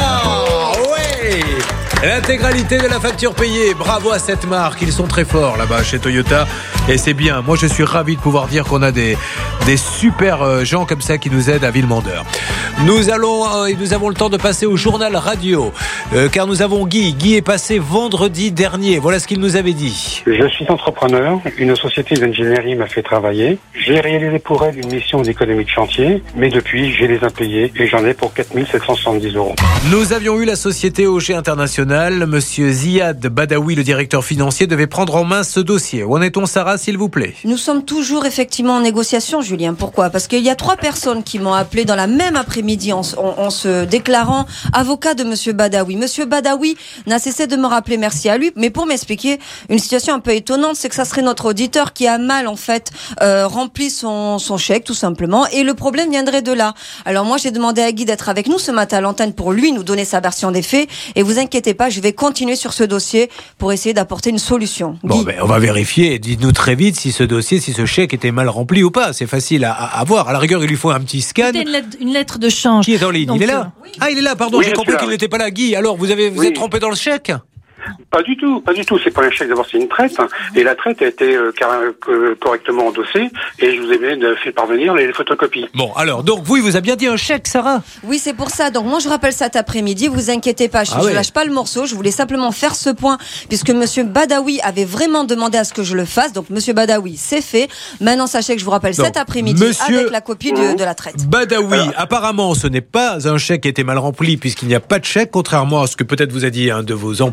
Oui. L'intégralité de la facture payée. Bravo à cette marque. Ils sont très forts là-bas chez Toyota. Et c'est bien. Moi, je suis ravi de pouvoir dire qu'on a des, des super gens comme ça qui nous aident à Villemandeur. Nous allons, et nous avons le temps de passer au journal radio. Euh, car nous avons Guy. Guy est passé vendredi dernier. Voilà ce qu'il nous avait dit. Je suis entrepreneur. Une société d'ingénierie m'a fait travailler. J'ai réalisé pour elle une mission d'économie de chantier. Mais depuis, j'ai les impayés et j'en ai pour quatre mille sept cent soixante-dix euros. Nous avions eu la société Auger International. Monsieur Ziad Badawi, le directeur financier, devait prendre en main ce dossier. Où en est-on, Sarah, s'il vous plaît ? Nous sommes toujours effectivement en négociation, Julien. Pourquoi ? Parce qu'il y a trois personnes qui m'ont appelé dans la même après-midi en, en, en se déclarant avocat de Monsieur Badawi. Monsieur Badawi n'a cessé de me rappeler, merci à lui, mais pour m'expliquer une situation un peu étonnante, c'est que ça serait notre auditeur qui a mal en fait euh, rempli son, son chèque tout simplement, et le problème viendrait de là. Alors moi j'ai demandé à Guy d'être avec nous ce matin à l'antenne pour lui nous donner sa version des faits, et vous inquiétez pas, je vais continuer sur ce dossier pour essayer d'apporter une solution. Bon, ben, on va vérifier. Dites-nous très vite si ce dossier, si ce chèque était mal rempli ou pas. C'est facile à, à, à voir. À la rigueur, il lui faut un petit scan. Une lettre, une lettre de change. Qui est en ligne ? Donc, il est là euh, oui. Ah, il est là, pardon. Oui, j'ai compris là, qu'il oui. n'était pas là. Guy, alors, vous avez vous oui. êtes trompé dans le chèque ? Pas du tout, pas du tout. C'est pas un chèque, d'abord c'est une traite. Et la traite a été euh, car, euh, correctement endossée et je vous ai bien fait parvenir les photocopies. Bon, alors, donc vous, il vous a bien dit un chèque, Sarah ? Oui, c'est pour ça. Donc moi je rappelle cet après-midi, vous inquiétez pas, je, ah je ouais. lâche pas le morceau. Je voulais simplement faire ce point puisque Monsieur Badawi avait vraiment demandé à ce que je le fasse. Donc Monsieur Badawi, c'est fait. Maintenant sachez que je vous rappelle donc, Donc, cet après-midi monsieur avec la copie de, de la traite. Badawi, alors, apparemment, ce n'est pas un chèque qui était mal rempli puisqu'il n'y a pas de chèque, contrairement à ce que peut-être vous a dit un de vos employés.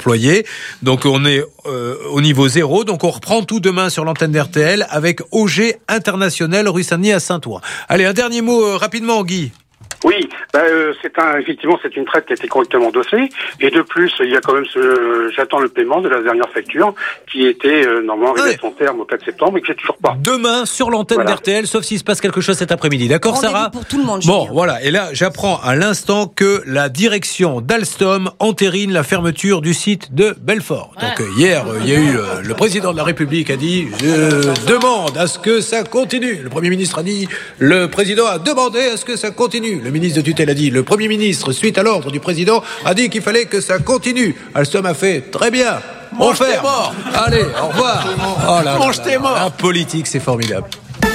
terminé. Donc on est euh, au niveau zéro. Donc on reprend tout demain sur l'antenne d'R T L avec O G International, rue Saint-Denis à Saint-Ouen. Allez, un dernier mot euh, rapidement, Guy. Oui, bah, euh, c'est un, effectivement, c'est une traite qui a été correctement dossée. Et de plus, il y a quand même ce, j'attends le paiement de la dernière facture qui était euh, normalement arrivée à son terme au quatre septembre et que j'ai toujours pas. Demain sur l'antenne voilà. d'R T L, sauf s'il se passe quelque chose cet après-midi. D'accord, Rendez-vous Sarah? pour tout le monde. Bon, voilà. Et là, j'apprends à l'instant que la direction d'Alstom entérine la fermeture du site de Belfort. Ouais. Donc euh, hier, il euh, y a eu euh, le président de la République a dit je demande à ce que ça continue. Le Premier ministre a dit le président a demandé à ce que ça continue. Le ministre de tutelle a dit, le Premier ministre, suite à l'ordre du président, a dit qu'il fallait que ça continue. Alstom a fait, très bien, on Mange fait. tes morts. Allez, au revoir. Oh là Mange là, tes morts. La politique, c'est formidable.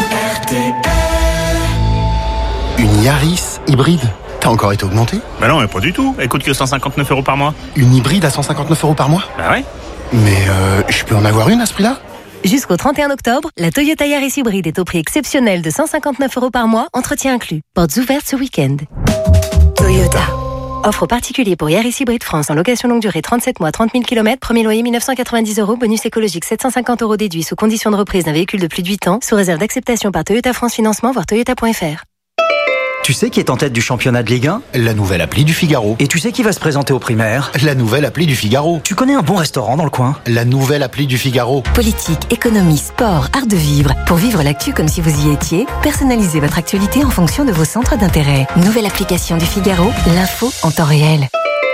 Une Yaris hybride. T'as encore été augmenté? Bah non, mais pas du tout. Elle coûte que cent cinquante-neuf euros par mois. Une hybride à cent cinquante-neuf euros par mois? Bah ouais. Mais euh, je peux en avoir une à ce prix-là? Jusqu'au trente et un octobre, la Toyota Yaris hybride est au prix exceptionnel de cent cinquante-neuf euros par mois, entretien inclus. Portes ouvertes ce week-end. Toyota. Offre particulier pour Yaris hybride France en location longue durée trente-sept mois, trente mille kilomètres, premier loyer mille neuf cent quatre-vingt-dix euros, bonus écologique sept cent cinquante euros déduit sous condition de reprise d'un véhicule de plus de huit ans, sous réserve d'acceptation par Toyota France Financement, voire toyota point f r. Tu sais qui est en tête du championnat de Ligue un? La nouvelle appli du Figaro. Et tu sais qui va se présenter aux primaires? La nouvelle appli du Figaro. Tu connais un bon restaurant dans le coin? La nouvelle appli du Figaro. Politique, économie, sport, art de vivre. Pour vivre l'actu comme si vous y étiez, personnalisez votre actualité en fonction de vos centres d'intérêt. Nouvelle application du Figaro, l'info en temps réel.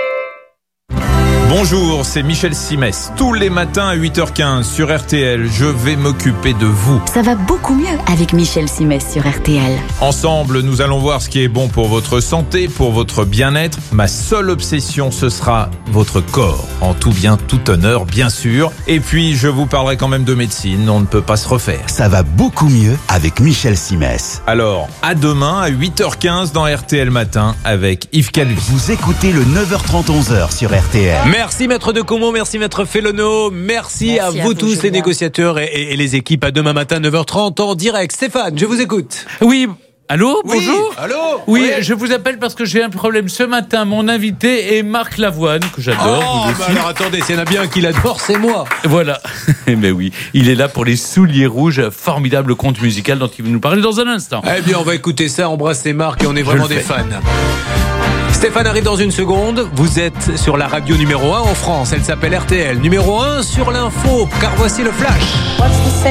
Bonjour, c'est Michel Simès. Tous les matins à huit heures quinze sur R T L, je vais m'occuper de vous. Ça va beaucoup mieux avec Michel Simès sur R T L. Ensemble, nous allons voir ce qui est bon pour votre santé, pour votre bien-être. Ma seule obsession, ce sera votre corps. En tout bien, tout honneur, bien sûr. Et puis, je vous parlerai quand même de médecine. On ne peut pas se refaire. Ça va beaucoup mieux avec Michel Simès. Alors, à demain à huit heures quinze dans R T L Matin avec Yves Calvi. Vous écoutez le neuf heures trente onze heures sur R T L. Merci Maître de Comont, merci Maître Fellono, merci, merci à, vous à vous tous, les négociateurs et, et, et les équipes. À demain matin, neuf heures trente en direct. Stéphane, je vous écoute. Oui. Allô, oui, bonjour. Allô. Oui, oui, je vous appelle parce que j'ai un problème ce matin. Mon invité est Marc Lavoine, que j'adore. Oh, bah alors attendez, s'il y en a bien qui l'adore, c'est moi. Voilà. Mais oui, il est là pour les Souliers Rouges, formidable conte musical dont il va nous parler dans un instant. Eh bien, on va écouter ça, embrasser Marc et on est vraiment des fans. Stéphane arrive dans une seconde. Vous êtes sur la radio numéro un en France. Elle s'appelle R T L. Numéro un sur l'info, car voici le flash.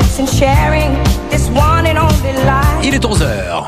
Il est onze heures.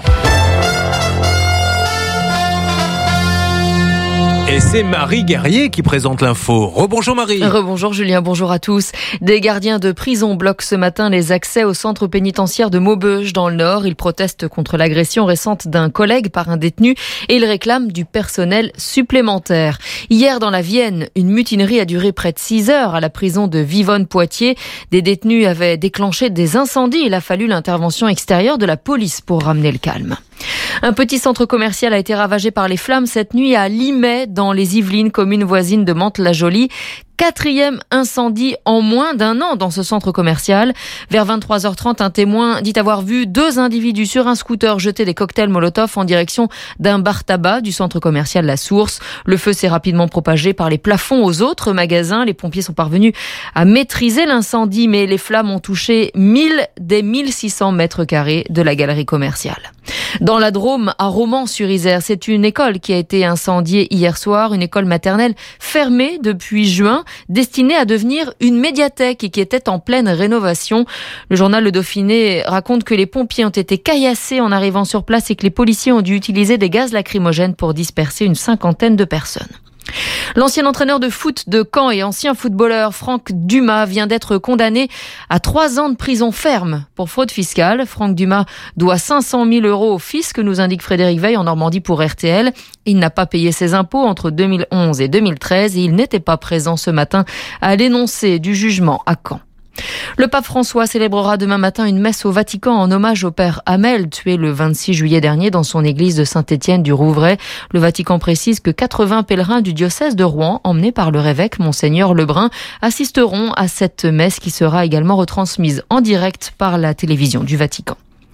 Et c'est Marie Guerrier qui présente l'info. Rebonjour Marie. Rebonjour Julien, bonjour à tous. Des gardiens de prison bloquent ce matin les accès au centre pénitentiaire de Maubeuge dans le Nord. Ils protestent contre l'agression récente d'un collègue par un détenu et ils réclament du personnel supplémentaire. Hier dans la Vienne, une mutinerie a duré près de six heures à la prison de Vivonne-Poitiers. Des détenus avaient déclenché des incendies. Il a fallu l'intervention extérieure de la police pour ramener le calme. Un petit centre commercial a été ravagé par les flammes cette nuit à Limay, dans les Yvelines, commune voisine de Mantes-la-Jolie. Quatrième incendie en moins d'un an dans ce centre commercial. Vers vingt-trois heures trente, un témoin dit avoir vu deux individus sur un scooter jeter des cocktails Molotov en direction d'un bar tabac du centre commercial La Source. Le feu s'est rapidement propagé par les plafonds aux autres magasins. Les pompiers sont parvenus à maîtriser l'incendie, mais les flammes ont touché mille des mille six cents mètres carrés de la galerie commerciale. Dans la Drôme, à Romans-sur-Isère, c'est une école qui a été incendiée hier soir, une école maternelle fermée depuis juin, destinée à devenir une médiathèque et qui était en pleine rénovation. Le journal Le Dauphiné raconte que les pompiers ont été caillassés en arrivant sur place et que les policiers ont dû utiliser des gaz lacrymogènes pour disperser une cinquantaine de personnes. L'ancien entraîneur de foot de Caen et ancien footballeur Franck Dumas vient d'être condamné à trois ans de prison ferme pour fraude fiscale. Franck Dumas doit cinq cent mille euros au fisc, nous indique Frédéric Veil en Normandie pour R T L. Il n'a pas payé ses impôts entre deux mille onze et deux mille treize et il n'était pas présent ce matin à l'énoncé du jugement à Caen. Le pape François célébrera demain matin une messe au Vatican en hommage au père Hamel, tué le vingt-six juillet dernier dans son église de Saint-Étienne du Rouvray. Le Vatican précise que quatre-vingts pèlerins du diocèse de Rouen, emmenés par leur évêque Monseigneur Lebrun, assisteront à cette messe qui sera également retransmise en direct par la télévision du Vatican.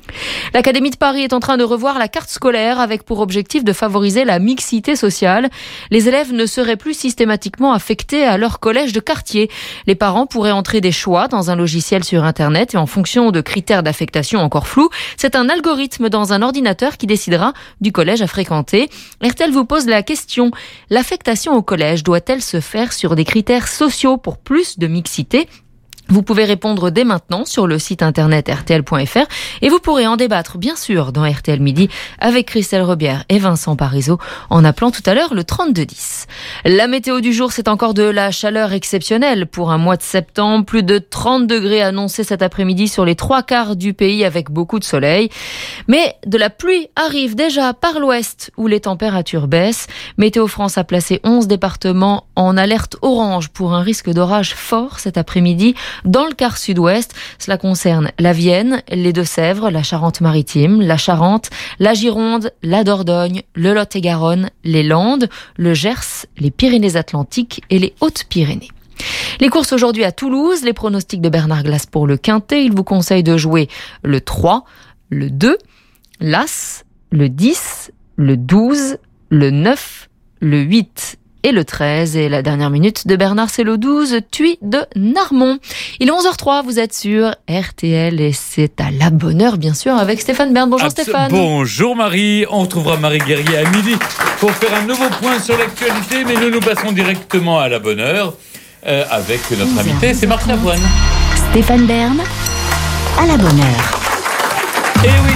L'Académie de Paris est en train de revoir la carte scolaire avec pour objectif de favoriser la mixité sociale. Les élèves ne seraient plus systématiquement affectés à leur collège de quartier. Les parents pourraient entrer des choix dans un logiciel sur Internet et en fonction de critères d'affectation encore flous, c'est un algorithme dans un ordinateur qui décidera du collège à fréquenter. R T L vous pose la question, l'affectation au collège doit-elle se faire sur des critères sociaux pour plus de mixité ? Vous pouvez répondre dès maintenant sur le site internet r t l point f r et vous pourrez en débattre bien sûr dans R T L Midi avec Christelle Rebière et Vincent Parisot en appelant tout à l'heure le trente-deux dix. La météo du jour, c'est encore de la chaleur exceptionnelle pour un mois de septembre. Plus de trente degrés annoncés cet après-midi sur les trois quarts du pays avec beaucoup de soleil. Mais de la pluie arrive déjà par l'ouest où les températures baissent. Météo France a placé onze départements en alerte orange pour un risque d'orage fort cet après-midi. Dans le quart sud-ouest, cela concerne la Vienne, les Deux-Sèvres, la Charente-Maritime, la Charente, la Gironde, la Dordogne, le Lot-et-Garonne, les Landes, le Gers, les Pyrénées-Atlantiques et les Hautes-Pyrénées. Les courses aujourd'hui à Toulouse, les pronostics de Bernard Glass pour le Quintet. Il vous conseille de jouer le trois, le deux, l'As, le dix, le douze, le neuf, le huit et le treize. Et la dernière minute de Bernard, c'est le douze, Tuy de Narmont. Il est onze heures trois, vous êtes sur R T L et c'est à la bonne heure, bien sûr, avec Stéphane Bern. Bonjour Abs- Stéphane. Bonjour Marie, on retrouvera Marie Guerrier à midi pour faire un nouveau point sur l'actualité, mais nous nous passons directement à la bonne heure euh, avec notre invité, c'est Marc Lavoine. Stéphane Bern, à la bonne heure. Eh oui.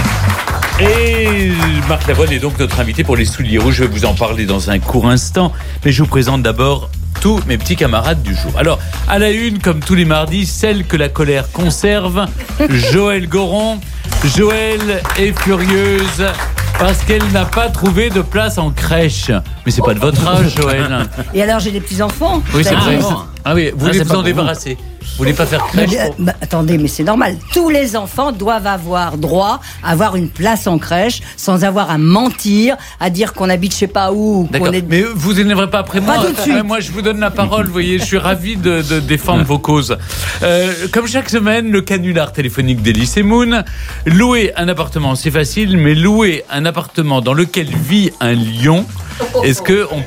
Et Marc Lavoine est donc notre invité pour les souliers rouges. Je vais vous en parler dans un court instant, mais je vous présente d'abord tous mes petits camarades du jour. Alors, à la une, comme tous les mardis, celle que la colère conserve, Joëlle Goron. Joëlle est furieuse parce qu'elle n'a pas trouvé de place en crèche. Mais c'est pas de votre âge, Joëlle. Et alors, j'ai des petits-enfants. Oui, c'est vrai. dit. Ah oui, vous Ah, voulez c'est vous pas en pour débarrasser. Vous voulez pas faire crèche Mais, euh, pour... bah, attendez, mais c'est normal. Tous les enfants doivent avoir droit à avoir une place en crèche sans avoir à mentir, à dire qu'on habite je sais pas où. D'accord. Qu'on est... Mais vous énervrez pas après moi. Pas tout de suite. Ouais, moi, je vous donne la parole. Vous voyez, je suis ravi de, de défendre vos causes. Euh, comme chaque semaine, le canular téléphonique d'Elysée Moon. Louer un appartement, c'est facile, mais louer un appartement dans lequel vit un lion, est-ce que on